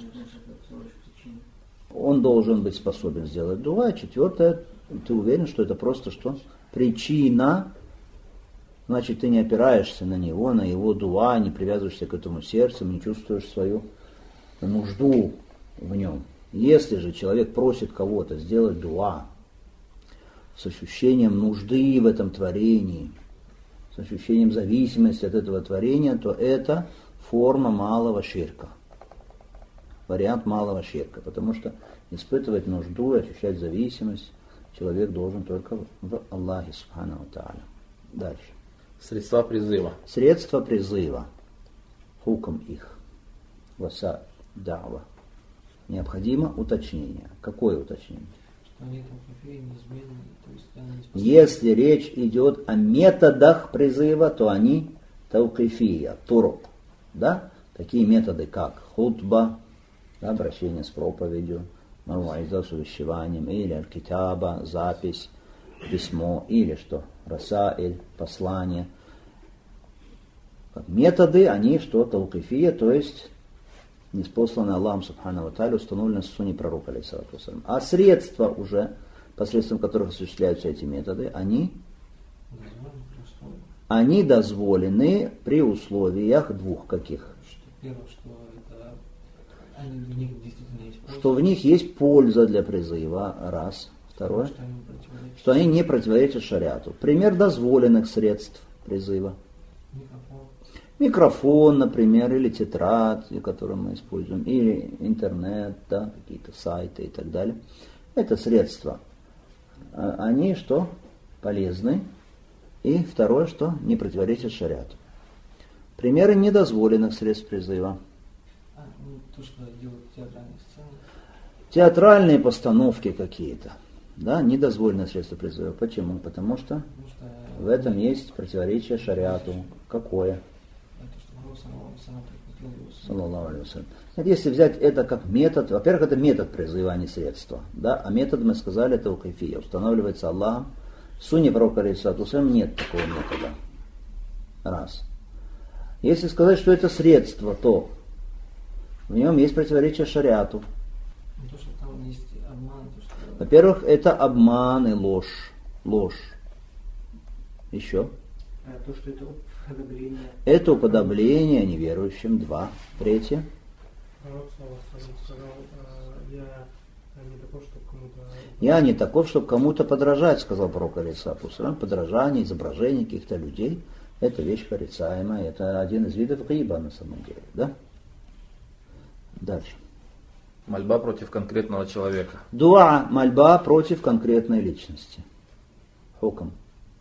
он должен быть способен сделать дуа. Четвертое, ты уверен, что это просто что? Причина. Значит, ты не опираешься на него, на его дуа, не привязываешься к этому сердцем, не чувствуешь свою нужду в нем. Если же человек просит кого-то сделать дуа с ощущением нужды в этом творении, с ощущением зависимости от этого творения, то это форма малого ширка. Вариант малого ширка. Потому что испытывать нужду и ощущать зависимость человек должен только в Аллахе Субхану ва Тааля. Дальше. Средства призыва. Средства призыва. Хукм их. Васа дава. Необходимо уточнение. Какое уточнение? Что они там неизменные, то есть они не способны. Если речь идет о методах призыва, то они таукифия, турук. Да? Такие методы, как хутба, да, обращение с проповедью, мауайза с увещеванием, или аль-китаба, запись, письмо, или что? Расаиль, послание. Методы, они что? Таукифия, то есть ниспосланные Аллахом Субхану ва Тааля, установлены в сунне пророка, алейхиссалату вассалям. А средства уже, посредством которых осуществляются эти методы, они дозволены при условиях двух каких? Первое, что это они, в них действительно есть польза. Что в них есть польза для призыва, раз. Второе, что они не противоречат шариату. Пример дозволенных средств призыва. Микрофон, например, или тетрадь, которую мы используем, или интернет, да, какие-то сайты и так далее. Это средства. Они что? Полезны. И второе, что не противоречит шариату. Примеры недозволенных средств призыва. То, что делают театральные сцены. Театральные постановки какие-то. Да, недозволенные средства призыва. Почему? Потому что в этом есть противоречие шариату. Какое? Если взять это как метод, во-первых, это метод призыва, а не средство. Да? А метод, мы сказали, это укайфия, устанавливается Аллахом. В сунне пророка, алейхиссалату вассалям, нет такого метода. Раз. Если сказать, что это средство, то в нем есть противоречие шариату. То, что там есть обман, то, что... Во-первых, это обман и ложь. Ложь. Еще. То, что это уподобление. Это уподобление неверующим. Два. Третье. Пророк сказал, я не такой, чтобы кому-то... Я не таков, чтобы кому-то подражать, сказал пророк алейхиссалату вассалям. Подражание, изображение каких-то людей – это вещь порицаемая, это один из видов гиба на самом деле. Да? Дальше. Мольба против конкретного человека. Дуа, мольба против конкретной личности. Хукам.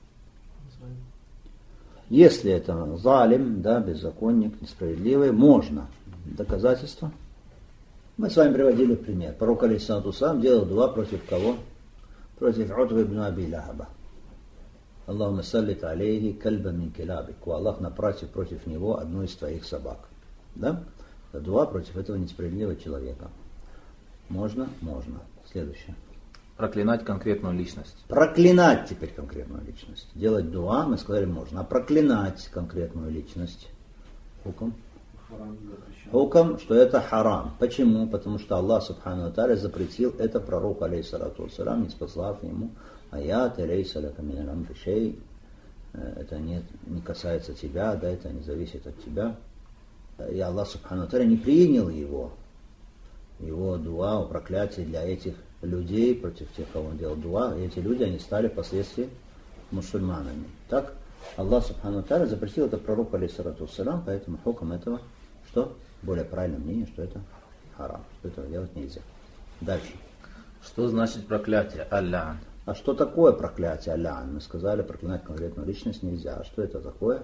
Если это залим, да, беззаконник, несправедливый, можно. Доказательства. Мы с вами приводили пример. Пророк алейхиссалату вассалям делал дуа против кого? Против Утбы ибн Аби Лахаба. Аллахумма саллит алейхи кальба мин килабик. Аллах направь против него одну из твоих собак. Да? Это дуа против этого несправедливого человека. Можно? Можно. Следующее. Проклинать конкретную личность. Проклинать теперь конкретную личность. Делать дуа, мы сказали, можно. А проклинать конкретную личность. Хукам. Хукам, что это харам. Почему? Потому что Аллах Субхану ва Тааля запретил это пророку, алейхиссалату вассалям, не спаслав ему аят, алейса лака мин аль-амри шей. Это не касается тебя, да, это не зависит от тебя. И Аллах Субхану ва Тааля не принял его дуа, проклятие для этих людей, против тех, кого он делал дуа. И эти люди, они стали впоследствии мусульманами. Так, Аллах Субхану ва Тааля запретил это пророку, алейхиссалату вассалям, поэтому хукам этого, что? Более правильное мнение, что это харам, что этого делать нельзя. Дальше. Что значит проклятие? Аль-Ла'ан. А что такое проклятие? Аль-Ла'ан. Мы сказали, проклинать конкретную личность нельзя. А что это такое?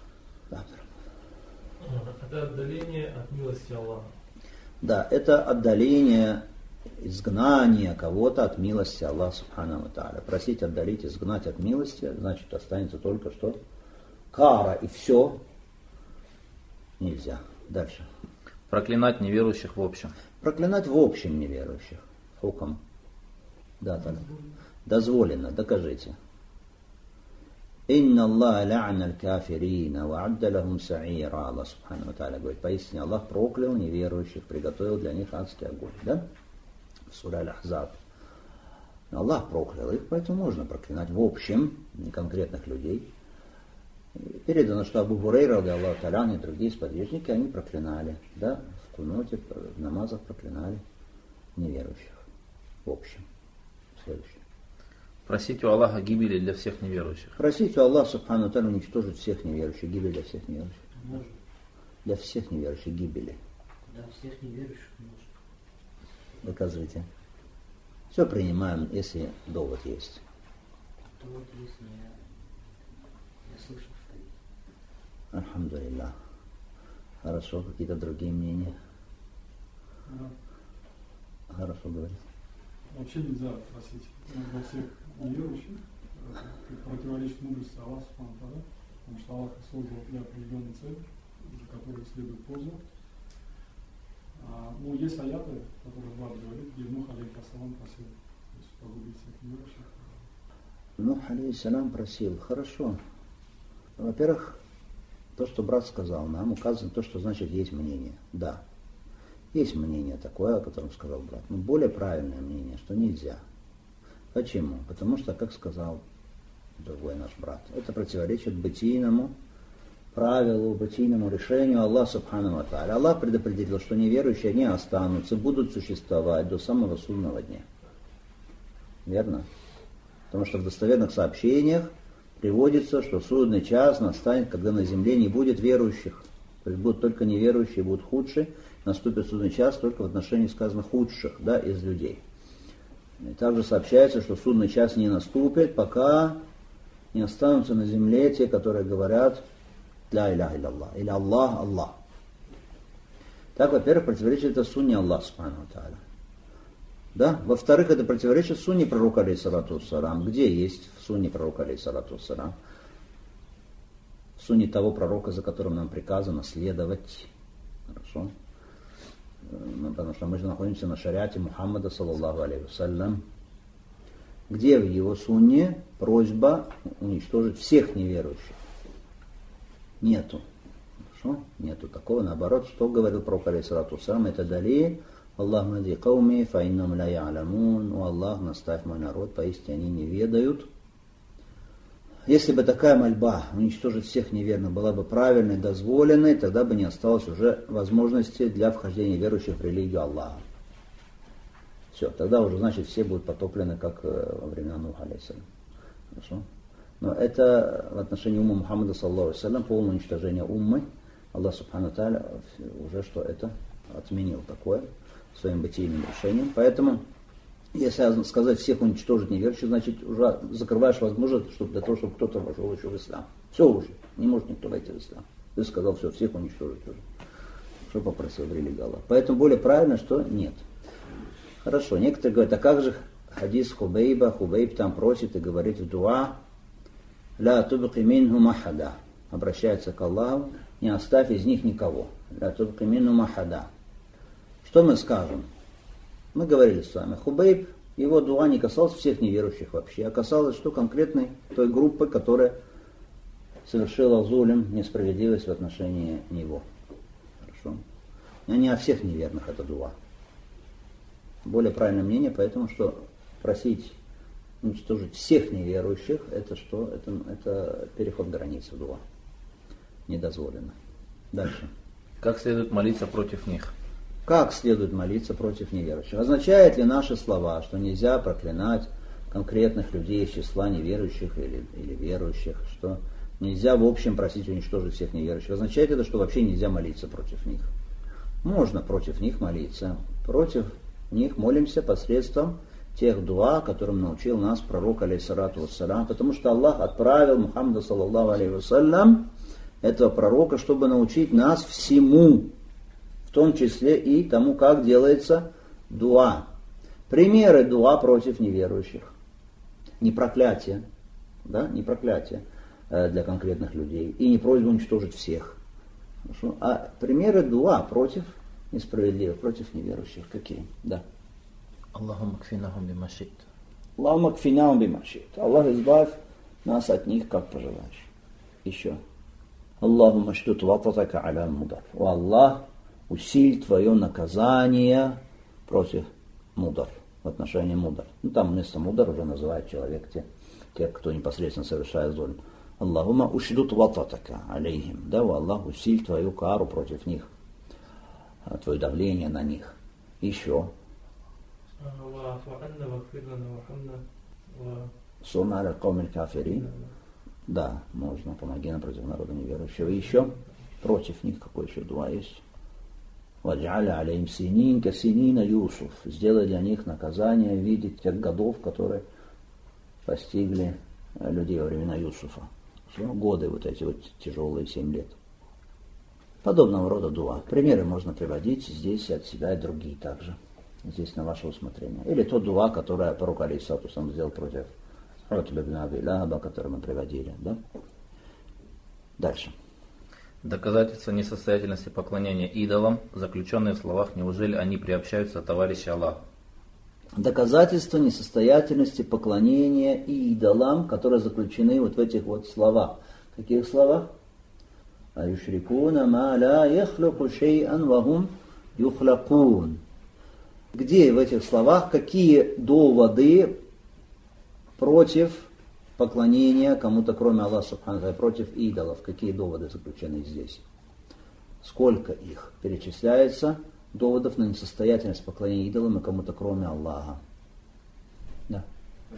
Это отдаление от милости Аллаха. Да, это отдаление, изгнание кого-то от милости Аллаха Субхану ва Тааля. Просить отдалить, изгнать от милости, значит останется только что кара, и все нельзя. Дальше. Проклинать неверующих в общем. Проклинать в общем неверующих. Хукам. Да, так. Дозволено, докажите. Инна Аллаха ла'ана аль-кафирина ва адда лахум са'ира. Аллах Субхану ва Тааля говорит, поистине Аллах проклял неверующих, приготовил для них адский огонь. Да? В суре Аль-Ахзаб. Аллах проклял их, поэтому можно проклинать в общем конкретных людей. Передано, что Абу Хурейра, Аллаху Та'аля, и другие сподвижники, они проклинали, да, в кунуте, в намазах проклинали неверующих. В общем. Следующее. Просить у Аллаха гибели для всех неверующих. Просить у Аллаха Субхану Та'аля уничтожить всех неверующих, гибель для всех неверующих. Можно. Для всех неверующих гибели. Да, всех неверующих можно. Доказывайте. Все принимаем, если довод есть. То вот если я слышал, что есть. Альхамдулиллах. Хорошо, какие-то другие мнения? Хорошо говорить. Вообще нельзя просить во всех неверующих, противоречит мудрости Аллаха, потому что Аллах создал для определенной цели, за которой следует пользоваться. Ну, есть аяты, которые Влад говорит, где Нух алейхиссалам просил погубить всех неверующих. Нух алейхиссалам просил. Хорошо. Во-первых, то, что брат сказал, нам указывает то, что значит есть мнение. Да. Есть мнение такое, о котором сказал брат. Но более правильное мнение, что нельзя. Почему? Потому что, как сказал другой наш брат, это противоречит бытийному правилу, бытийному решению Аллаха Субхану ва Тааля. Аллах предопределил, что неверующие не останутся, будут существовать до самого судного дня. Верно? Потому что в достоверных сообщениях приводится, что судный час настанет, когда на земле не будет верующих. То есть будут только неверующие, будут худшие. Наступит судный час только в отношении, сказано, худших, да, из людей. И также сообщается, что судный час не наступит, пока не останутся на земле те, которые говорят «Ля иляха илляллах» или «Аллах, Аллах». Так, во-первых, противоречит это сунне Аллаха Субхану ва Тааля. Да? Во-вторых, это противоречит сунне пророка, алейхиссалату вассалям. Где есть в сунне пророка, алейхиссалату вассалям? В сунне того пророка, за которым нам приказано следовать. Хорошо? Потому что мы же находимся на шариате Мухаммада, саллаллаху алейхи вассалям. Где в его сунне просьба уничтожить всех неверующих? Нету. Хорошо? Нету такого. Наоборот, что говорил пророк, алейхиссалату вассалям, это далее. Аллах мади кауми фаиннам ля я'ламун. О Аллах, наставь мой народ, поистине они не ведают. Если бы такая мольба уничтожить всех неверных была бы правильной, дозволенной, тогда бы не осталось уже возможности для вхождения верующих в религию Аллаха. Все, тогда уже, значит, все будут потоплены, как во времена Нуха, алейхиссалям. Хорошо? Но это в отношении уммы Мухаммада, саллаллаху алейхи вассалям, полное уничтожение уммы. Аллах, субхану тааля, уже что это отменил такое своим бытийным решением. Поэтому, если сказать всех уничтожить неверующих, значит, уже закрываешь возможность, чтобы для того, чтобы кто-то вошел еще в ислам. Все уже, не может никто войти в ислам. Ты сказал, все, всех уничтожить уже. Что попросил в религию Аллаха. Поэтому более правильно, что нет. Хорошо, некоторые говорят, а как же хадис Хубейба, Хубейб там просит и говорит в дуа, ля тубqi минхум ахада, обращается к Аллаху, не оставь из них никого. Ля тубqi минхум ахада. Что мы скажем? Мы говорили с вами, Хубейб, его дуа не касался всех неверующих вообще, а касалось что конкретной той группы, которая совершила зулем, несправедливость в отношении него. Хорошо? А не о всех неверных это дуа. Более правильное мнение, поэтому что просить уничтожить всех неверующих, это что? Это переход границы в дуа. Недозволено. Дальше. Как следует молиться против них? Как следует молиться против неверующих? Означает ли наши слова, что нельзя проклинать конкретных людей из числа неверующих или верующих, что нельзя в общем просить уничтожить всех неверующих? Означает это, что вообще нельзя молиться против них? Можно против них молиться. Против них молимся посредством тех дуа, которым научил нас пророк, алейхиссалату вассалям, потому что Аллах отправил Мухаммада, саллаллаху алейхи вассалям, этого пророка, чтобы научить нас всему, в том числе и тому, как делается дуа. Примеры дуа против неверующих. Не проклятие, да, не проклятие для конкретных людей, и не просьба уничтожить всех. Хорошо? А примеры дуа против несправедливых, против неверующих. Какие? Да. Аллахумма кфинахум бимашит. Аллахумма кфинахум бимашит. Аллах, избавь нас от них, как пожелаешь. Еще. Аллахумма штут вататака аля мудар. О Аллах, усиль твое наказание против мудар, в отношении мудар. Ну там вместо мудар уже называет человек тех, кто непосредственно совершает зульм. Аллахумма ушдут вататака алейхим. Да, о Аллах, усиль твою кару против них, твое давление на них. Еще. Сунна аля каумиль кафирин. Да, можно, помоги нам против народа неверующего. Еще против них какой еще дуа есть? Ваджаля алейм синин ка синина Юсуф. Сделай для них наказание в виде тех годов, которые постигли людей во времена Юсуфа. Годы вот эти вот тяжелые 7 лет. Подобного рода дуа. Примеры можно приводить здесь от себя и другие также. Здесь на ваше усмотрение. Или то дуа, которое пророк алейхиссалату вассалям сделал против Утбы ибн Аби Лахаба, который мы приводили. Да? Дальше. Доказательства несостоятельности поклонения идолам, заключенные в словах, неужели они приобщаются товарища Аллаха? Доказательства несостоятельности поклонения идолам, которые заключены вот в этих вот словах. Каких словах? Аюшрикуна ма ла яхлуку шей'ан вахум юхлакун. Где в этих словах какие доводы против поклонения кому-то, кроме Аллаха субхану ва тааля, против идолов? Какие доводы заключены здесь? Сколько их перечисляется доводов на несостоятельность поклонения идолам и кому-то, кроме Аллаха? Да.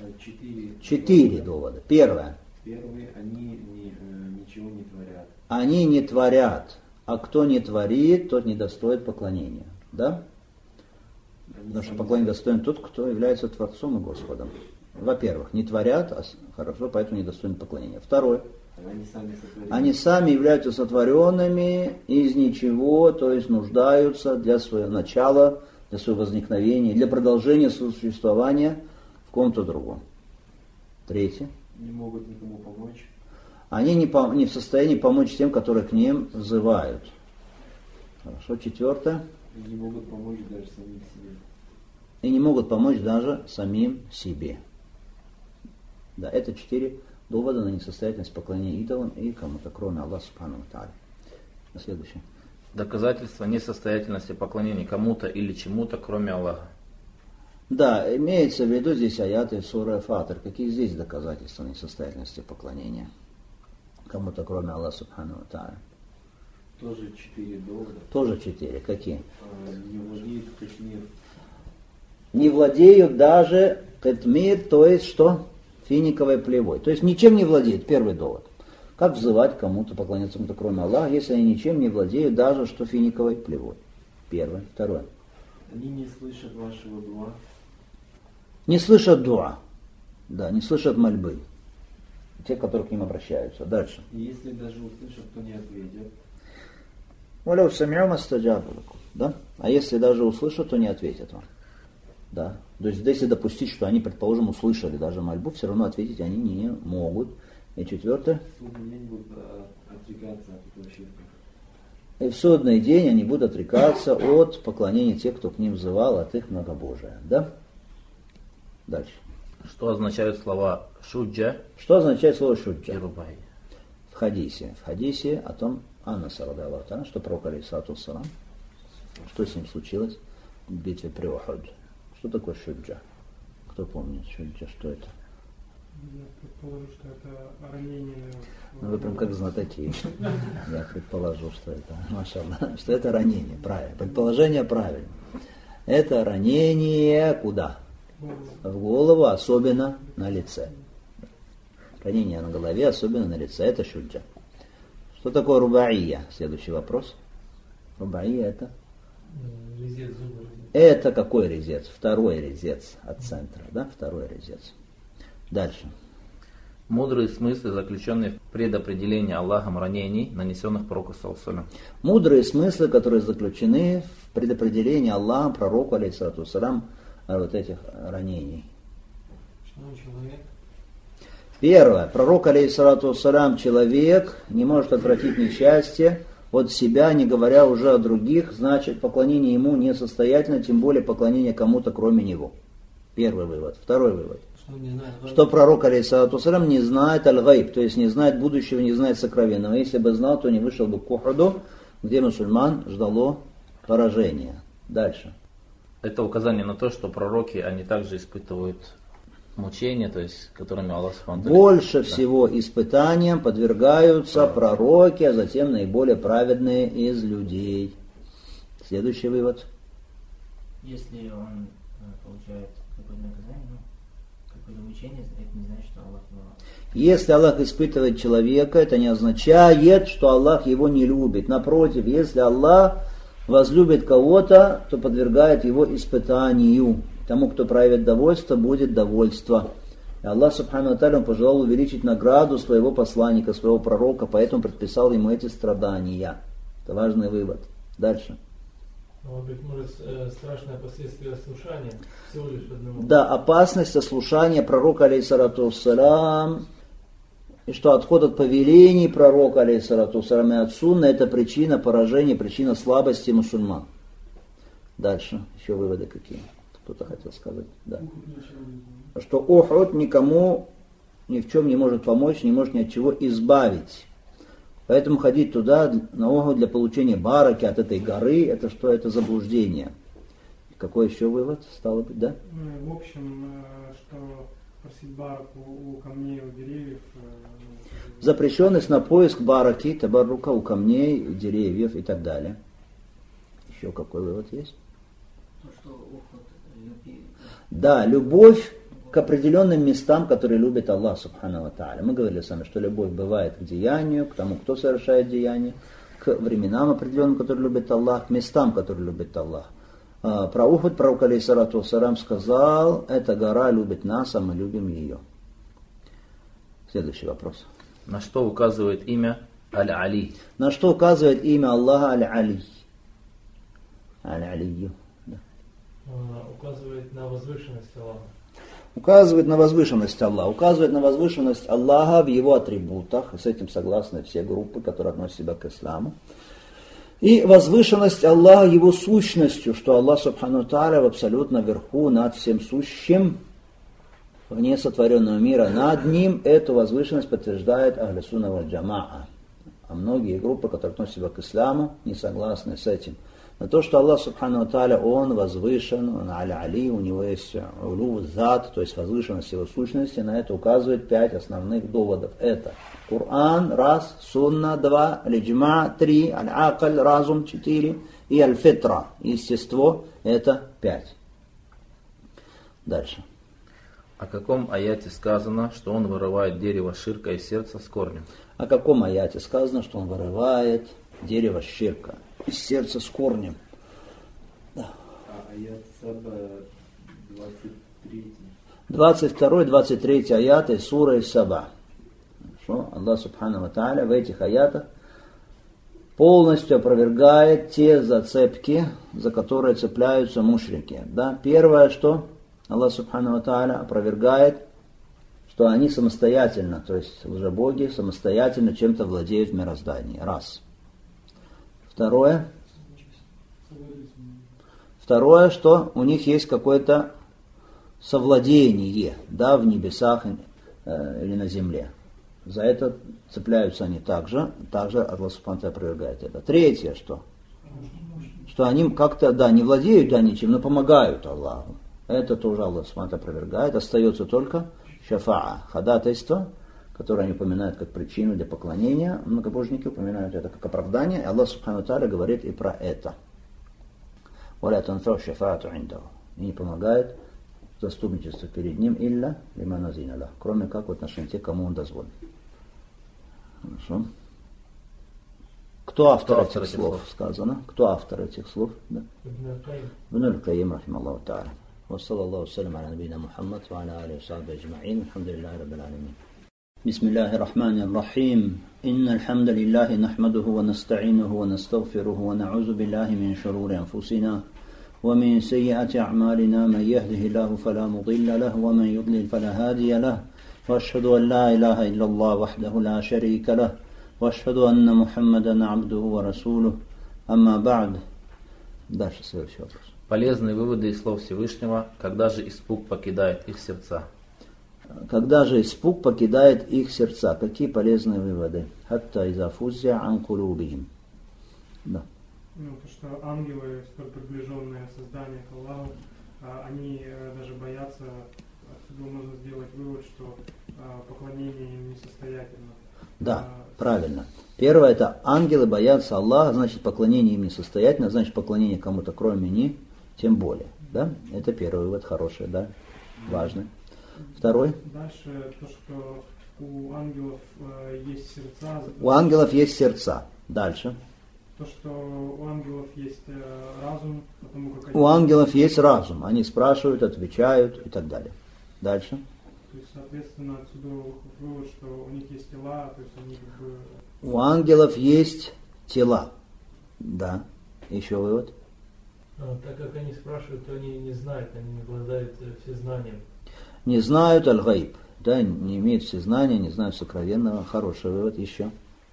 4 довода. Первое. Первые, они ничего не творят. Они не творят. А кто не творит, тот не достоин поклонения. Да? Потому что поклонение достоин тот, кто является Творцом и Господом. Во-первых, не творят, хорошо, поэтому не достойны поклонения. Второе. Они сами являются сотворенными из ничего, то есть нуждаются для своего начала, для своего возникновения, для продолжения своего существования в ком-то другом. Третье. Не могут никому помочь. Они не в состоянии помочь тем, которые к ним взывают. Хорошо. Четвертое. Не могут помочь даже самим себе. И не могут помочь даже самим себе. Да, это 4 довода на несостоятельность поклонения идолам и кому-то, кроме Аллаха субхану ва тааля. Следующее. Доказательства несостоятельности поклонения кому-то или чему-то, кроме Аллаха. Да, имеется в виду здесь аяты суры Фатир. Какие здесь доказательства несостоятельности поклонения кому-то, кроме Аллаха Субхану ва Тааля? Тоже 4 довода. Тоже 4. Какие? Не владеет кашмир. Не владеют даже катмир, то есть что? Финиковой плевой. То есть ничем не владеют. Первый довод. Как взывать кому-то, поклоняться кому-то, кроме Аллаха, если они ничем не владеют даже что финиковой плевой? Первое. Второе. Они не слышат вашего дуа. Не слышат дуа. Да, не слышат мольбы. Те, которые к ним обращаются. Дальше. И если даже услышат, то не ответят. Валяу сами'у мастаджабу лакум. Да? А если даже услышат, то не ответят вам. Да. То есть, если допустить, что они, предположим, услышали даже мольбу, все равно ответить они не могут. И четвертое. В судный день будут отрекаться от этого ширка. И в судный день они будут отрекаться от поклонения тех, кто к ним взывал, от их многобожия. Да? Дальше. Что означают слова шуджа Что означает слово и шуджа? рубай? В хадисе о том, Аннаса радиаллаху та'аля, что пророк алейхиссалату вассалам, что с ним случилось в битве при Ухуде. Что такое шуджа? Кто помнит шуджа, что это? Я предположу, что это ранение. Ну, вы прям как знатоки. Я предположу, что это, машаллах, что это ранение, правильно. Предположение правильно. Это ранение куда? В голову, особенно на лице. Ранение на голове, особенно на лице. Это шуджа. Что такое рубаия? Следующий вопрос. Рубаия это? Резец зуба. Это какой резец? Второй резец от центра, да? Второй резец. Дальше. Мудрые смыслы, заключенные в предопределении Аллахом ранений, нанесенных пророку саллаллаху. Мудрые смыслы, которые заключены в предопределении Аллахом пророку, алейхиссалату вассалам, вот этих ранений. Что он человек? Первое. Пророк, алейхиссалату вассалам, человек, не может отвратить несчастье от себя, не говоря уже о других, значит, поклонение ему несостоятельно, тем более поклонение кому-то, кроме него. Первый вывод. Второй вывод. Что он не знает? Что пророк, алейхиссалату вассалам, не знает аль-гайб, то есть не знает будущего, не знает сокровенного. Если бы знал, то не вышел бы к Ухуду, где мусульман ждало поражения. Дальше. Это указание на то, что пророки, они также испытывают мучения, то есть, которыми Аллах Субхану ва Тааля. Больше всего испытаниям подвергаются пророки, а затем наиболее праведные из людей. Следующий вывод. Если он получает какое-то наказание, какое-то мучение, это не значит, что Аллах его... Если Аллах испытывает человека, это не означает, что Аллах его не любит. Напротив, если Аллах возлюбит кого-то, то подвергает его испытанию. Тому, кто проявит довольство, будет довольство. И Аллах Субхану ва Тааля пожелал увеличить награду своего посланника, своего пророка, поэтому предписал ему эти страдания. Это важный вывод. Дальше. Быть может, страшное последствие ослушания всего лишь одного. Да, опасность ослушания пророка, алейхиссалату вассалам, и что отход от повелений пророка, алейхиссалату вассалам, и от сунны, это причина поражения, причина слабости мусульман. Дальше. Еще выводы какие? Кто-то хотел сказать. Да. Что Ухуд никому ни в чем не может помочь, не может ни от чего избавить. Поэтому ходить туда, на Ухуд, для получения бараки от этой горы, это что? Это заблуждение. Какой еще вывод стало быть, да? В общем, что просить бараку у камней, у деревьев. Запрещенность на поиск бараки, табаррука у камней, деревьев и так далее. Еще какой вывод есть? То, что уход любви. Да, любовь к определенным местам, которые любит Аллах Субхану ва Тааля. Мы говорили с вами, что любовь бывает к деянию, к тому, кто совершает деяние, к временам определенным, которые любит Аллах, к местам, которые любит Аллах. Про Ухуд пророк, алейхиссалату вассалам, сказал, эта гора любит нас, а мы любим ее. Следующий вопрос. На что указывает имя Аль-Али? На что указывает имя Аллаха Аль-Али? Аль-Алию. Да. Указывает на возвышенность Аллаха. Указывает на возвышенность Аллаха. Указывает на возвышенность Аллаха в его атрибутах. И с этим согласны все группы, которые относят себя к исламу. И возвышенность Аллаха его сущностью, что Аллах Субхану Тааля в абсолютно верху над всем сущим, вне сотворенного мира. Над ним эту возвышенность подтверждает Ахлю Сунна валь Джамаа. А многие группы, которые относят себя к исламу, не согласны с этим. На то, что Аллах Субхану ва Тааля, Он возвышен, Он аля-али, у Него есть улу зат, то есть возвышенность Его сущности, на это указывает 5 основных доводов. Это Коран, раз, Сунна, 2, Лиджма, 3, Аль-Акаль, разум, 4, и Аль-Фитра, естество, это 5. Дальше. О каком аяте сказано, что он вырывает дерево ширка из сердца с корнем? О каком аяте сказано, что Он вырывает дерево ширка из сердца с корнем? Да. Аят Саба 23. 22-23 аяты суры Саба. Хорошо? Аллах Субхану ва Тааля в этих аятах полностью опровергает те зацепки, за которые цепляются мушрики. Да? Первое, что Аллах Субхану ва Тааля опровергает, что они самостоятельно, то есть лжебоги, самостоятельно чем-то владеют в мироздании. Раз. Второе, что у них есть какое-то совладение, да, в небесах или на земле. За это цепляются они также Аллах Субхану ва Тааля опровергает это. Третье, что они как-то, да, не владеют они чем, но помогают Аллаху. Это тоже Аллах Субхану ва Тааля опровергает. Остается только шафаа, ходатайство, которое они упоминают как причину для поклонения. Многобожники упоминают это как оправдание. И Аллах Субхану ва Тааля говорит и про это. وَلَا تَنْفَعُ شَفَاعَةُ عِنْدَهُ. И не помогает заступничество перед ним илля лиман азина лах, кроме как в отношении тех, кому он дозволит. Хорошо. Кто автор этих слов? Сказано. Кто автор этих слов? Да. Ибн аль-Кайим, рахималлаху та'аля. وصلى الله وسلم على نبينا محمد وعلى آله وصحبه أجمعين الحمد لله رب العالمين بسم الله الرحمن الرحيم إن الحمد لله نحمده ونستعينه ونستغفره ونعوذ بالله من شرور أنفسنا ومن سيئات أعمالنا من يهده الله فلا مضل له ومن يضلل فلا هادي له وأشهد أن لا إله إلا الله وحده لا شريك له وأشهد أن محمدا عبده ورسوله أما بعد. Дальше следующий вопрос. Полезные выводы из слов Всевышнего, когда же испуг покидает их сердца. Когда же испуг покидает их сердца. Какие полезные выводы? Хатта иза фуззя ан кулубихим. Да. То, что ангелы, столь приближенные создания к Аллаху, они даже боятся, отсюда можно сделать вывод, что поклонение им несостоятельно. Да, правильно. Первое, это ангелы боятся Аллаха, значит поклонение им несостоятельно, значит поклонение кому-то кроме них, тем более. Да? Это первый вывод, хороший, да, важный. Второй. Дальше то, что у ангелов есть сердца. У ангелов есть сердца. Дальше. То, что у ангелов есть разум, потому как у ангелов есть разум. Они спрашивают, отвечают и так далее. Дальше. То есть, соответственно, отсюда вывод, что у них есть тела, то есть они как бы... У ангелов есть тела. Да. Еще вывод. Так как они спрашивают, то они не знают, они не обладают всезнанием. Не знают аль-гайб. Да, не имеют всезнания, не знают сокровенного. Хороший вывод. Еще.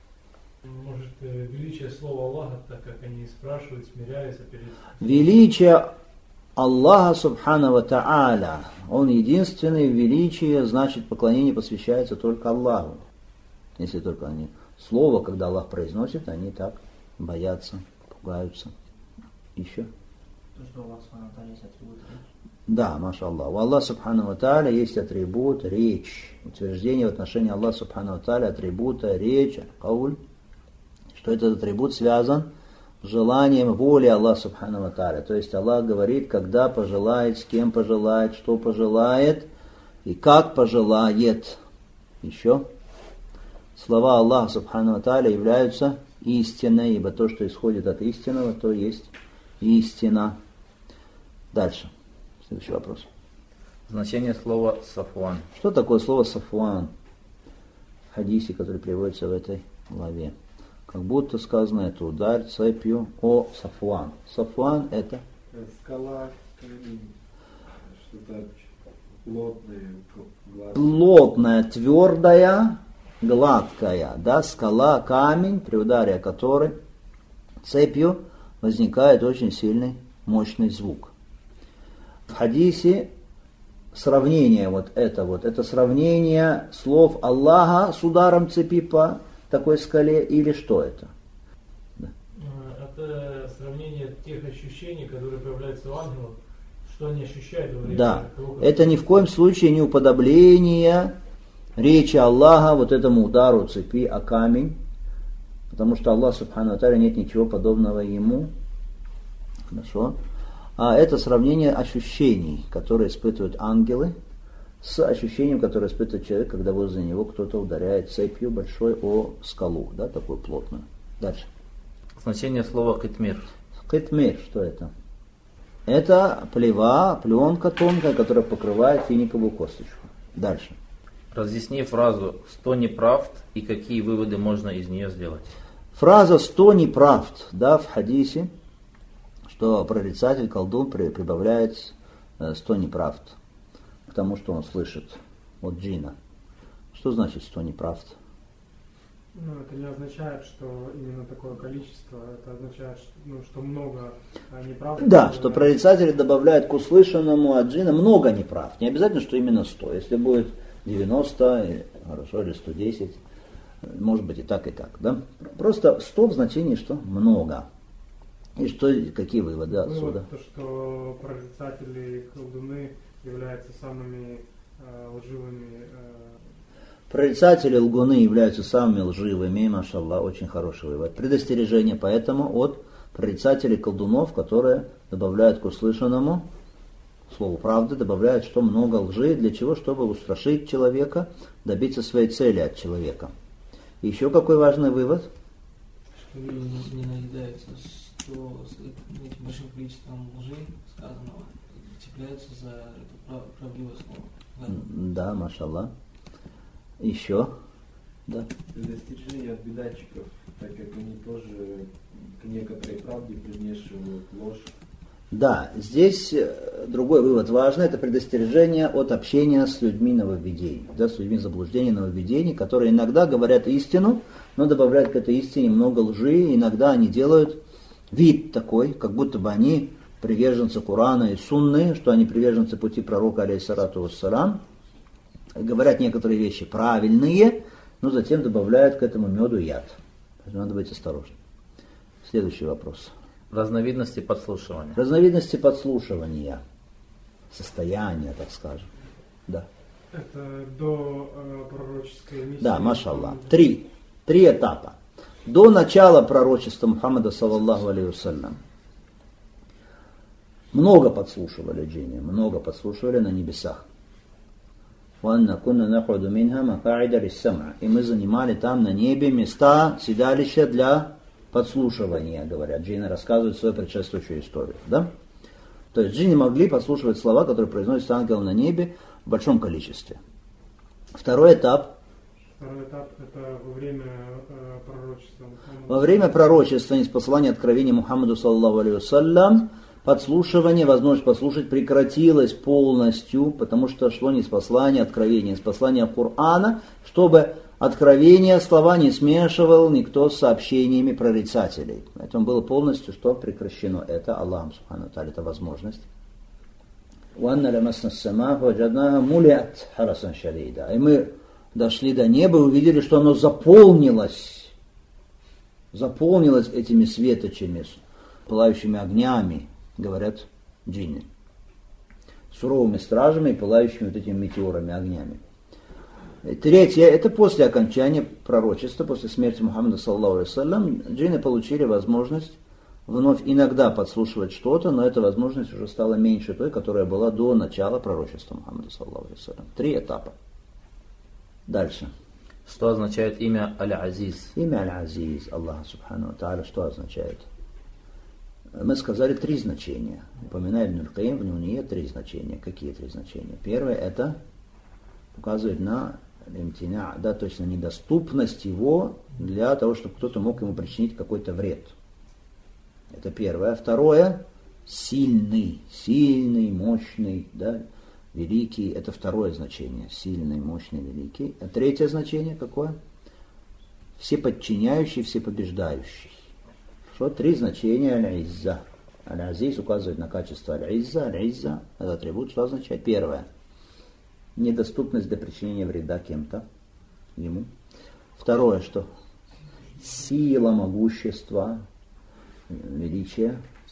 Может, величие слова Аллаха, так как они спрашивают, смиряются перед... Величие Аллаха Субхану ва Тааля. Он единственный в величии, значит поклонение посвящается только Аллаху. Если только они... Слово, когда Аллах произносит, они так боятся, пугаются. Еще? То, что у Аллаха Субхану ва Тааля есть атрибут речи. Да, маша Аллах. У Аллаха Субхану ва Тааля есть атрибут речь. Утверждение в отношении Аллаха Субхану ва Тааля атрибута речь, кауль, что этот атрибут связан с желанием воли Аллаха Субхану ва Тааля. То есть Аллах говорит, когда пожелает, с кем пожелает, что пожелает и как пожелает. Еще. Слова Аллаха Субхану ва Тааля являются истиной, ибо то, что исходит от истинного, то есть истина. Дальше. Следующий вопрос. Значение слова «сафуан». Что такое слово «сафуан» в хадисе, который приводится в этой главе? Как будто сказано, это ударь цепью о сафуан. Сафуан это? Скала, камень, что-то плотное, гладкое. Плотная, твердая, гладкая, да, скала, камень, при ударе которой цепью возникает очень сильный, мощный звук. В хадисе сравнение это сравнение слов Аллаха с ударом цепи по такой скале или что это? Да. Это сравнение тех ощущений, которые появляются у ангелов, что они ощущают во время Да, того, как... это ни в коем случае не уподобление речи Аллаха вот этому удару цепи о камень, потому что Аллах Субхану ва Тааля нет ничего подобного ему. Хорошо. А это сравнение ощущений, которые испытывают ангелы, с ощущением, которое испытывает человек, когда возле него кто-то ударяет цепью большой о скалу, да, такую плотную. Дальше. Значение слова «китмир». Китмир, что это? Это плева, пленка тонкая, которая покрывает финиковую косточку. Дальше. Разъясни фразу «100 неправд» и какие выводы можно из нее сделать. Фраза «100 неправд», да, в хадисе, что прорицатель, колдун прибавляет 100 неправд к тому, что он слышит от джина. Что значит 100 неправд? Ну, это не означает, что именно такое количество, это означает, что много неправд. Да, что прорицатели добавляют к услышанному от джина много неправд. Не обязательно, что именно 100. Если будет 90, хорошо, или 110, может быть и так, да? Просто 100 в значении, что много. И что, какие выводы отсюда? То, что прорицатели и колдуны являются самыми лживыми. Прорицатели лгуны являются самыми лживыми, машаллах, очень хороший вывод. Предостережение поэтому от прорицателей колдунов, которые добавляют к услышанному слову правды, добавляют, что много лжи, для чего? Чтобы устрашить человека, добиться своей цели от человека. И еще какой важный вывод? Что люди не наедаются этим большим количеством лжи сказанного, цепляются за это правдивое слово. Да, машаллах. Еще? Да. Предостережение от бедатчиков, так как они тоже к некоторой правде примешивают ложь. Да, здесь другой вывод важный, это предостережение от общения с людьми нововведений, да, с людьми заблуждений, нововведений, которые иногда говорят истину, но добавляют к этой истине много лжи, иногда они делают вид такой, как будто бы они приверженцы Корана и Сунны, что они приверженцы пути пророка, алейхиссалату вассалам, говорят некоторые вещи правильные, но затем добавляют к этому меду яд. Надо быть осторожным. Следующий вопрос. Разновидности подслушивания. Разновидности подслушивания. Состояние, так скажем. Да. Это до пророческой миссии. Да, машаллах. Три этапа. До начала пророчества Мухаммада, саллаллаху алейхи вассалям, много подслушивали джинни, много подслушивали на небесах. И мы занимали там на небе места, седалища для подслушивания, говорят. Джинны рассказывают свою предшествующую историю. Да? То есть джинны могли подслушивать слова, которые произносятся ангелом на небе в большом количестве. Второй этап это во время пророчества. Во время пророчества, ниспослания откровения Мухаммаду, саллаллаху алейхи вассалям, подслушивание, возможность послушать прекратилось полностью, потому что шло ниспослание откровения, ниспослание Корана, чтобы откровение, слова не смешивал никто с сообщениями прорицателей. Поэтому было полностью что прекращено. Это Аллах Субхану ва Тааля, это возможность. И мы дошли до неба и увидели, что оно заполнилось этими светочами, пылающими огнями, говорят джинны, суровыми стражами и пылающими вот этими метеорами, огнями. Третье, это после окончания пророчества, после смерти Мухаммада, саллаллаху алейхи вассалям, джинны получили возможность вновь иногда подслушивать что-то, но эта возможность уже стала меньше той, которая была до начала пророчества Мухаммада, саллаллаху алейхи вассалям. 3 этапа. Дальше. Что означает имя Аль-Азиз? Имя Аль-Азиз, Аллах Субхану ва Тааля, что означает? Мы сказали 3 значения. Упоминает Ибн Аль-Каим в Нуние 3 значения. Какие 3 значения? Первое, это указывает на имтиня, да, то есть на недоступность его для того, чтобы кто-то мог ему причинить какой-то вред. Это первое. Второе, сильный, мощный, да, великий. Это второе значение. Сильный, мощный, великий. А третье значение какое? Всеподчиняющий, всепобеждающий. Что 3 значения аль-изза. Аль-азиз указывает на качество аль-изза. Аль-изза – это атрибут, что означает? Первое. Недоступность для причинения вреда кем-то ему. Второе, что? Сила, могущество, величие.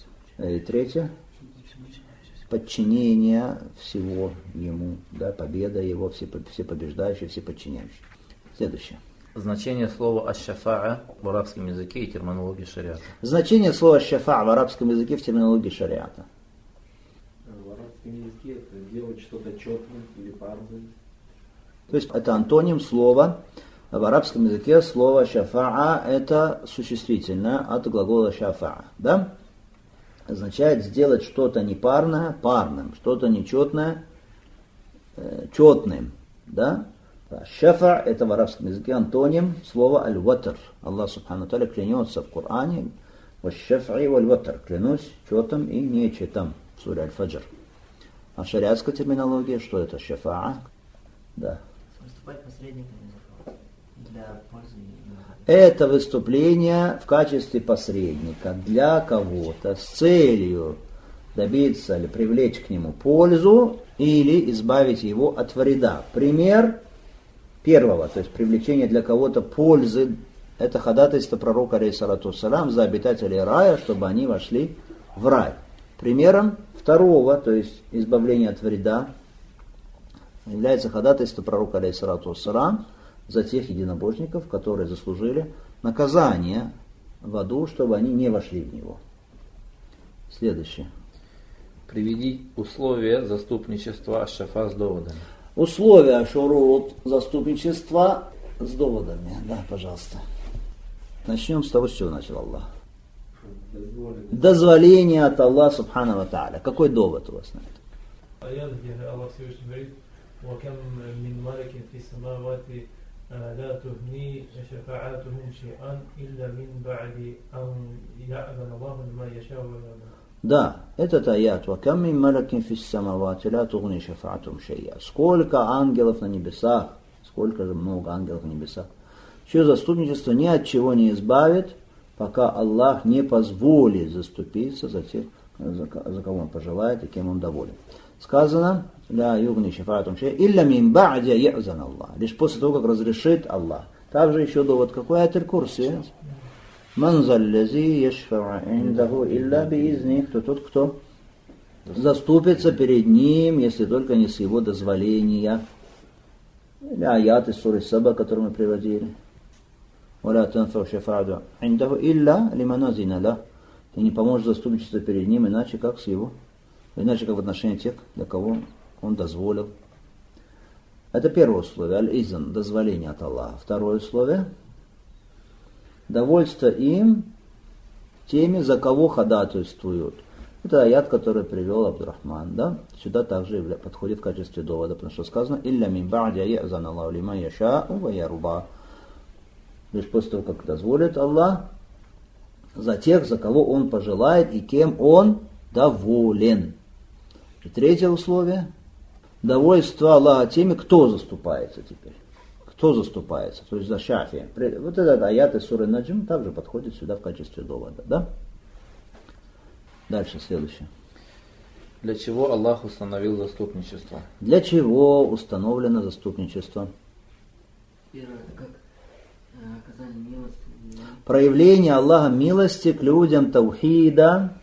И третье. Подчинение всего ему, да, победа его, всепобеждающий, всеподчиняющий. Следующее. Значение слова «аш-шафаа» в арабском языке и терминологии шариата. Значение слова «шафаа» в арабском языке в терминологии шариата. В арабском языке это делать что-то четным или парным. То есть это антоним слова. В арабском языке слово «шафаа» это существительное от глагола «шафаа». Да? Означает сделать что-то непарное парным, что-то нечетное четным. Да? Шафа это в арабском языке антоним слова аль-ватр. Аллах субхану та'аля клянется в Коране «Ваш-шаф'i валь-ватр». Клянусь четом и нечетом в суре Аль-Фаджр. А в шариатской терминологии что это шафаа? Да. Выступать посредником для пользы. Это выступление в качестве посредника для кого-то с целью добиться или привлечь к нему пользу или избавить его от вреда. Пример первого, то есть привлечение для кого-то пользы, это ходатайство пророка алейхиссалату вассалям за обитателей рая, чтобы они вошли в рай. Примером второго, то есть избавление от вреда, является ходатайство пророка алейхиссалату вассалям за тех единобожников, которые заслужили наказание в аду, чтобы они не вошли в него. Следующее. Приведи условия заступничества аш-шафа с доводами. Условия шурут заступничества с доводами. Да, пожалуйста. Начнем с того, с чего начал Аллах. Дозволение от Аллаха субхану ва тааля. Какой довод у вас на это? Аят, где Аллах Всевышний говорит: «Вакам мин маликин фи самавати ла тухни шафаатухум шей'ан илля мин ба'ди ан я'зана Аллаху лиман яшау ва ярда». Да, этот аят. «Вакам мин маликин фи самавати ла тухни шафаатухум шей'ан». Сколько ангелов на небесах, сколько же много ангелов на небесах, чье заступничество ни от чего не избавит, пока Аллах не позволит заступиться за тех, за кого Он пожелает и кем Он доволен. Сказано: «Ля югни шафаатум шей, илля мин ба'ди я'зан Аллах». Лишь после того, как разрешит Аллах. Также еще довод какой? Аят аль-Курси. «Ман заллази яшфау индаху илля биизни». Кто тот, кто заступится перед Ним, если только не с Его дозволения. Или аят из суры Саба, который мы приводили. «Валя танфау шафаату индаху илля лиман азина лах». Ты не поможешь заступничество перед Ним, иначе как с Его, иначе как в отношении тех, для кого Он дозволил. Это первое условие. Аль-Изн, дозволение от Аллаха. Второе условие. Довольство им теми, за кого ходатайствуют. Это аят, который привел Абдурахман. Да? Сюда также подходит в качестве довода, потому что сказано: «Илля мин ба'ди я'зан Аллаху лиман яшау ва ярда». Лишь после того, как дозволит Аллах за тех, за кого Он пожелает и кем Он доволен. И третье условие. Довольство Аллаха теми, кто заступается теперь. Кто заступается, то есть за шафи. Вот этот аят из суры Наджм также подходит сюда в качестве довода. Да? Дальше, следующее. Для чего Аллах установил заступничество? Для чего установлено заступничество? Первое, это как оказание милости. Проявление Аллаха милости к людям таухида.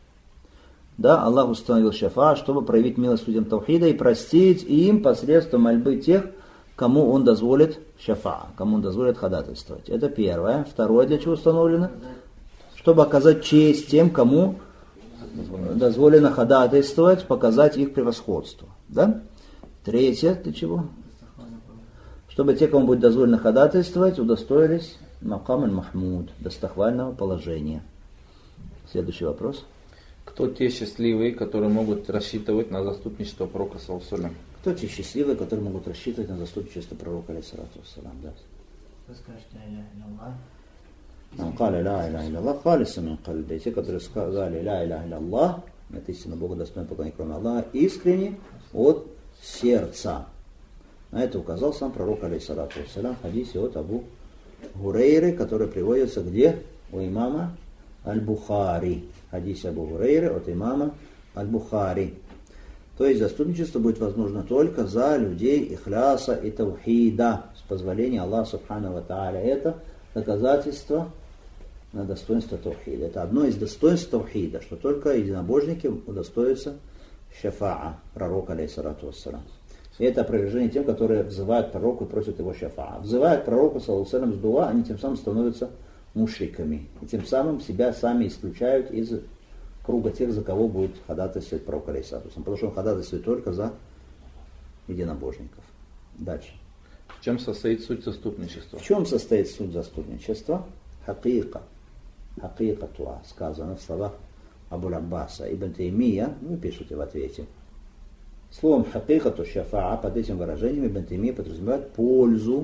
Да, Аллах установил шафа, чтобы проявить милость людям таухида и простить им посредством мольбы тех, кому Он дозволит шафа, кому Он дозволит ходатайствовать. Это первое. Второе, для чего установлено? Чтобы оказать честь тем, кому дозволено ходатайствовать, показать их превосходство. Да? Третье, для чего? Чтобы те, кому будет дозволено ходатайствовать, удостоились макам аль-махмуд, достохвального положения. Следующий вопрос. Кто те счастливые, которые могут рассчитывать на заступничество пророка саллаллаху алейхи ва саллям? Кто те счастливые, которые могут рассчитывать на заступничество пророка алейхиссалату вассалям? Да. Кто скажет ля иляха Он сказал ля иляха илляллах халиса мин кальби. Те, которые сказали ля иляха илляллах, это истинно Бога достойный поклонник, кроме Аллаха, искренне от сердца. На это указал сам пророк алейхиссалату вассалям в хадисе от Абу Гурейры, который приводится где? У имама Аль-Бухари. Хадис Абу Гурейры от имама Аль-Бухари. То есть заступничество будет возможно только за людей ихляса и таухида, с позволения Аллаха субхану ва тааля. Это доказательство на достоинство таухида. Это одно из достоинств таухида, что только единобожники удостоятся шафаа, пророка, алейхиссалату вассалам. И это опровержение тем, которые взывают пророку и просят его шафаа. Взывают пророку, саллаллаху алейхи ва саллям, с дуа, они тем самым становятся мушриками. И тем самым себя сами исключают из круга тех, за кого будет ходатайствовать пророк, алейхиссалату вассалам. Потому что он ходатайствует только за единобожников. Дальше. В чем состоит суть заступничества? В чем состоит суть заступничества? Хакика. Хакика туа. Сказано в словах Абуль Аббаса. Ибн Таймия, вы пишете в ответе. Словом хакикату шафаа, под этим выражением Ибн Таймия подразумевает пользу,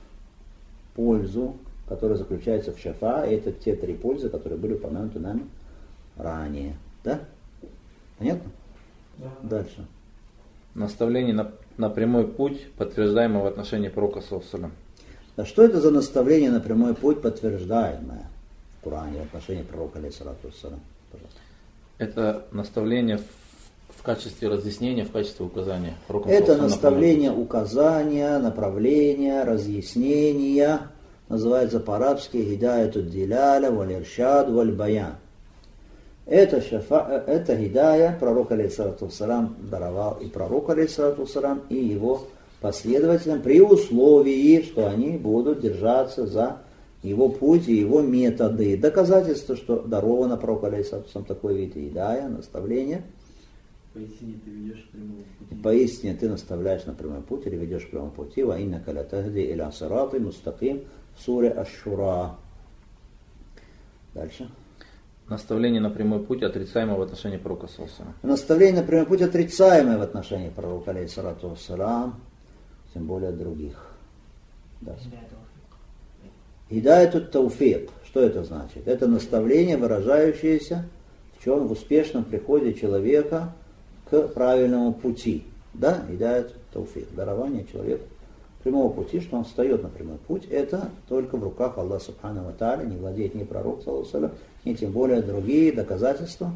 которая заключается в шафаа. И это те три пользы, которые были упомянуты нами ранее. Да? Понятно? Да. Дальше. Наставление на прямой путь, подтверждаемое в отношении пророка, саллаллаху алейхи ва саллям. А что это за наставление на прямой путь, подтверждаемое в Коране в отношении пророка, алейхиссалату вассалям? Пожалуйста. Это наставление в качестве разъяснения, в качестве указания. Это наставление, указания, направления, разъяснения. Называется по-арабски «Хидаяту диляля валь иршад валь баян». Это хидая пророк, алейхиссалату вассалям, даровал и пророк, алейхиссалату вассалям, и его последователям при условии, что они будут держаться за его путь и его методы. Доказательство, что даровано пророку, алейхиссалату вассалям, такой вид хидая, наставление. Поистине ты ведешь к прямому пути. Поистине ты наставляешь на прямой путь или ведешь к прямому пути. Ва иннака ля тахди иля сирати мустаким в суре Аш-Шура. Дальше. Наставление на прямой путь, отрицаемое в отношении пророка, саллаллаху алейхи ва саллям. Наставление на прямой путь, отрицаемое в отношении пророка, алейхиссалату вассалям, тем более других. Дальше. Хидаяту тауфик. Что это значит? Это наставление, выражающееся в чем? В успешном приходе человека к правильному пути. Да? Хидаяту тауфик. Дарование человеку прямого пути, что он встает на прямой путь, это только в руках Аллаха субхану ва тааля, не владеет ни пророк, саллаллаху алейхи ва саллям, ни тем более другие доказательства.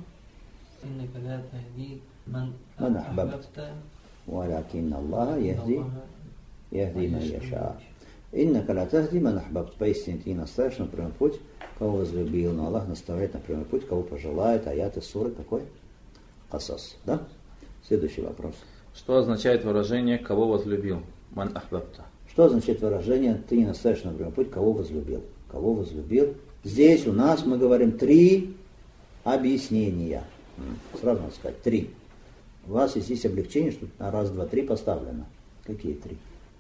من أحببت ولكن الله يهدي من يشاء. إنك لا تهدي من أحببت. Поистине ты не наставишь на прямой путь, кого возлюбил, но Аллах наставляет на прямой путь, кого пожелает. Аят из суры какой? Касас. Да? Следующий вопрос. Что означает выражение «кого возлюбил»? Ман ахбабта. Что означает выражение «ты не наставишь на прямой путь, кого возлюбил»? Кого возлюбил? Здесь у нас мы говорим три объяснения. Сразу надо сказать три. У вас есть облегчение, что на раз, два, три поставлено. Какие три?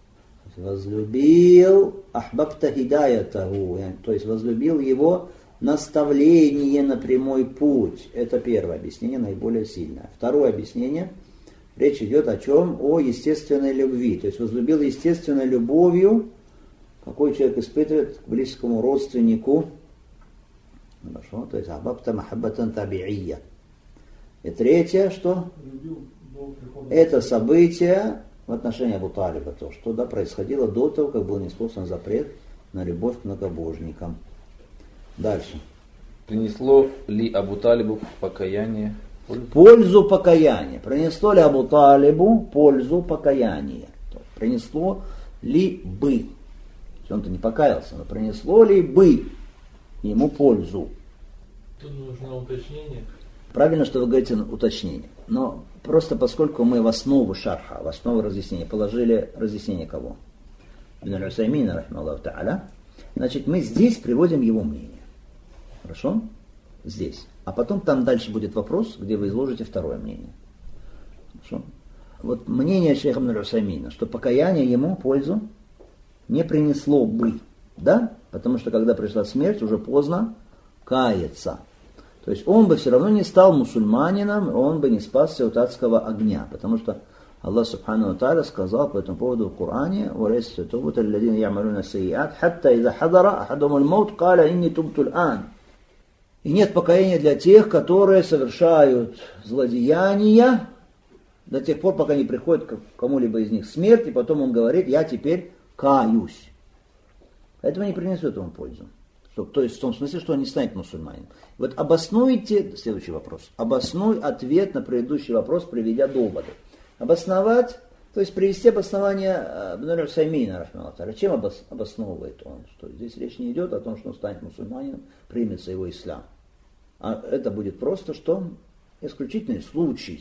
Возлюбил ахбабта хидаятаху, то есть возлюбил его наставление на прямой путь. Это первое объяснение, наиболее сильное. Второе объяснение. Речь идет о чем? О естественной любви. То есть возлюбил естественной любовью, какой человек испытывает к близкому родственнику. Хорошо, то есть ахбабта махаббатан таби'ия. И третье, что? Это событие в отношении Абу Талиба, то, что происходило до того, как был ниспослан запрет на любовь к многобожникам. Дальше. Принесло ли Абу Талибу покаяние? Пользу покаяния. Принесло ли Абу Талибу пользу покаяния? Принесло ли бы? Он-то не покаялся, но принесло ли бы ему пользу? Тут нужно уточнение. Правильно, что вы говорите уточнение. Но просто поскольку мы в основу шарха, в основу разъяснения положили разъяснение кого? Ибн аль-Усаймина, рахмаллаху та'аля. Значит, мы здесь приводим его мнение. Хорошо? Здесь. А потом там дальше будет вопрос, где вы изложите второе мнение. Хорошо? Вот мнение шейха Ибн аль-Усаймина, что покаяние ему пользу не принесло бы. Да? Потому что когда пришла смерть, уже поздно каяться. То есть он бы все равно не стал мусульманином, он бы не спасся от адского огня. Потому что Аллах субхану ва тааля сказал по этому поводу в Коране: «Валейса тубут алладина ямалуна сайиат, хатта иза хадара ахадумуль маут, каля инни тубтуль ан». И нет покаяния для тех, которые совершают злодеяния до тех пор, пока не приходит к кому-либо из них смерть, и потом он говорит: «Я теперь каюсь». Поэтому не принесет ему пользу. То есть в том смысле, что он не станет мусульманином. Вот обоснуйте, следующий вопрос, обоснуй ответ на предыдущий вопрос, приведя доводы. Обосновать, То есть привести обоснование Ибн Усаймина, рахмаллаху. Чем обосновывает он? Что здесь речь не идет о том, что он станет мусульманином, примется его ислам. А это будет просто, что исключительный случай,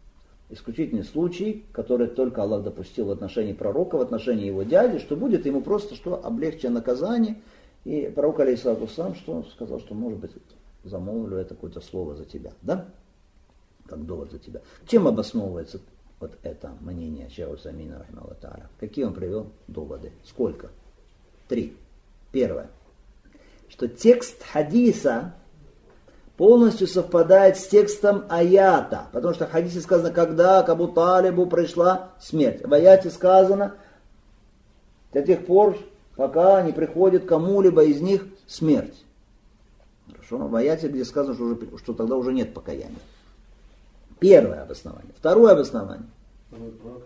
который только Аллах допустил в отношении пророка, в отношении его дяди, что будет ему просто что облегчено наказание. И пророк, алейхиссалату вассалам, что сказал, что, может быть, замолвлю это какое-то слово за тебя, да? Как довод за тебя. Чем обосновывается вот это мнение Шейха Усаймина, рахмаллаху тааля? Какие он привел доводы? Сколько? 3. Первое. Что текст хадиса полностью совпадает с текстом аята. Потому что в хадисе сказано, когда к Абу Талибу пришла смерть. В аяте сказано, до тех пор, пока не приходит кому-либо из них смерть. Хорошо? В аяте, где сказано, что тогда уже нет покаяния. Первое обоснование. Второе обоснование. Пророк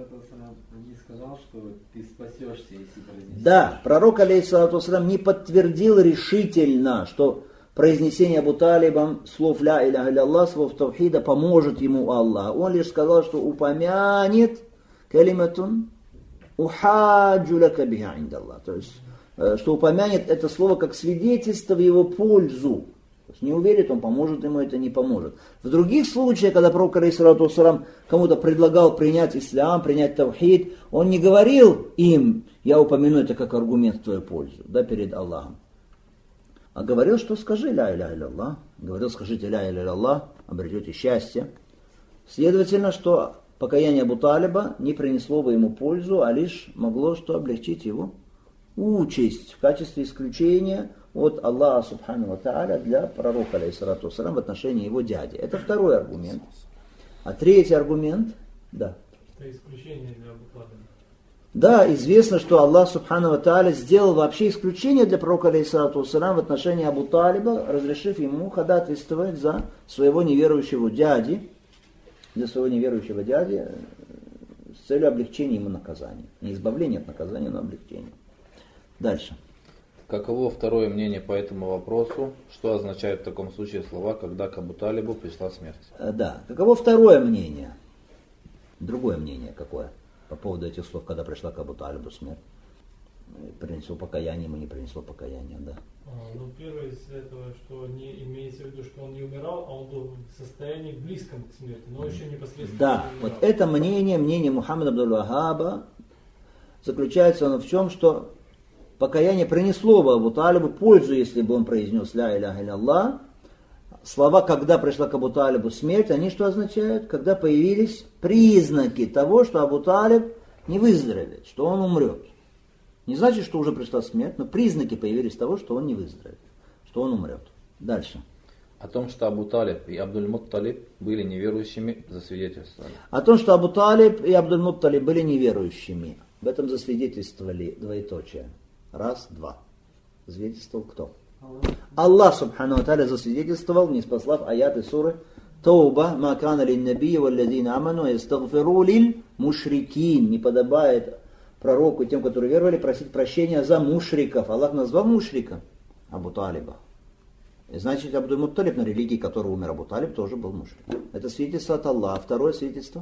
не сказал, что ты спасешься, если произнесешь. Да, пророк, алейхиссалату вассалям, не подтвердил решительно, что произнесение Абу Талибом слов ля иляха илля, слов тавхида поможет ему Аллах. Он лишь сказал, что упомянет калиматун ухаджу лака биха индаллах. То есть, что упомянет это слово как свидетельство в его пользу. То есть не уверит он, поможет ему это, не поможет. В других случаях, когда пророк, алейхиссалату вассалам, кому-то предлагал принять ислам, принять тавхид, он не говорил им, я упомяну это как аргумент в твою пользу, да, перед Аллахом. А говорил, что скажи ля иляха илля. Говорил, скажите ля иляха илля, обретете счастье. Следовательно, что покаяние Абу Талиба не принесло бы ему пользу, а лишь могло что облегчить его участь в качестве исключения от Аллаха субхану ва тааля для пророка, алейхиссалату вассалам, в отношении его дяди. Это второй аргумент. А третий аргумент, да. Это исключение для Абу Талиба. Да, известно, что Аллах субхану ва тааля сделал вообще исключение для пророка, алейхиссалату вассалам, в отношении Абу Талиба, разрешив ему ходатайствовать за своего неверующего дяди, с целью облегчения ему наказания. Не избавления от наказания, но облегчения. Дальше. Каково второе мнение по этому вопросу? Что означают в таком случае слова, когда к Абу Талибу пришла смерть? Да. Каково второе мнение? Другое мнение какое? По поводу этих слов, когда пришла к Абу Талибу смерть. Принесло покаяние, ему не принесло покаяние, да. Ну, первое из этого, что не имеется в виду, что он не умирал, а он был в состоянии близком к смерти, но еще непосредственно да, не умирал. Вот это мнение Мухаммада Абдуль-Вахаба, заключается оно в чем, что покаяние принесло бы Абу Талибу пользу, если бы он произнес ля иляха илля. Слова, когда пришла к Абу Талибу смерть, они что означают? Когда появились признаки того, что Абу Талиб не выздоровеет, что он умрет. Не значит, что уже пришла смерть, но признаки появились того, что он не выздоровеет, что он умрет. Дальше. О том, что Абу Талиб и Абдуль-Мутталиб были неверующими, засвидетельствовали. О том, что Абу Талиб и Абдуль-Мутталиб были неверующими. В этом засвидетельствовали двоеточие. 1, 2. Свидетельствовал кто? Аллах субхану ва тааля засвидетельствовал, ниспослав аяты суры Тауба, ма кана лин-набийи валлазина аману ястагфиру лиль-мушрикин. Не подобает пророку и тем, которые веровали, просить прощения за мушриков. Аллах назвал мушрика Абу Талиба. И значит, Абдуль-Мутталиб, на религии которого умер Абу Талиб, тоже был мушрик. Это свидетельство от Аллаха. Второе свидетельство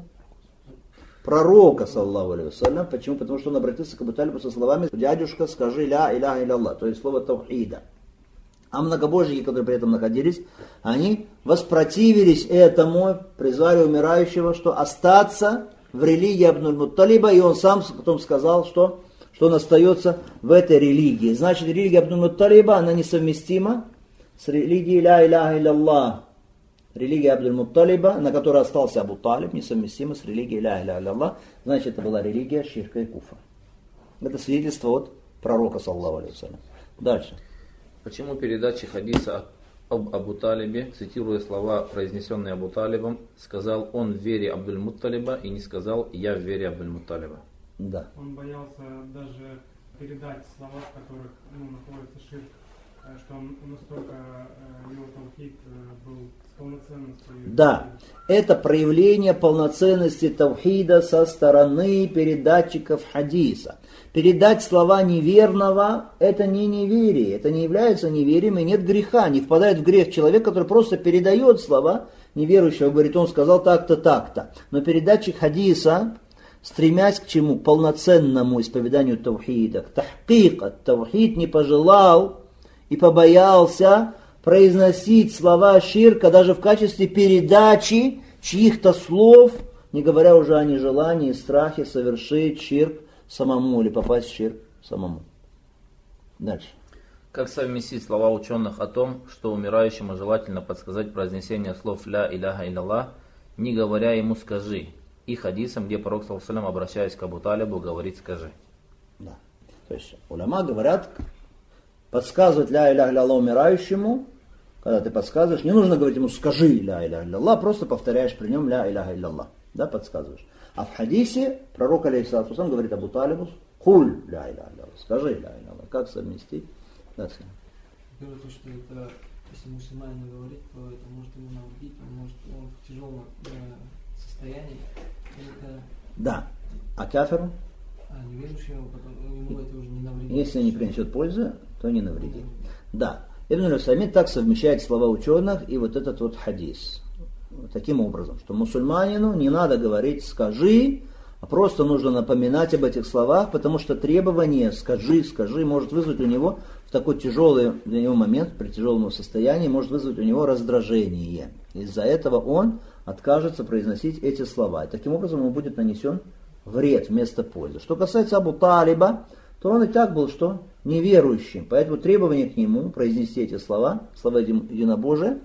пророка, саллаллаху алейхи вассалям. Почему? Потому что он обратился к Абу Талибу со словами: дядюшка, скажи ля иляха илля, то есть слово тавхида. А многобожники, которые при этом находились, они воспротивились этому, призвали умирающего, что остаться в религии Абдуль-Мутталиба, и он сам потом сказал, что он остается в этой религии. Значит, религия Абдуль-Мутталиба, она несовместима с религией ля иляха илля. Религия Абдуль-Мутталиба, на которой остался Абу Талиб, несовместима с религией ля иляха илля. Значит, это была религия ширка и куфра. Это свидетельство от пророка, саллаллаху алейхи вассалям. Дальше. Почему передачи хадиса об Абу Талибе, цитируя слова, произнесенные Абу Талибом, сказал он в вере Абдуль-Мутталиба и не сказал я в вере Абдуль-Мутталиба? Да. Он боялся даже передать слова, в которых находится ширк, что он настолько его тавхид был с полноценностью. Да, это проявление полноценности тавхида со стороны передатчиков хадиса. Передать слова неверного – это не неверие, это не является неверием и нет греха. Не впадает в грех человек, который просто передает слова неверующего, говорит, он сказал так-то, так-то. Но передатчик хадиса стремясь к чему? К полноценному исповеданию таухида, к тахкик ат-таухид, не пожелал и побоялся произносить слова ширка даже в качестве передачи чьих-то слов, не говоря уже о нежелании и страхе совершить ширк самому или попасть в ширк самому. Дальше. Как совместить слова ученых о том, что умирающему желательно подсказать произнесение слов «Ля иляха илlallah», не говоря ему «скажи», и хадисом, где пророк, саллаллаху алейхи ва саллям, обращаясь к Абу Талибу, говорит «скажи». Да. То есть уляма говорят, подсказывать «Ля иляха илlallah» умирающему, когда ты подсказываешь, не нужно говорить ему «скажи ля иляха илlallah», просто повторяешь при нем «Ля иляха илlallah», да, подсказываешь. А в хадисе пророк, алейхиссалату вассалям, говорит Абу Талибу «Куль ля иляха илlallah», скажи «Ля иляха илlallah». Как совместить? Да, Первое, то, что это, если мусульманин говорит, то это может ему навредить, он в тяжелом состоянии. Это... Да. А кафиру? А неверующему, потом ему это уже не навредит. Если не принесет пользы, то не навредит. Да. Ибн аль-Усаймин так совмещает слова ученых и вот этот вот хадис. Таким образом, что мусульманину не надо говорить «скажи», а просто нужно напоминать об этих словах, потому что требование «скажи», может вызвать у него в такой тяжелый для него момент, при тяжелом состоянии, может вызвать у него раздражение. Из-за этого он откажется произносить эти слова. И таким образом ему будет нанесен вред вместо пользы. Что касается Абу Талиба, то он и так был что? Неверующим. Поэтому требования к нему произнести эти слова единобожия,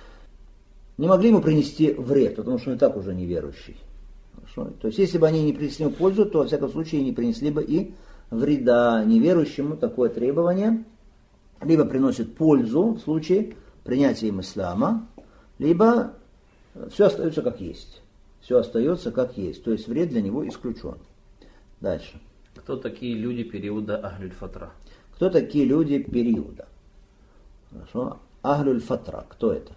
не могли ему принести вред, потому что он и так уже неверующий. Хорошо? То есть, если бы они не принесли ему пользу, то, во всяком случае, не принесли бы и вреда неверующему. Такое требование либо приносит пользу в случае принятия им ислама, либо все остается как есть. Все остается как есть. То есть, вред для него исключен. Дальше. Кто такие люди периода Ахлюль-Фатра? Кто такие люди периода? Хорошо. Ахлюль-Фатра. Кто это?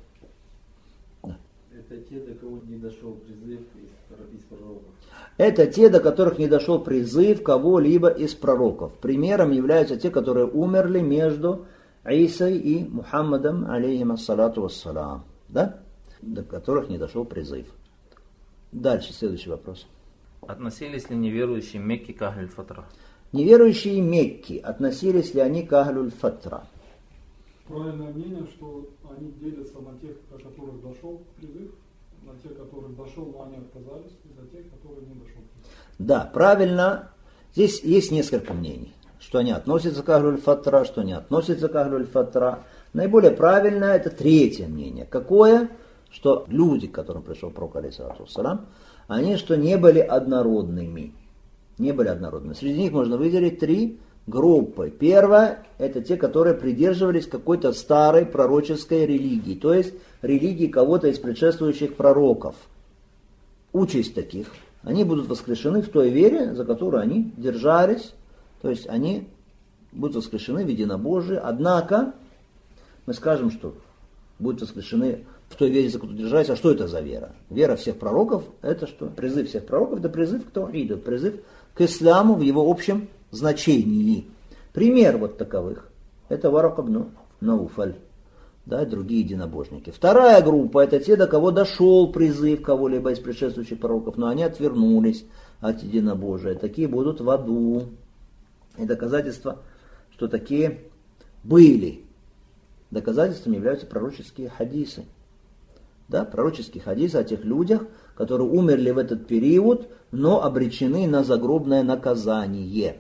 Это те, до кого не дошел призыв из пророков. Это те, до которых не дошел призыв кого-либо из пророков. Примером являются те, которые умерли между Исой и Мухаммадом, алейхим ассалату вассалам. Да? До которых не дошел призыв. Дальше, следующий вопрос. Относились ли неверующие Мекки к Ахлюль-Фатра? Неверующие Мекки, относились ли они к Ахлюль-Фатра? Правильное мнение, что они делятся на тех, до которых дошел призыв, на тех, которых дошел, но они отказались, и на тех, которые не дошел призыв. Да, правильно. Здесь есть несколько мнений. Что они относятся к Ахлюль-Фатра, что не относятся к Ахлюль-Фатра. Наиболее правильное это третье мнение. Какое? Что люди, к которым пришел пророк, алейхиссалату вассалам, они что не были однородными. Не были однородными. Среди них можно выделить три группы. Первая – это те, которые придерживались какой-то старой пророческой религии, то есть религии кого-то из предшествующих пророков. Участь таких. Они будут воскрешены в той вере, за которую они держались, то есть они будут воскрешены в единобожии. Однако мы скажем, что будут воскрешены в той вере, за которую держались. А что это за вера? Вера всех пророков – это что? Призыв всех пророков – это призыв к таухиду, призыв к исламу в его общем значении. Пример вот таковых – это Варак ибн Науфаль, да, и другие единобожники. Вторая группа – это те, до кого дошел призыв кого-либо из предшествующих пророков, но они отвернулись от единобожия. Такие будут в аду. И доказательства, что такие были. Доказательством являются пророческие хадисы. Да, пророческие хадисы о тех людях, которые умерли в этот период, но обречены на загробное наказание.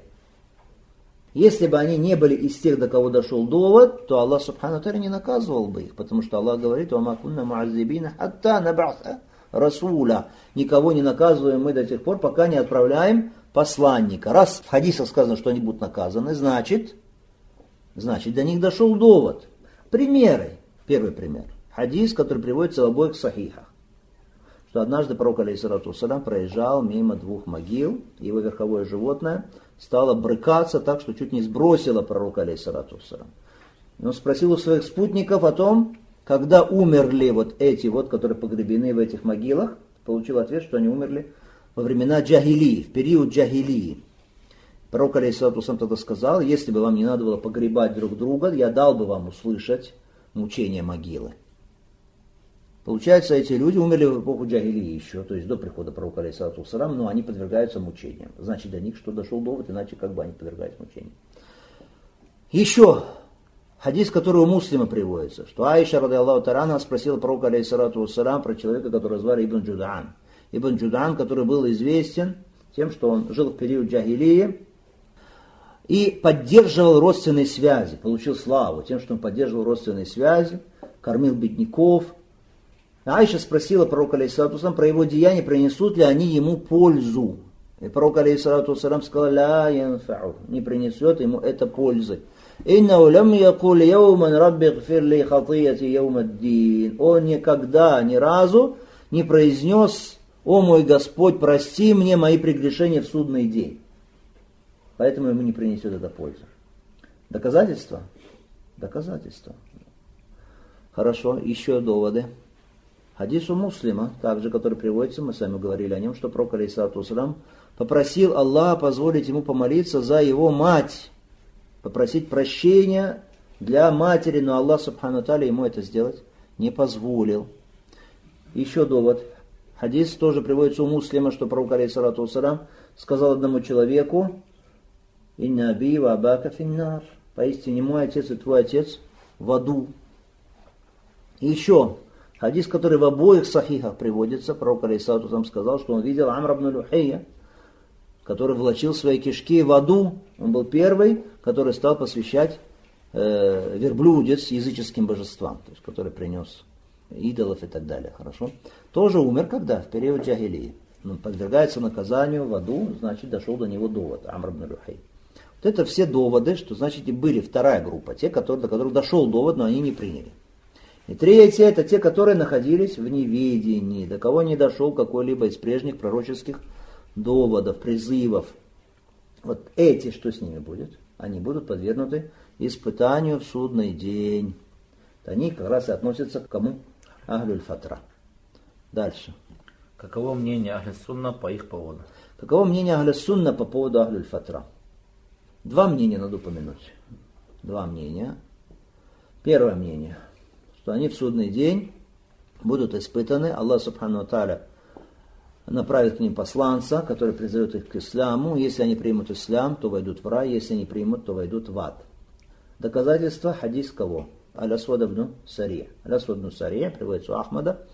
Если бы они не были из тех, до кого дошел довод, то Аллах Субхану Тааля не наказывал бы их, потому что Аллах говорит: «Ва кунна муаззибина хатта наб'аса расуля». Никого не наказываем мы до тех пор, пока не отправляем посланника. Раз в хадисах сказано, что они будут наказаны, значит до них дошел довод. Примеры. Первый пример. Хадис, который приводится в обоих сахихах. Что однажды пророк, алейхиссалату вассалям, проезжал мимо двух могил, и его верховое животное стало брыкаться так, что чуть не сбросило пророка, алейхиссалату вассалям. И он спросил у своих спутников о том, когда умерли вот эти вот, которые погребены в этих могилах. Получил ответ, что они умерли во времена джахилии, в период джахилии. Пророк, алейхиссалату вассалям, тогда сказал: если бы вам не надо было погребать друг друга, я дал бы вам услышать мучение могилы. Получается, эти люди умерли в эпоху джахилии еще, то есть до прихода пророка алейхиссалату вассалам, но они подвергаются мучениям. Значит, до них что дошел довод, иначе как бы они подвергаются мучениям. Еще хадис, который у Муслима приводится, что Аиша, ради Аллаху та'ала, спросила пророка алейхиссалату вассалам про человека, которого звали Ибн Джудаан. Ибн Джудаан, который был известен тем, что он жил в период джахилии и поддерживал родственные связи, получил славу тем, что он поддерживал родственные связи, кормил бедняков. Аиша спросила пророка алейхиссалату вассалам про его деяния, принесут ли они ему пользу. И пророк алейхиссалату вассалам сказал: ля янфау, не принесет ему это пользы. Иннау лям якул яуман рабби гфир ли хатияти яумаддин. Он никогда, ни разу не произнес: о мой Господь, прости мне мои прегрешения в судный день. Поэтому ему не принесет это пользы. Доказательства? Доказательства. Хорошо, еще доводы. Хадис у Муслима, также, который приводится, мы с вами говорили о нем, что пророк алейхиссалату вассалам попросил Аллаха позволить ему помолиться за его мать, попросить прощения для матери, но Аллах субхану тааля ему это сделать не позволил. Еще довод. Хадис тоже приводится у Муслима, что пророк алейхиссалату вассалам сказал одному человеку: «Инна аби ва абака финнар». Поистине мой отец и твой отец в аду. И еще хадис, который в обоих сахихах приводится, пророк алейхиссалату вассалам сказал, что он видел Амра ибн Люхайя, который влачил свои кишки в аду. Он был первый, который стал посвящать верблюдец языческим божествам, то есть который принес идолов и так далее. Хорошо. Тоже умер когда? В период джахилии. Он подвергается наказанию в аду, значит, дошел до него довод. Амр ибн Люхай. Вот это все доводы, что значит и были вторая группа, те, до которых дошел довод, но они не приняли. И третья, это те, которые находились в неведении, до кого не дошел какой-либо из прежних пророческих доводов, призывов. Вот эти, что с ними будет? Они будут подвергнуты испытанию в судный день. Они как раз и относятся к кому? Ахлюль фатра. Дальше. Каково мнение Ахль-Сунна по их поводу? Каково мнение Ахль-Сунна по поводу Ахлюль фатра? Два мнения надо упомянуть. Два мнения. Первое мнение, что они в судный день будут испытаны. Аллах субхану тааля направит к ним посланца, который призовет их к исламу. Если они примут ислам, то войдут в рай. Если не примут, то войдут в ад. Доказательство хадис кого? Аль-Асвад ибн Сария. Аль-Асвад ибн Сария приводится у Ахмада.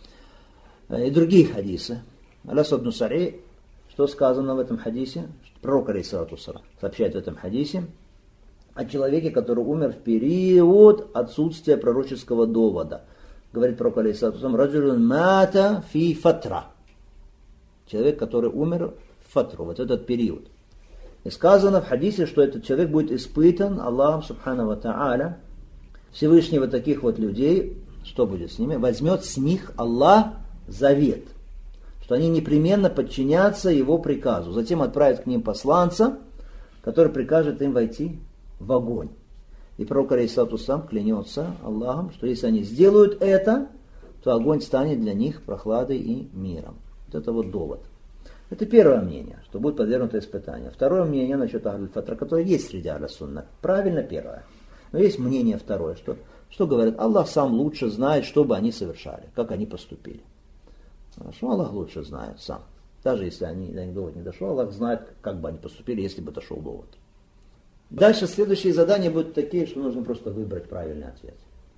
И другие хадисы. Аль-Асвад ибн Сария, что сказано в этом хадисе? Пророк алейхиссалату вассалам сообщает в этом хадисе о человеке, который умер в период отсутствия пророческого довода. Говорит пророк алейхиссалату вассалам: раджулун мата фи фатра. Человек, который умер в фатру, вот этот период. И сказано в хадисе, что этот человек будет испытан Аллахом субхану ва тааля. Всевышний вот таких вот людей, что будет с ними? Возьмет с них Аллах завет, что они непременно подчинятся его приказу. Затем отправит к ним посланца, который прикажет им войти в огонь. И пророк алейхиссалату вассалам клянется Аллахом, что если они сделают это, то огонь станет для них прохладой и миром. Вот это вот довод. Это первое мнение, что будет подвергнуто испытанию. Второе мнение насчет Ахлюль фатра, которое есть среди Ахлюс-Сунна. Правильно первое. Но есть мнение второе, что говорят: Аллах сам лучше знает, что бы они совершали, как они поступили. Хорошо, Аллах лучше знает сам. Даже если до них довод не дошел, Аллах знает, как бы они поступили, если бы дошел довод. Дальше следующие задания будут такие, что нужно просто выбрать правильный ответ.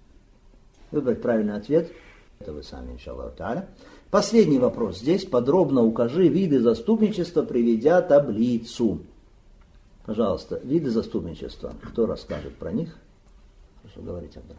Выбрать правильный ответ, это вы сами, иншаллаху тааля. Последний вопрос здесь. Подробно укажи виды заступничества, приведя таблицу. Пожалуйста, виды заступничества. Кто расскажет про них? Прошу говорить, Абдул.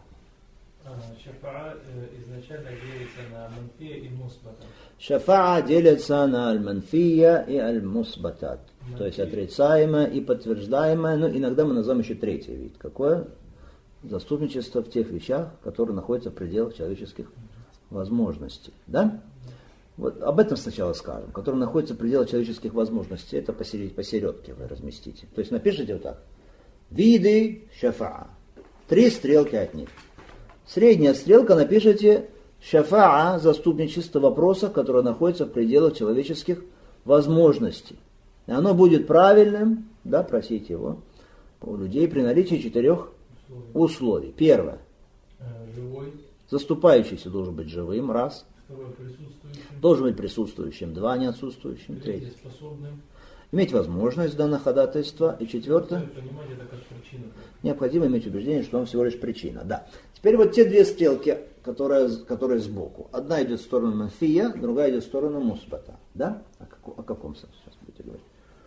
Шафаа изначально делится на манфия и мусбата. Шафаа делится на аль-манфия и аль-мусбатат. То есть отрицаемое и подтверждаемое. Но иногда мы назовем еще третий вид. Какое? Заступничество в тех вещах, которые находятся в пределах человеческих возможностей. Да? Вот об этом сначала скажем. Который находится в пределах человеческих возможностей. Это посередке вы разместите. То есть напишите вот так. Виды шафаа. 3 стрелки от них. Средняя стрелка напишите шафаа, заступничество в вопросах, которые находятся в пределах человеческих возможностей. И оно будет правильным, да, просите его, у людей при наличии 4 условий. Первое. Заступающийся должен быть живым, раз. Второе, присутствующим. Должен быть присутствующим, два, не отсутствующим, Третье, третье. способным. Иметь возможность данного ходатайства. И четвертое. Понимать это как причину. Необходимо иметь убеждение, что он всего лишь причина. Да. Теперь вот те две стрелки, которые сбоку. Одна идет в сторону манфия, другая идет в сторону мусбата. Да? О каком сейчас будете говорить?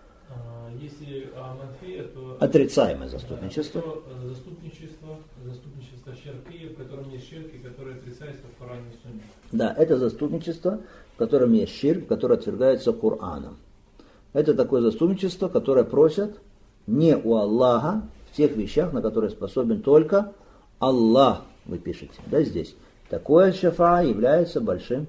Если манфия, то... Отрицаемое заступничество. То заступничество ширки, в котором есть ширки, которые отрицаются в Коране и Сунне. Да, это заступничество, в котором есть ширк, которое отвергается Кораном. Это такое заступничество, которое просят не у Аллаха в тех вещах, на которые способен только Аллах, вы пишете, да, здесь. Такое шафа является большим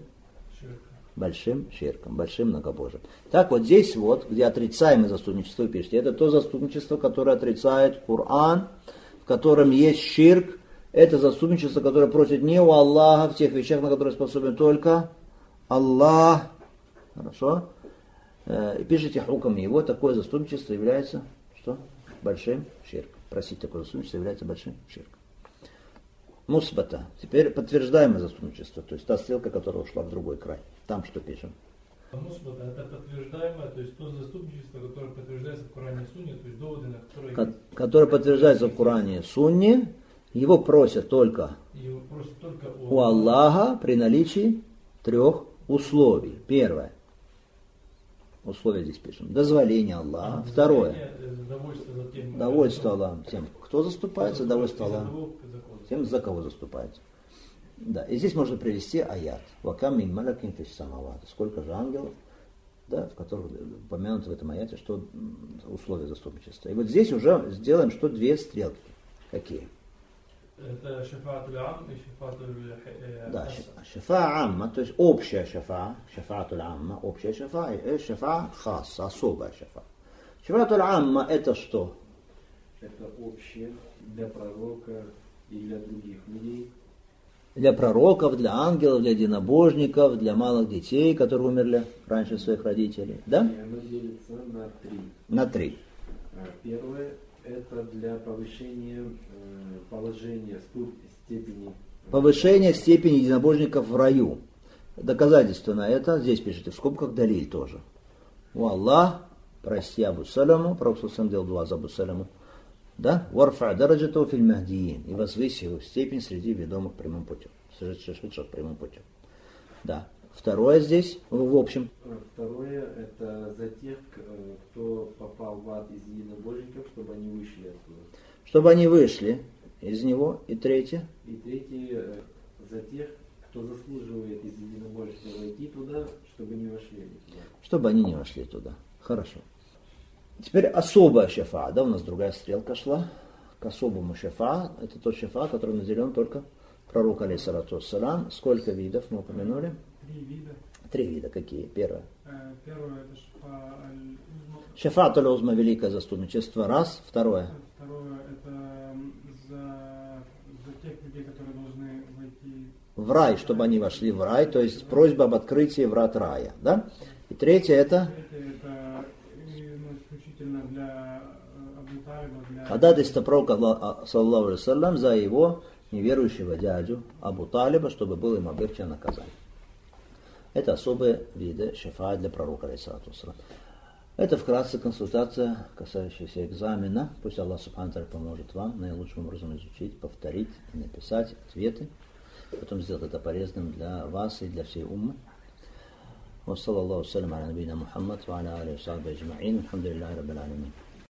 ширком, большим многобожием. Так вот здесь вот, где отрицаемое заступничество, вы пишете, это то заступничество, которое отрицает Коран, в котором есть ширк. Это заступничество, которое просит не у Аллаха в тех вещах, на которые способен только Аллах. Хорошо? И пишите хукам его, такое заступничество является что? Большим ширком. Просить такое заступничество является большим ширком. Мусбата. Теперь подтверждаемое заступничество, то есть та стрелка, которая ушла в другой край. Там что пишем? Мусбата это подтверждаемое, то есть то заступничество, которое подтверждается в Коране и Сунне, то есть доводы, на которые... Которое подтверждается в Коране и Сунне, его просят только у Аллаха при наличии трех условий. Первое. Условия здесь пишем. Дозволение Аллаха. Второе. Довольство Аллахом тем, кто заступается, довольство Аллахом тем, за кого заступается. Да, и здесь можно привести аят. Вакам мин малякин фис самават. Сколько же ангелов, да, в которых упомянуто в этом аяте, что условия заступничества. И вот здесь уже сделаем, что две стрелки. Какие? Это шафаатуль ам и шафаатуль хасса. Да, шафа амма, то есть общая шафа, шафаатуль амма, общая шафа, и шафа хасса, особая шафа. Шафаатуль амма это что? Это общее для пророка и для других людей. Для пророков, для ангелов, для единобожников, для малых детей, которые умерли раньше своих родителей. Да? И оно делится на три. На три. Первое это для повышения положения степени. Повышение степени единобожников в раю. Доказательство на это, здесь пишите, в скобках далиль тоже. У Аллах, прости Абу Саляму, пророк сам делал дуа за Абу Саляму. Да? Варфа дараджату филь махдиин. И возвысь его степень среди ведомых прямым путем. Шедших прямым путем. Да. Второе здесь, в общем. Второе, это за тех, кто попал в ад из единобожников, чтобы они вышли оттуда. Чтобы они вышли из него. И третье. И третье, за тех, кто заслуживает из единобожника войти туда, чтобы не вошли туда. Чтобы они не вошли туда. Хорошо. Теперь особая шафа. Да, у нас другая стрелка шла. К особому шафа. Это тот шафа, который наделен только пророк алейхиссалату вассалям. Сколько видов мы упомянули? 3 вида. 3 вида. Какие? Первое. Первое это шафа аль-узма. Шафаат аль-узма, великое заступничество. Раз. Второе. Второе это за тех людей, которые должны войти в рай, чтобы они вошли в рай. То есть просьба об открытии врат рая. Да? И третье это... Это исключительно для Абу Талиба, для... Ходатайство пророка, саллаллаху алейхи вассалям, за его неверующего дядю Абу Талиба, чтобы было им облегчено наказание. Это особые виды шафа для пророка, алейхиссалату вассалям. Это вкратце консультация, касающаяся экзамена. Пусть Аллах субхану ва тааля поможет вам наилучшим образом изучить, повторить и написать ответы. Потом сделать это полезным для вас и для всей уммы. وصلى الله وسلم على نبينا محمد وعلى آله وصحبه أجمعين الحمد لله رب العالمين